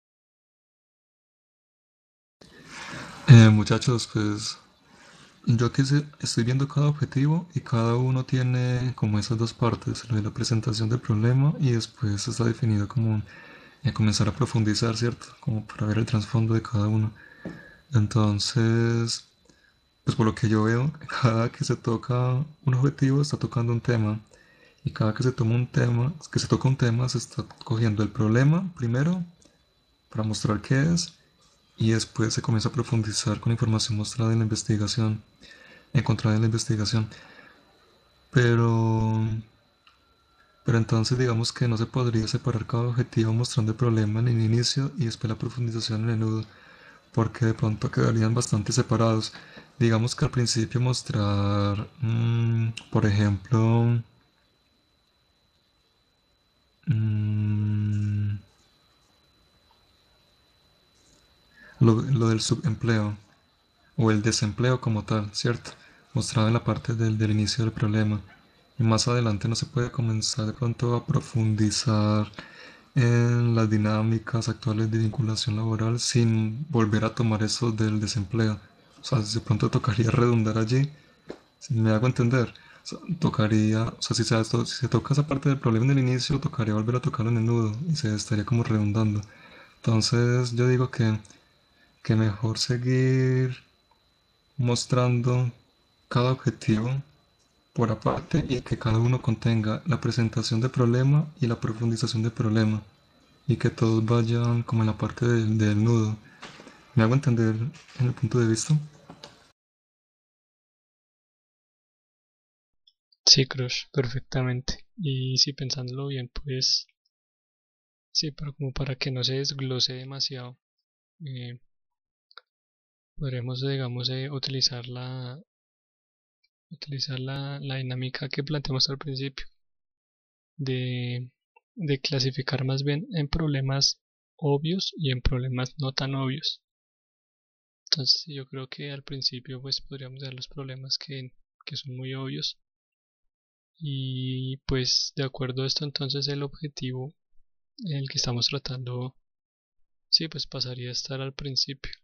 Eh, muchachos, pues yo que sé, estoy viendo cada objetivo y cada uno tiene como esas dos partes, lo de la presentación del problema y después está definido como eh, comenzar a profundizar, ¿cierto? Como para ver el trasfondo de cada uno. Entonces, pues por lo que yo veo, cada que se toca un objetivo está tocando un tema y cada que se toma un tema, que se toca un tema, se está cogiendo el problema primero para mostrar qué es y después se comienza a profundizar con información mostrada en la investigación, encontrada en la investigación. Pero, pero entonces digamos que no se podría separar cada objetivo mostrando el problema en el inicio y después la profundización en el nudo, porque de pronto quedarían bastante separados. Digamos que al principio mostrar, mm, por ejemplo, mm, lo, lo del subempleo o el desempleo como tal, ¿cierto? Mostrado en la parte del, del inicio del problema. Y más adelante no se puede comenzar de pronto a profundizar en las dinámicas actuales de vinculación laboral sin volver a tomar eso del desempleo. O sea, de pronto tocaría redundar allí, si me hago entender. O sea, tocaría, o sea, si se, si se toca esa parte del problema en el inicio, tocaría volver a tocarlo en el nudo y se estaría como redundando. Entonces yo digo que, que mejor seguir mostrando cada objetivo por aparte y que cada uno contenga la presentación del problema y la profundización del problema y que todos vayan como en la parte del, del nudo. ¿Me hago entender en el punto de vista? Sí, Crush, perfectamente. Y sí, pensándolo bien, pues sí, pero como para que no se desglose demasiado, eh, podríamos, digamos, eh, utilizar la, utilizar la, la dinámica que planteamos al principio de, de clasificar más bien en problemas obvios y en problemas no tan obvios. Entonces yo creo que al principio pues podríamos ver los problemas que, que son muy obvios y pues de acuerdo a esto entonces el objetivo en el que estamos tratando sí pues pasaría a estar al principio.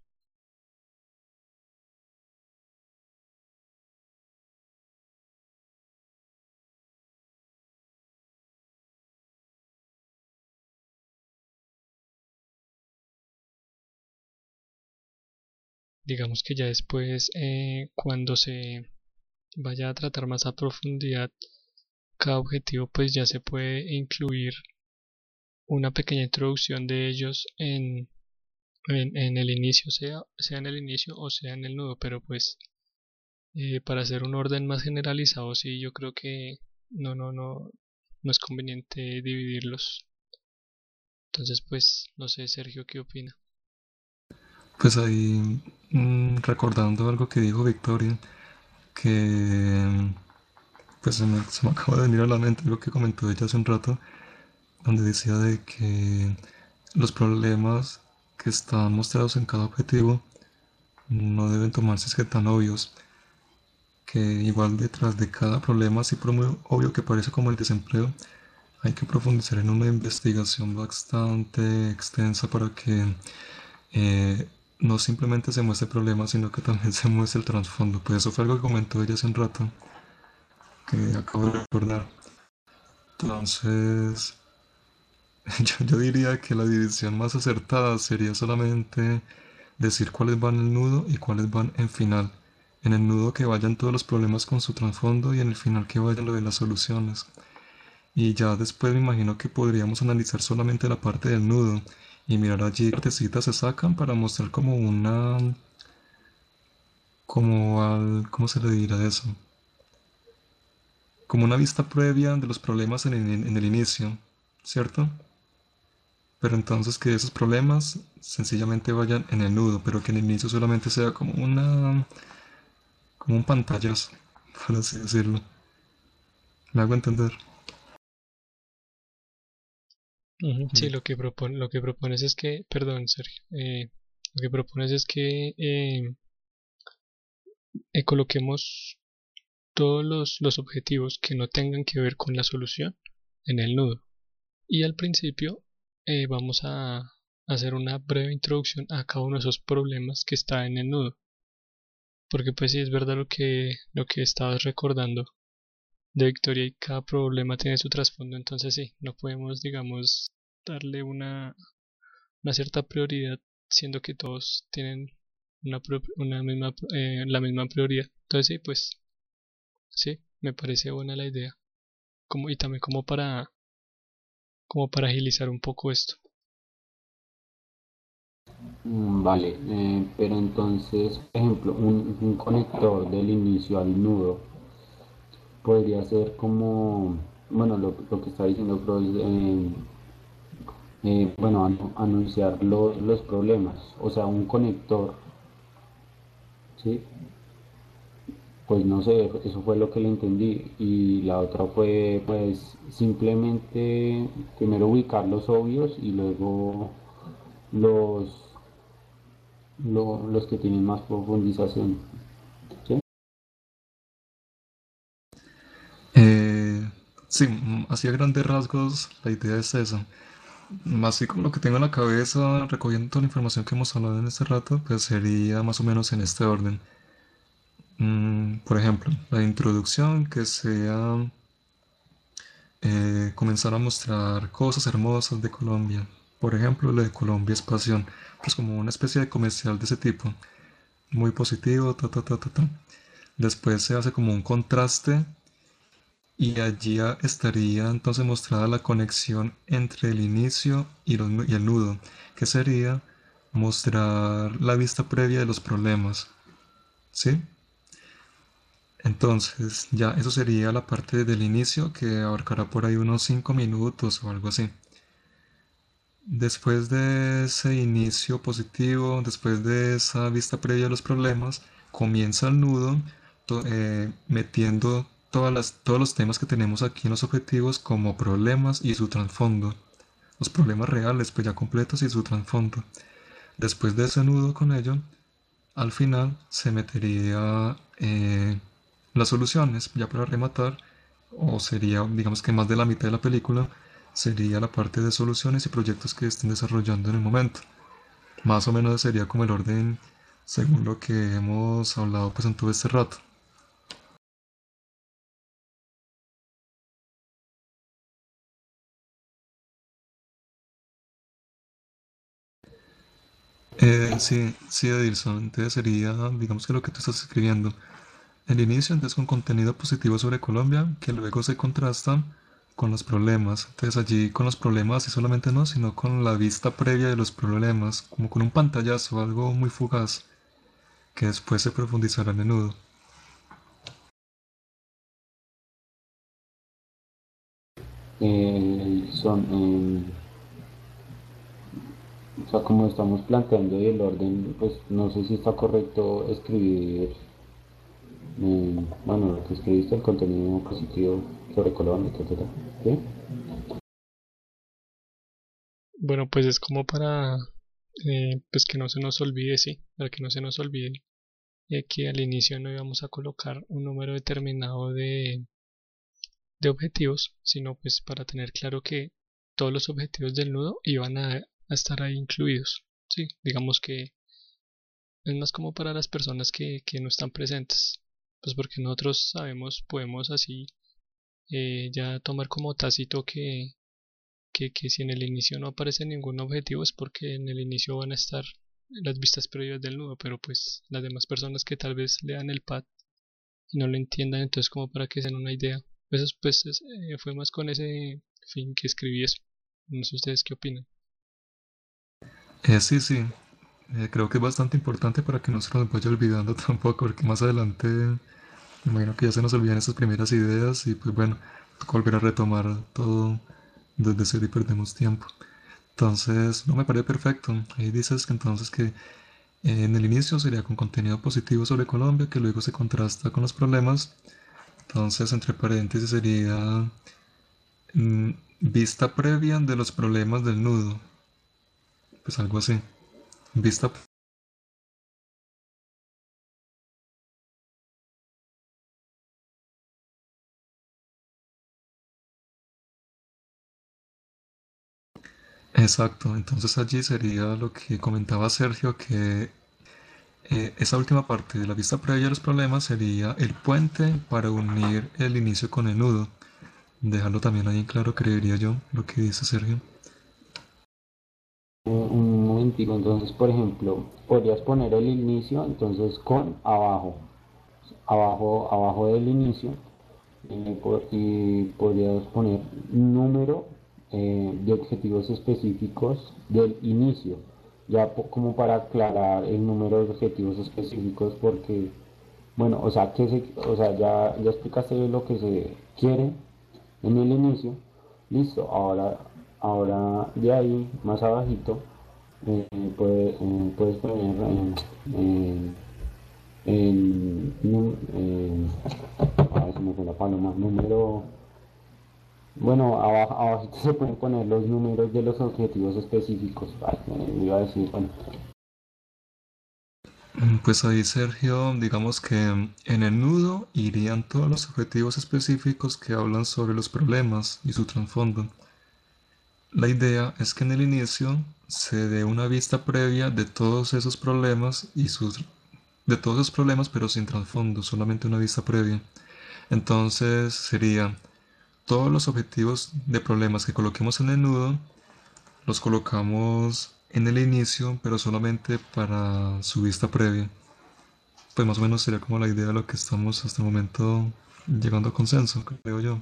Digamos que ya después eh, cuando se vaya a tratar más a profundidad cada objetivo pues ya se puede incluir una pequeña introducción de ellos en, en, en el inicio, sea, sea en el inicio o sea en el nudo, pero pues eh, para hacer un orden más generalizado, sí, yo creo que no, no, no, no es conveniente dividirlos. Entonces, pues, no sé, Sergio, ¿qué opina? Pues ahí mm, recordando algo que dijo Victoria, que pues se me, se me acaba de venir a la mente lo que comentó ella hace un rato, donde decía de que los problemas que están mostrados en cada objetivo no deben tomarse que tan obvios, que igual detrás de cada problema, así por muy obvio que parece como el desempleo, hay que profundizar en una investigación bastante extensa para que eh, no simplemente se muestre el problema, sino que también se muestre el trasfondo. Pues eso fue algo que comentó ella hace un rato, que acabo de recordar. Entonces, yo, yo diría que la división más acertada sería solamente decir cuáles van en el nudo y cuáles van en final. En el nudo que vayan todos los problemas con su trasfondo y en el final que vayan lo de las soluciones. Y ya después me imagino que podríamos analizar solamente la parte del nudo y mirar allí qué partecitas se sacan para mostrar como una, como al, ¿cómo se le dirá eso? Como una vista previa de los problemas en el, en el inicio, ¿cierto? Pero entonces que esos problemas sencillamente vayan en el nudo, pero que en el inicio solamente sea como una, como un pantallazo, por así decirlo. ¿Me hago entender? Ujú, sí, Mm. lo que propon- lo que propones es que, perdón, Sergio, eh, lo que propones es que eh, eh, coloquemos todos los, los objetivos que no tengan que ver con la solución en el nudo. Y al principio eh, vamos a hacer una breve introducción a cada uno de esos problemas que está en el nudo. Porque pues sí es verdad lo que, lo que estabas recordando de Victoria y cada problema tiene su trasfondo. Entonces sí, no podemos, digamos, darle una, una cierta prioridad siendo que todos tienen una, pro- una misma, eh, la misma prioridad. Entonces sí, pues sí, me parece buena la idea. Como, y también como para, como para agilizar un poco esto. Mm, Vale, eh, pero entonces, por ejemplo, un, un conector del inicio al nudo podría ser como, bueno, lo, lo que está diciendo Freud, eh, eh, bueno, anu- anunciar lo- los problemas, o sea, un conector, ¿sí? Pues no sé, eso fue lo que le entendí. Y la otra fue, pues, simplemente primero ubicar los obvios y luego los, lo- los que tienen más profundización, ¿sí? Eh, sí, mm, así a grandes rasgos la idea es esa. Mm, Así como lo que tengo en la cabeza, recogiendo toda la información que hemos hablado en este rato, pues sería más o menos en este orden. Mm, por ejemplo, la introducción que sea eh, comenzar a mostrar cosas hermosas de Colombia. Por ejemplo, lo de Colombia es pasión, pues como una especie de comercial de ese tipo, muy positivo, ta ta ta ta ta. Después se hace como un contraste y allí ya estaría entonces mostrada la conexión entre el inicio y, los nu- y el nudo, que sería mostrar la vista previa de los problemas, ¿sí? Entonces, ya eso sería la parte del inicio que abarcará por ahí unos cinco minutos o algo así. Después de ese inicio positivo, después de esa vista previa de los problemas, comienza el nudo to- eh, metiendo todas las, todos los temas que tenemos aquí en los objetivos como problemas y su trasfondo. Los problemas reales, pues ya completos y su trasfondo. Después de ese nudo con ello, al final se metería eh, las soluciones, ya para rematar, o sería, digamos que más de la mitad de la película, sería la parte de soluciones y proyectos que estén desarrollando en el momento. Más o menos sería como el orden según lo que hemos hablado pues en todo este rato. Eh, sí, sí, Edilson, entonces sería, digamos que lo que tú estás escribiendo. El inicio entonces con contenido positivo sobre Colombia, que luego se contrasta con los problemas. Entonces allí con los problemas y solamente no, sino con la vista previa de los problemas, como con un pantallazo, algo muy fugaz, que después se profundizará a menudo. Eh, son, eh, o sea, como estamos planteando y el orden, pues no sé si está correcto escribir, eh, bueno, lo que escribiste, el contenido positivo sobre Colombia, etcétera, ¿sí? Bueno, pues es como para eh, pues que no se nos olvide, sí, para que no se nos olvide eh, que al inicio no íbamos a colocar un número determinado de, de objetivos, sino pues para tener claro que todos los objetivos del nudo iban a, a estar ahí incluidos. Sí, digamos que es más como para las personas que, que no están presentes, pues porque nosotros sabemos, podemos así eh, ya tomar como tácito que, que, que si en el inicio no aparece ningún objetivo es porque en el inicio van a estar las vistas previas del nudo, pero pues las demás personas que tal vez lean el pad y no lo entiendan, entonces como para que se den una idea. Pues, pues es- eh, fue más con ese fin que escribí eso. No sé ustedes qué opinan. Eh, sí, sí, eh, creo que es bastante importante para que no se nos vaya olvidando tampoco, porque más adelante me imagino que ya se nos olvidan esas primeras ideas y pues bueno, toca volver a retomar todo desde cero y perdemos tiempo. Entonces, no me parece perfecto. Ahí dices que entonces que eh, en el inicio sería con contenido positivo sobre Colombia, que luego se contrasta con los problemas. Entonces, entre paréntesis sería mm, vista previa de los problemas del nudo. Pues algo así. Vista. Exacto. Entonces allí sería lo que comentaba Sergio, que eh, esa última parte de la vista previa de los problemas sería el puente para unir el inicio con el nudo. Dejarlo también ahí en claro, creería yo, lo que dice Sergio. Un un momentico, entonces, por ejemplo, podrías poner el inicio, entonces con abajo, abajo, abajo del inicio, eh, po- y podrías poner número eh, de objetivos específicos del inicio, ya po- como para aclarar el número de objetivos específicos, porque, bueno, o sea, que se, o sea, ya, ya explicaste lo que se quiere en el inicio, listo, ahora, ahora de ahí, más abajito, eh, puede- eh, puedes poner en, en, en, nu- en- a ver si me fue la paloma, número, bueno, abajo, abajito se pueden poner los números de los objetivos específicos. Ay, me iba a decir, bueno, Mm, Pues ahí, Sergio, digamos que mm, en el nudo irían todos los objetivos específicos que hablan sobre los problemas y su trasfondo. La idea es que en el inicio se dé una vista previa de todos esos problemas y sus de todos esos problemas, pero sin trasfondo, solamente una vista previa. Entonces sería todos los objetivos de problemas que coloquemos en el nudo, los colocamos en el inicio, pero solamente para su vista previa. Pues más o menos sería como la idea de lo que estamos hasta el momento llegando a consenso, creo yo.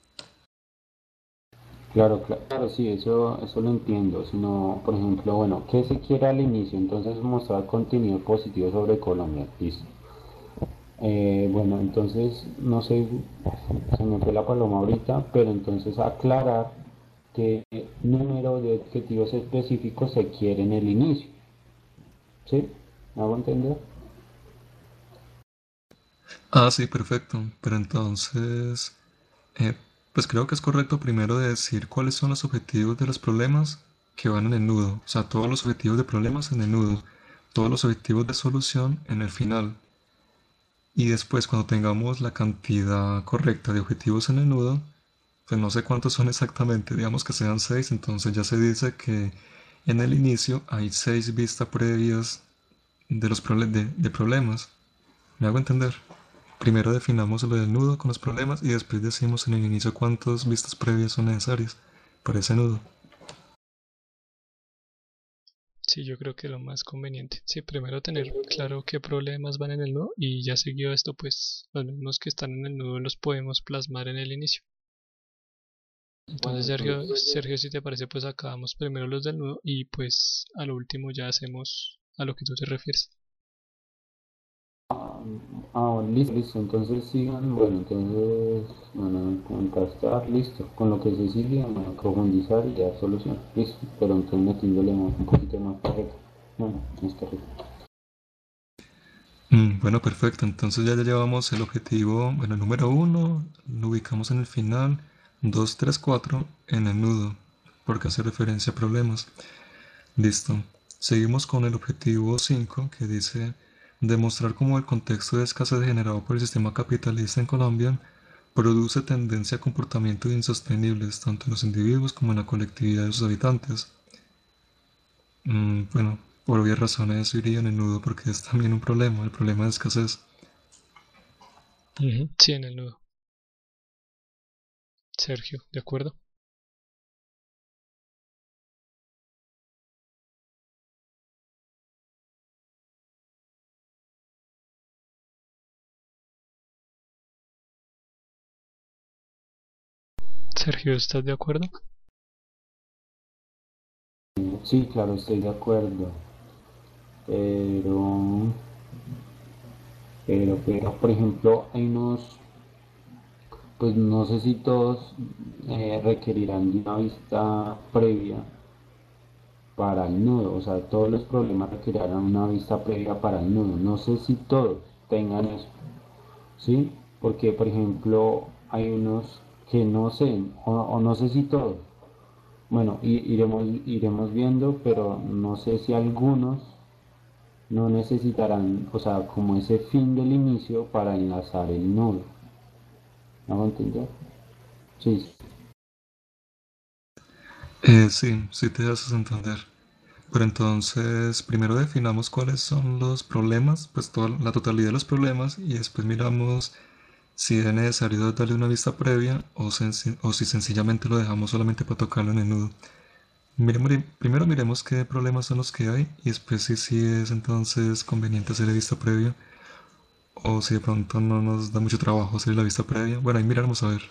claro, claro, claro, sí, eso, eso lo entiendo, sino, por ejemplo, bueno, ¿qué se quiere al inicio? Entonces mostrar contenido positivo sobre Colombia, listo. Eh, bueno, entonces, no sé, se me fue la paloma ahorita, pero entonces aclarar qué número de objetivos específicos se quiere en el inicio, ¿sí? ¿Me hago entender? Ah, sí, perfecto. Pero entonces, eh, pues creo que es correcto primero decir cuáles son los objetivos de los problemas que van en el nudo. O sea, todos los objetivos de problemas en el nudo, todos los objetivos de solución en el final. Y después, cuando tengamos la cantidad correcta de objetivos en el nudo, pues no sé cuántos son exactamente, digamos que sean seis, entonces ya se dice que en el inicio hay seis vistas previas de los prole- de, de problemas. ¿Me hago entender? Primero definamos lo del nudo con los problemas y después decimos en el inicio cuántas vistas previas son necesarias para ese nudo. Sí, yo creo que lo más conveniente. Sí, primero tener claro qué problemas van en el nudo y ya seguido esto, pues los mismos que están en el nudo los podemos plasmar en el inicio. Bueno, Entonces, Sergio, entonces, Sergio, si te parece, pues acabamos primero los del nudo y pues a lo último ya hacemos a lo que tú te refieres. ah, listo, listo, entonces sigan, bueno, entonces, bueno, contrastar, listo, con lo que se sigue, bueno, profundizar y dar solución, listo, pero entonces metiéndole más- un poquito más tarjeta, bueno, más tarjeta. Mm, bueno, perfecto. Entonces ya, ya llevamos el objetivo, bueno, el número uno, lo ubicamos en el final, dos, tres, cuatro en el nudo, porque hace referencia a problemas. Listo. Seguimos con el objetivo cinco que dice demostrar cómo el contexto de escasez generado por el sistema capitalista en Colombia produce tendencia a comportamientos insostenibles tanto en los individuos como en la colectividad de sus habitantes. Mm, bueno, por obvias razones eso iría en el nudo porque es también un problema, el problema de escasez. Ujú, sí, en el nudo. Sergio, ¿de acuerdo? Sergio, ¿estás de acuerdo? Sí, claro, estoy de acuerdo, pero, pero, pero, por ejemplo, hay unos, pues no sé si todos eh, requerirán de una vista previa para el nudo, o sea, todos los problemas requerirán una vista previa para el nudo, no sé si todos tengan eso, ¿sí? Porque, por ejemplo, hay unos que no sé, o, o no sé si todos, bueno, i- iremos, iremos viendo, pero no sé si algunos no necesitarán, o sea, como ese fin del inicio para enlazar el nudo. ¿Me hago entender? Sí, Eh, sí, sí te haces entender. Pero entonces, primero definamos cuáles son los problemas, pues toda la totalidad de los problemas, y después miramos si es necesario darle una vista previa o, senci- o si sencillamente lo dejamos solamente para tocarlo en el nudo. Miremos, primero miremos qué problemas son los que hay y después si, si es entonces conveniente hacer la vista previa o si de pronto no nos da mucho trabajo hacer la vista previa. Bueno, ahí miraremos a ver.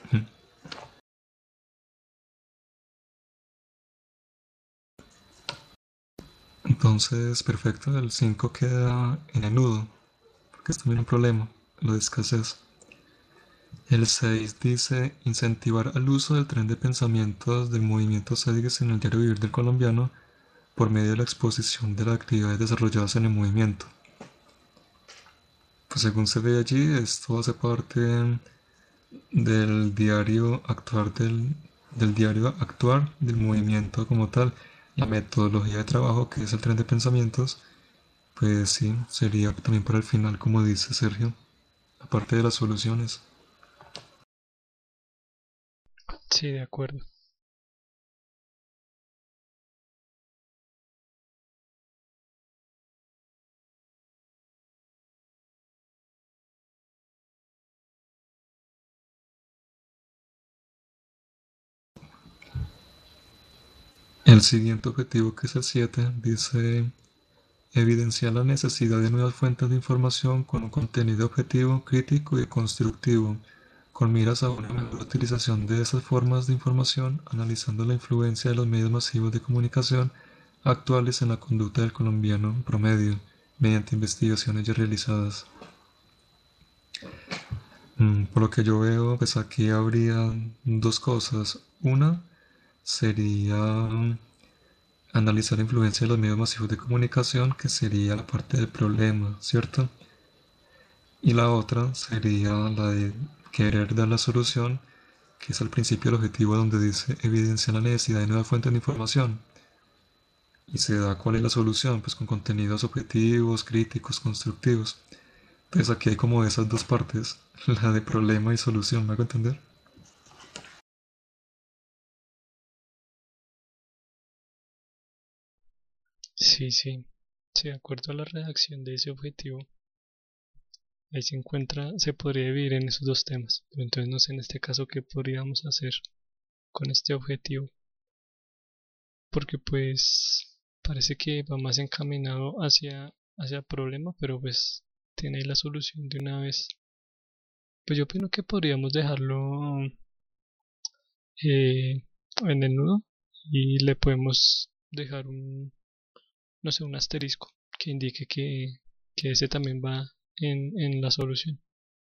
Entonces, perfecto, el cinco queda en el nudo, porque es también un problema, lo de escasez. El seis dice incentivar al uso del tren de pensamientos del movimiento Cédiges en el diario vivir del colombiano por medio de la exposición de las actividades desarrolladas en el movimiento. Pues según se ve allí, esto hace parte del diario actuar del, del diario actuar del movimiento como tal. La metodología de trabajo, que es el tren de pensamientos, pues sí, sería también para el final, como dice Sergio, aparte de las soluciones. Sí, de acuerdo. El siguiente objetivo, que es el siete, dice evidenciar la necesidad de nuevas fuentes de información con un contenido objetivo, crítico y constructivo, con miras a una mejor utilización de esas formas de información, analizando la influencia de los medios masivos de comunicación actuales en la conducta del colombiano promedio, mediante investigaciones ya realizadas. Mm, por lo que yo veo, pues aquí habría dos cosas. Una sería analizar la influencia de los medios masivos de comunicación, que sería la parte del problema, ¿cierto? Y la otra sería la de querer dar la solución, que es al principio el objetivo donde dice evidencia la necesidad de nuevas fuentes de información. Y se da cuál es la solución, pues con contenidos objetivos, críticos, constructivos. Entonces aquí hay como esas dos partes, la de problema y solución, ¿me hago entender? Sí, sí. Sí, de acuerdo a la redacción de ese objetivo, ahí se encuentra, se podría dividir en esos dos temas. Pero entonces no sé en este caso qué podríamos hacer con este objetivo. Porque pues parece que va más encaminado hacia, hacia el problema, pero pues tiene ahí la solución de una vez. Pues yo opino que podríamos dejarlo eh, en el nudo y le podemos dejar un, no sé, un asterisco que indique que, que ese también va en, en la solución.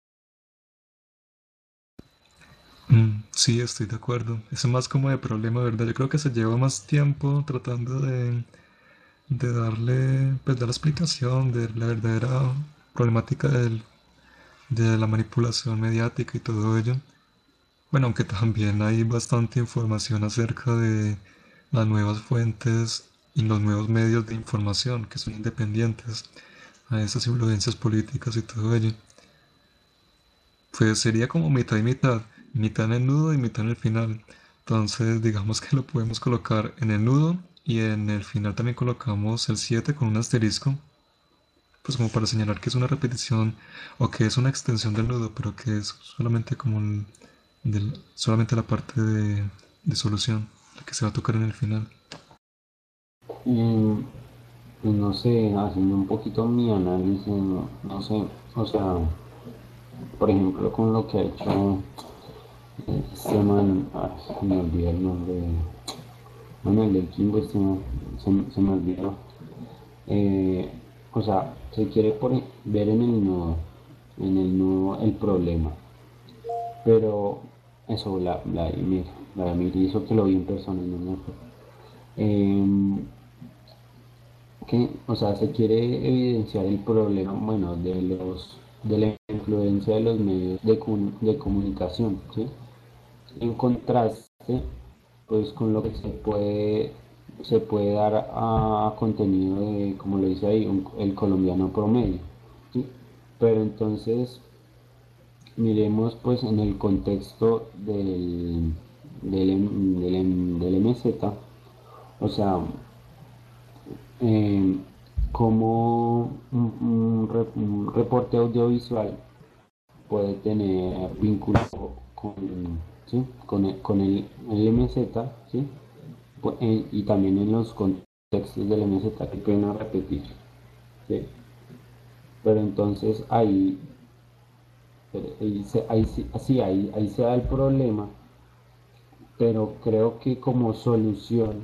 Mm, sí, estoy de acuerdo. Eso es más como de problema, ¿verdad? Yo creo que se lleva más tiempo tratando de, de darle, pues, dar la explicación de la verdadera problemática del- de la manipulación mediática y todo ello. Bueno, aunque también hay bastante información acerca de las nuevas fuentes y los nuevos medios de información que son independientes a esas influencias políticas y todo ello. Pues sería como mitad y mitad, mitad en el nudo y mitad en el final. Entonces digamos que lo podemos colocar en el nudo y en el final también colocamos el siete con un asterisco, pues como para señalar que es una repetición o que es una extensión del nudo, pero que es solamente como el- del- solamente la parte de, de solución, la que se va a tocar en el final. Y, pues no sé, haciendo un poquito mi análisis, no, no sé, o sea, por ejemplo, con lo que ha hecho este man, ay, me olvidé el nombre, bueno, el del Kimbo, este man, se, me- se me olvidó. Eh, o sea, se quiere por- ver en el nudo, en el nudo el problema, pero eso, la, Vladimir, Vladimir hizo que lo vi en persona, no me acuerdo. Em, que, o sea, se quiere evidenciar el problema, bueno, de los, de la influencia de los medios de, comu- de comunicación, ¿sí? En contraste, pues con lo que se puede, se puede dar a contenido de, como lo dice ahí, un- el colombiano promedio, ¿sí? Pero entonces, miremos pues en el contexto del, del, M- del, M- del M Z, o sea, eh, como un, un re- un reporte audiovisual puede tener vínculo con, ¿sí? con el, con el, el M Z, ¿sí? Pu- eh, y también en los contextos del M Z que pueden repetir, ¿sí? Pero entonces ahí, pero ahí, se, ahí, sí, sí, ahí, ahí se da el problema, pero creo que como solución,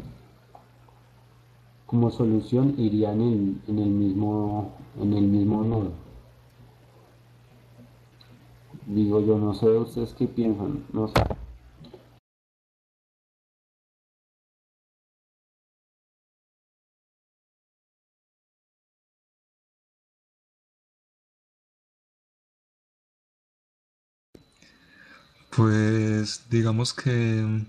como solución iría en el, en el mismo, en el mismo nodo. Digo yo, no sé ustedes qué piensan, no sé. Pues digamos que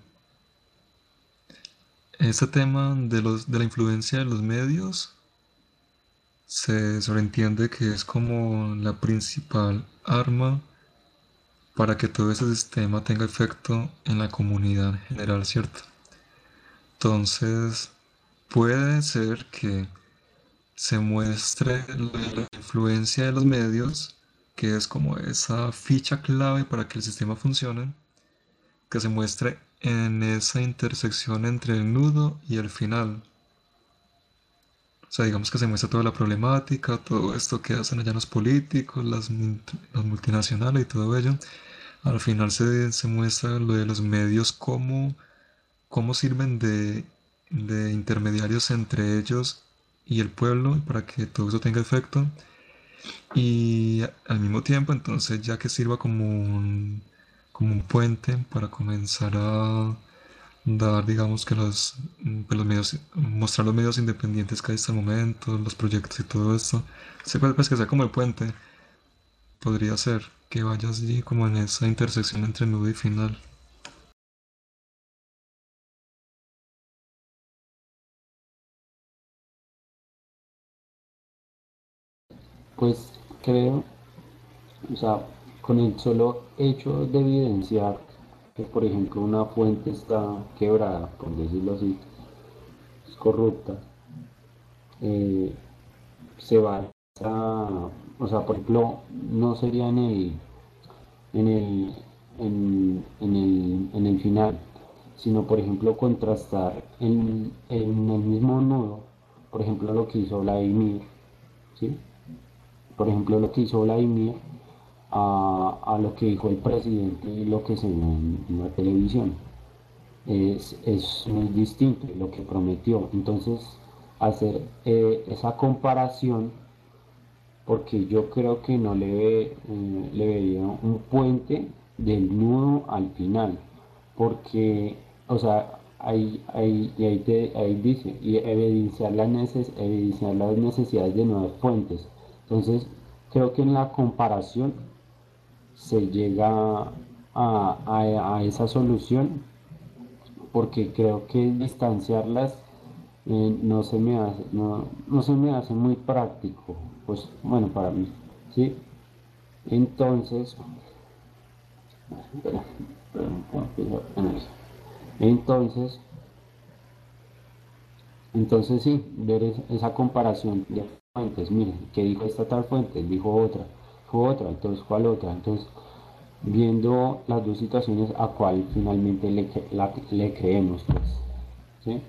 ese tema de los, de la influencia de los medios se sobreentiende que es como la principal arma para que todo ese sistema tenga efecto en la comunidad en general, ¿cierto? Entonces, puede ser que se muestre la influencia de los medios, que es como esa ficha clave para que el sistema funcione, que se muestre en esa intersección entre el nudo y el final. O sea, digamos que se muestra toda la problemática, todo esto que hacen allá los políticos, las, multi- las multinacionales y todo ello. Al final se, se muestra lo de los medios, cómo, cómo sirven de, de intermediarios entre ellos y el pueblo para que todo eso tenga efecto. Y al mismo tiempo, entonces, ya que sirva como un, como un puente para comenzar a dar, digamos, que los, mm, pues los medios, mostrar los medios independientes que hay hasta el momento, los proyectos y todo esto. Sí, pues, pues que sea como el puente, podría ser que vayas allí como en esa intersección entre nudo y final. Pues creo, o sea, con el solo hecho de evidenciar que, por ejemplo, una fuente está quebrada, por decirlo así, es corrupta, eh, se va a, o sea, por ejemplo, no sería en el, en el, en, en el, en el final, sino, por ejemplo, contrastar en, en el mismo nodo, por ejemplo, lo que hizo Vladimir, ¿sí? Por ejemplo, lo que hizo Vladimir a, a lo que dijo el presidente y lo que se ve en, en la televisión. Es, es muy distinto lo que prometió. Entonces, hacer eh, esa comparación, porque yo creo que no le, ve, eh, le veía un puente del nudo al final, porque, o sea, ahí, ahí, y ahí, te- ahí dice, y evidenciar las, neces- evidenciar las necesidades de nuevas fuentes. Entonces, creo que en la comparación se llega a, a- a esa solución porque creo que distanciarlas eh, no se me hace, no, no se me hace muy práctico, pues bueno, para mí, ¿sí? Entonces, espera, espera, ¿cómo empiezo en eso? Entonces, entonces sí, ver es- esa comparación de fuentes, mire, ¿qué dijo esta tal fuente? Dijo otra, dijo otra, entonces ¿cuál otra? Entonces, viendo las dos situaciones, a cuál finalmente le, cre- la- le creemos, pues, ¿sí?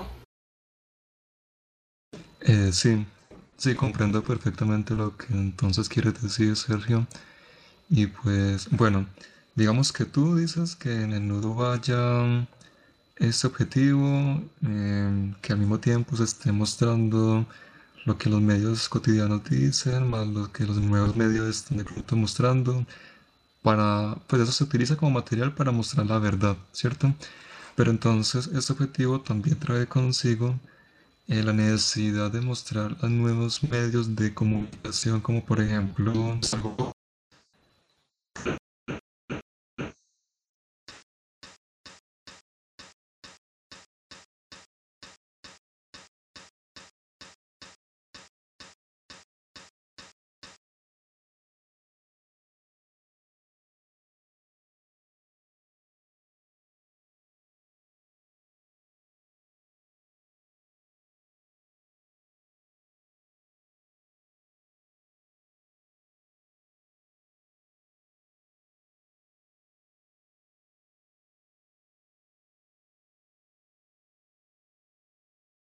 Eh, sí, sí, comprendo perfectamente lo que entonces quieres decir, Sergio. Y pues, bueno, digamos que tú dices que en el nudo vaya este objetivo, em, que al mismo tiempo se esté mostrando lo que los medios cotidianos dicen, más lo que los nuevos medios están de pronto mostrando, para, pues eso se utiliza como material para mostrar la verdad, ¿cierto? Pero entonces este objetivo también trae consigo eh, la necesidad de mostrar los nuevos medios de comunicación, como por ejemplo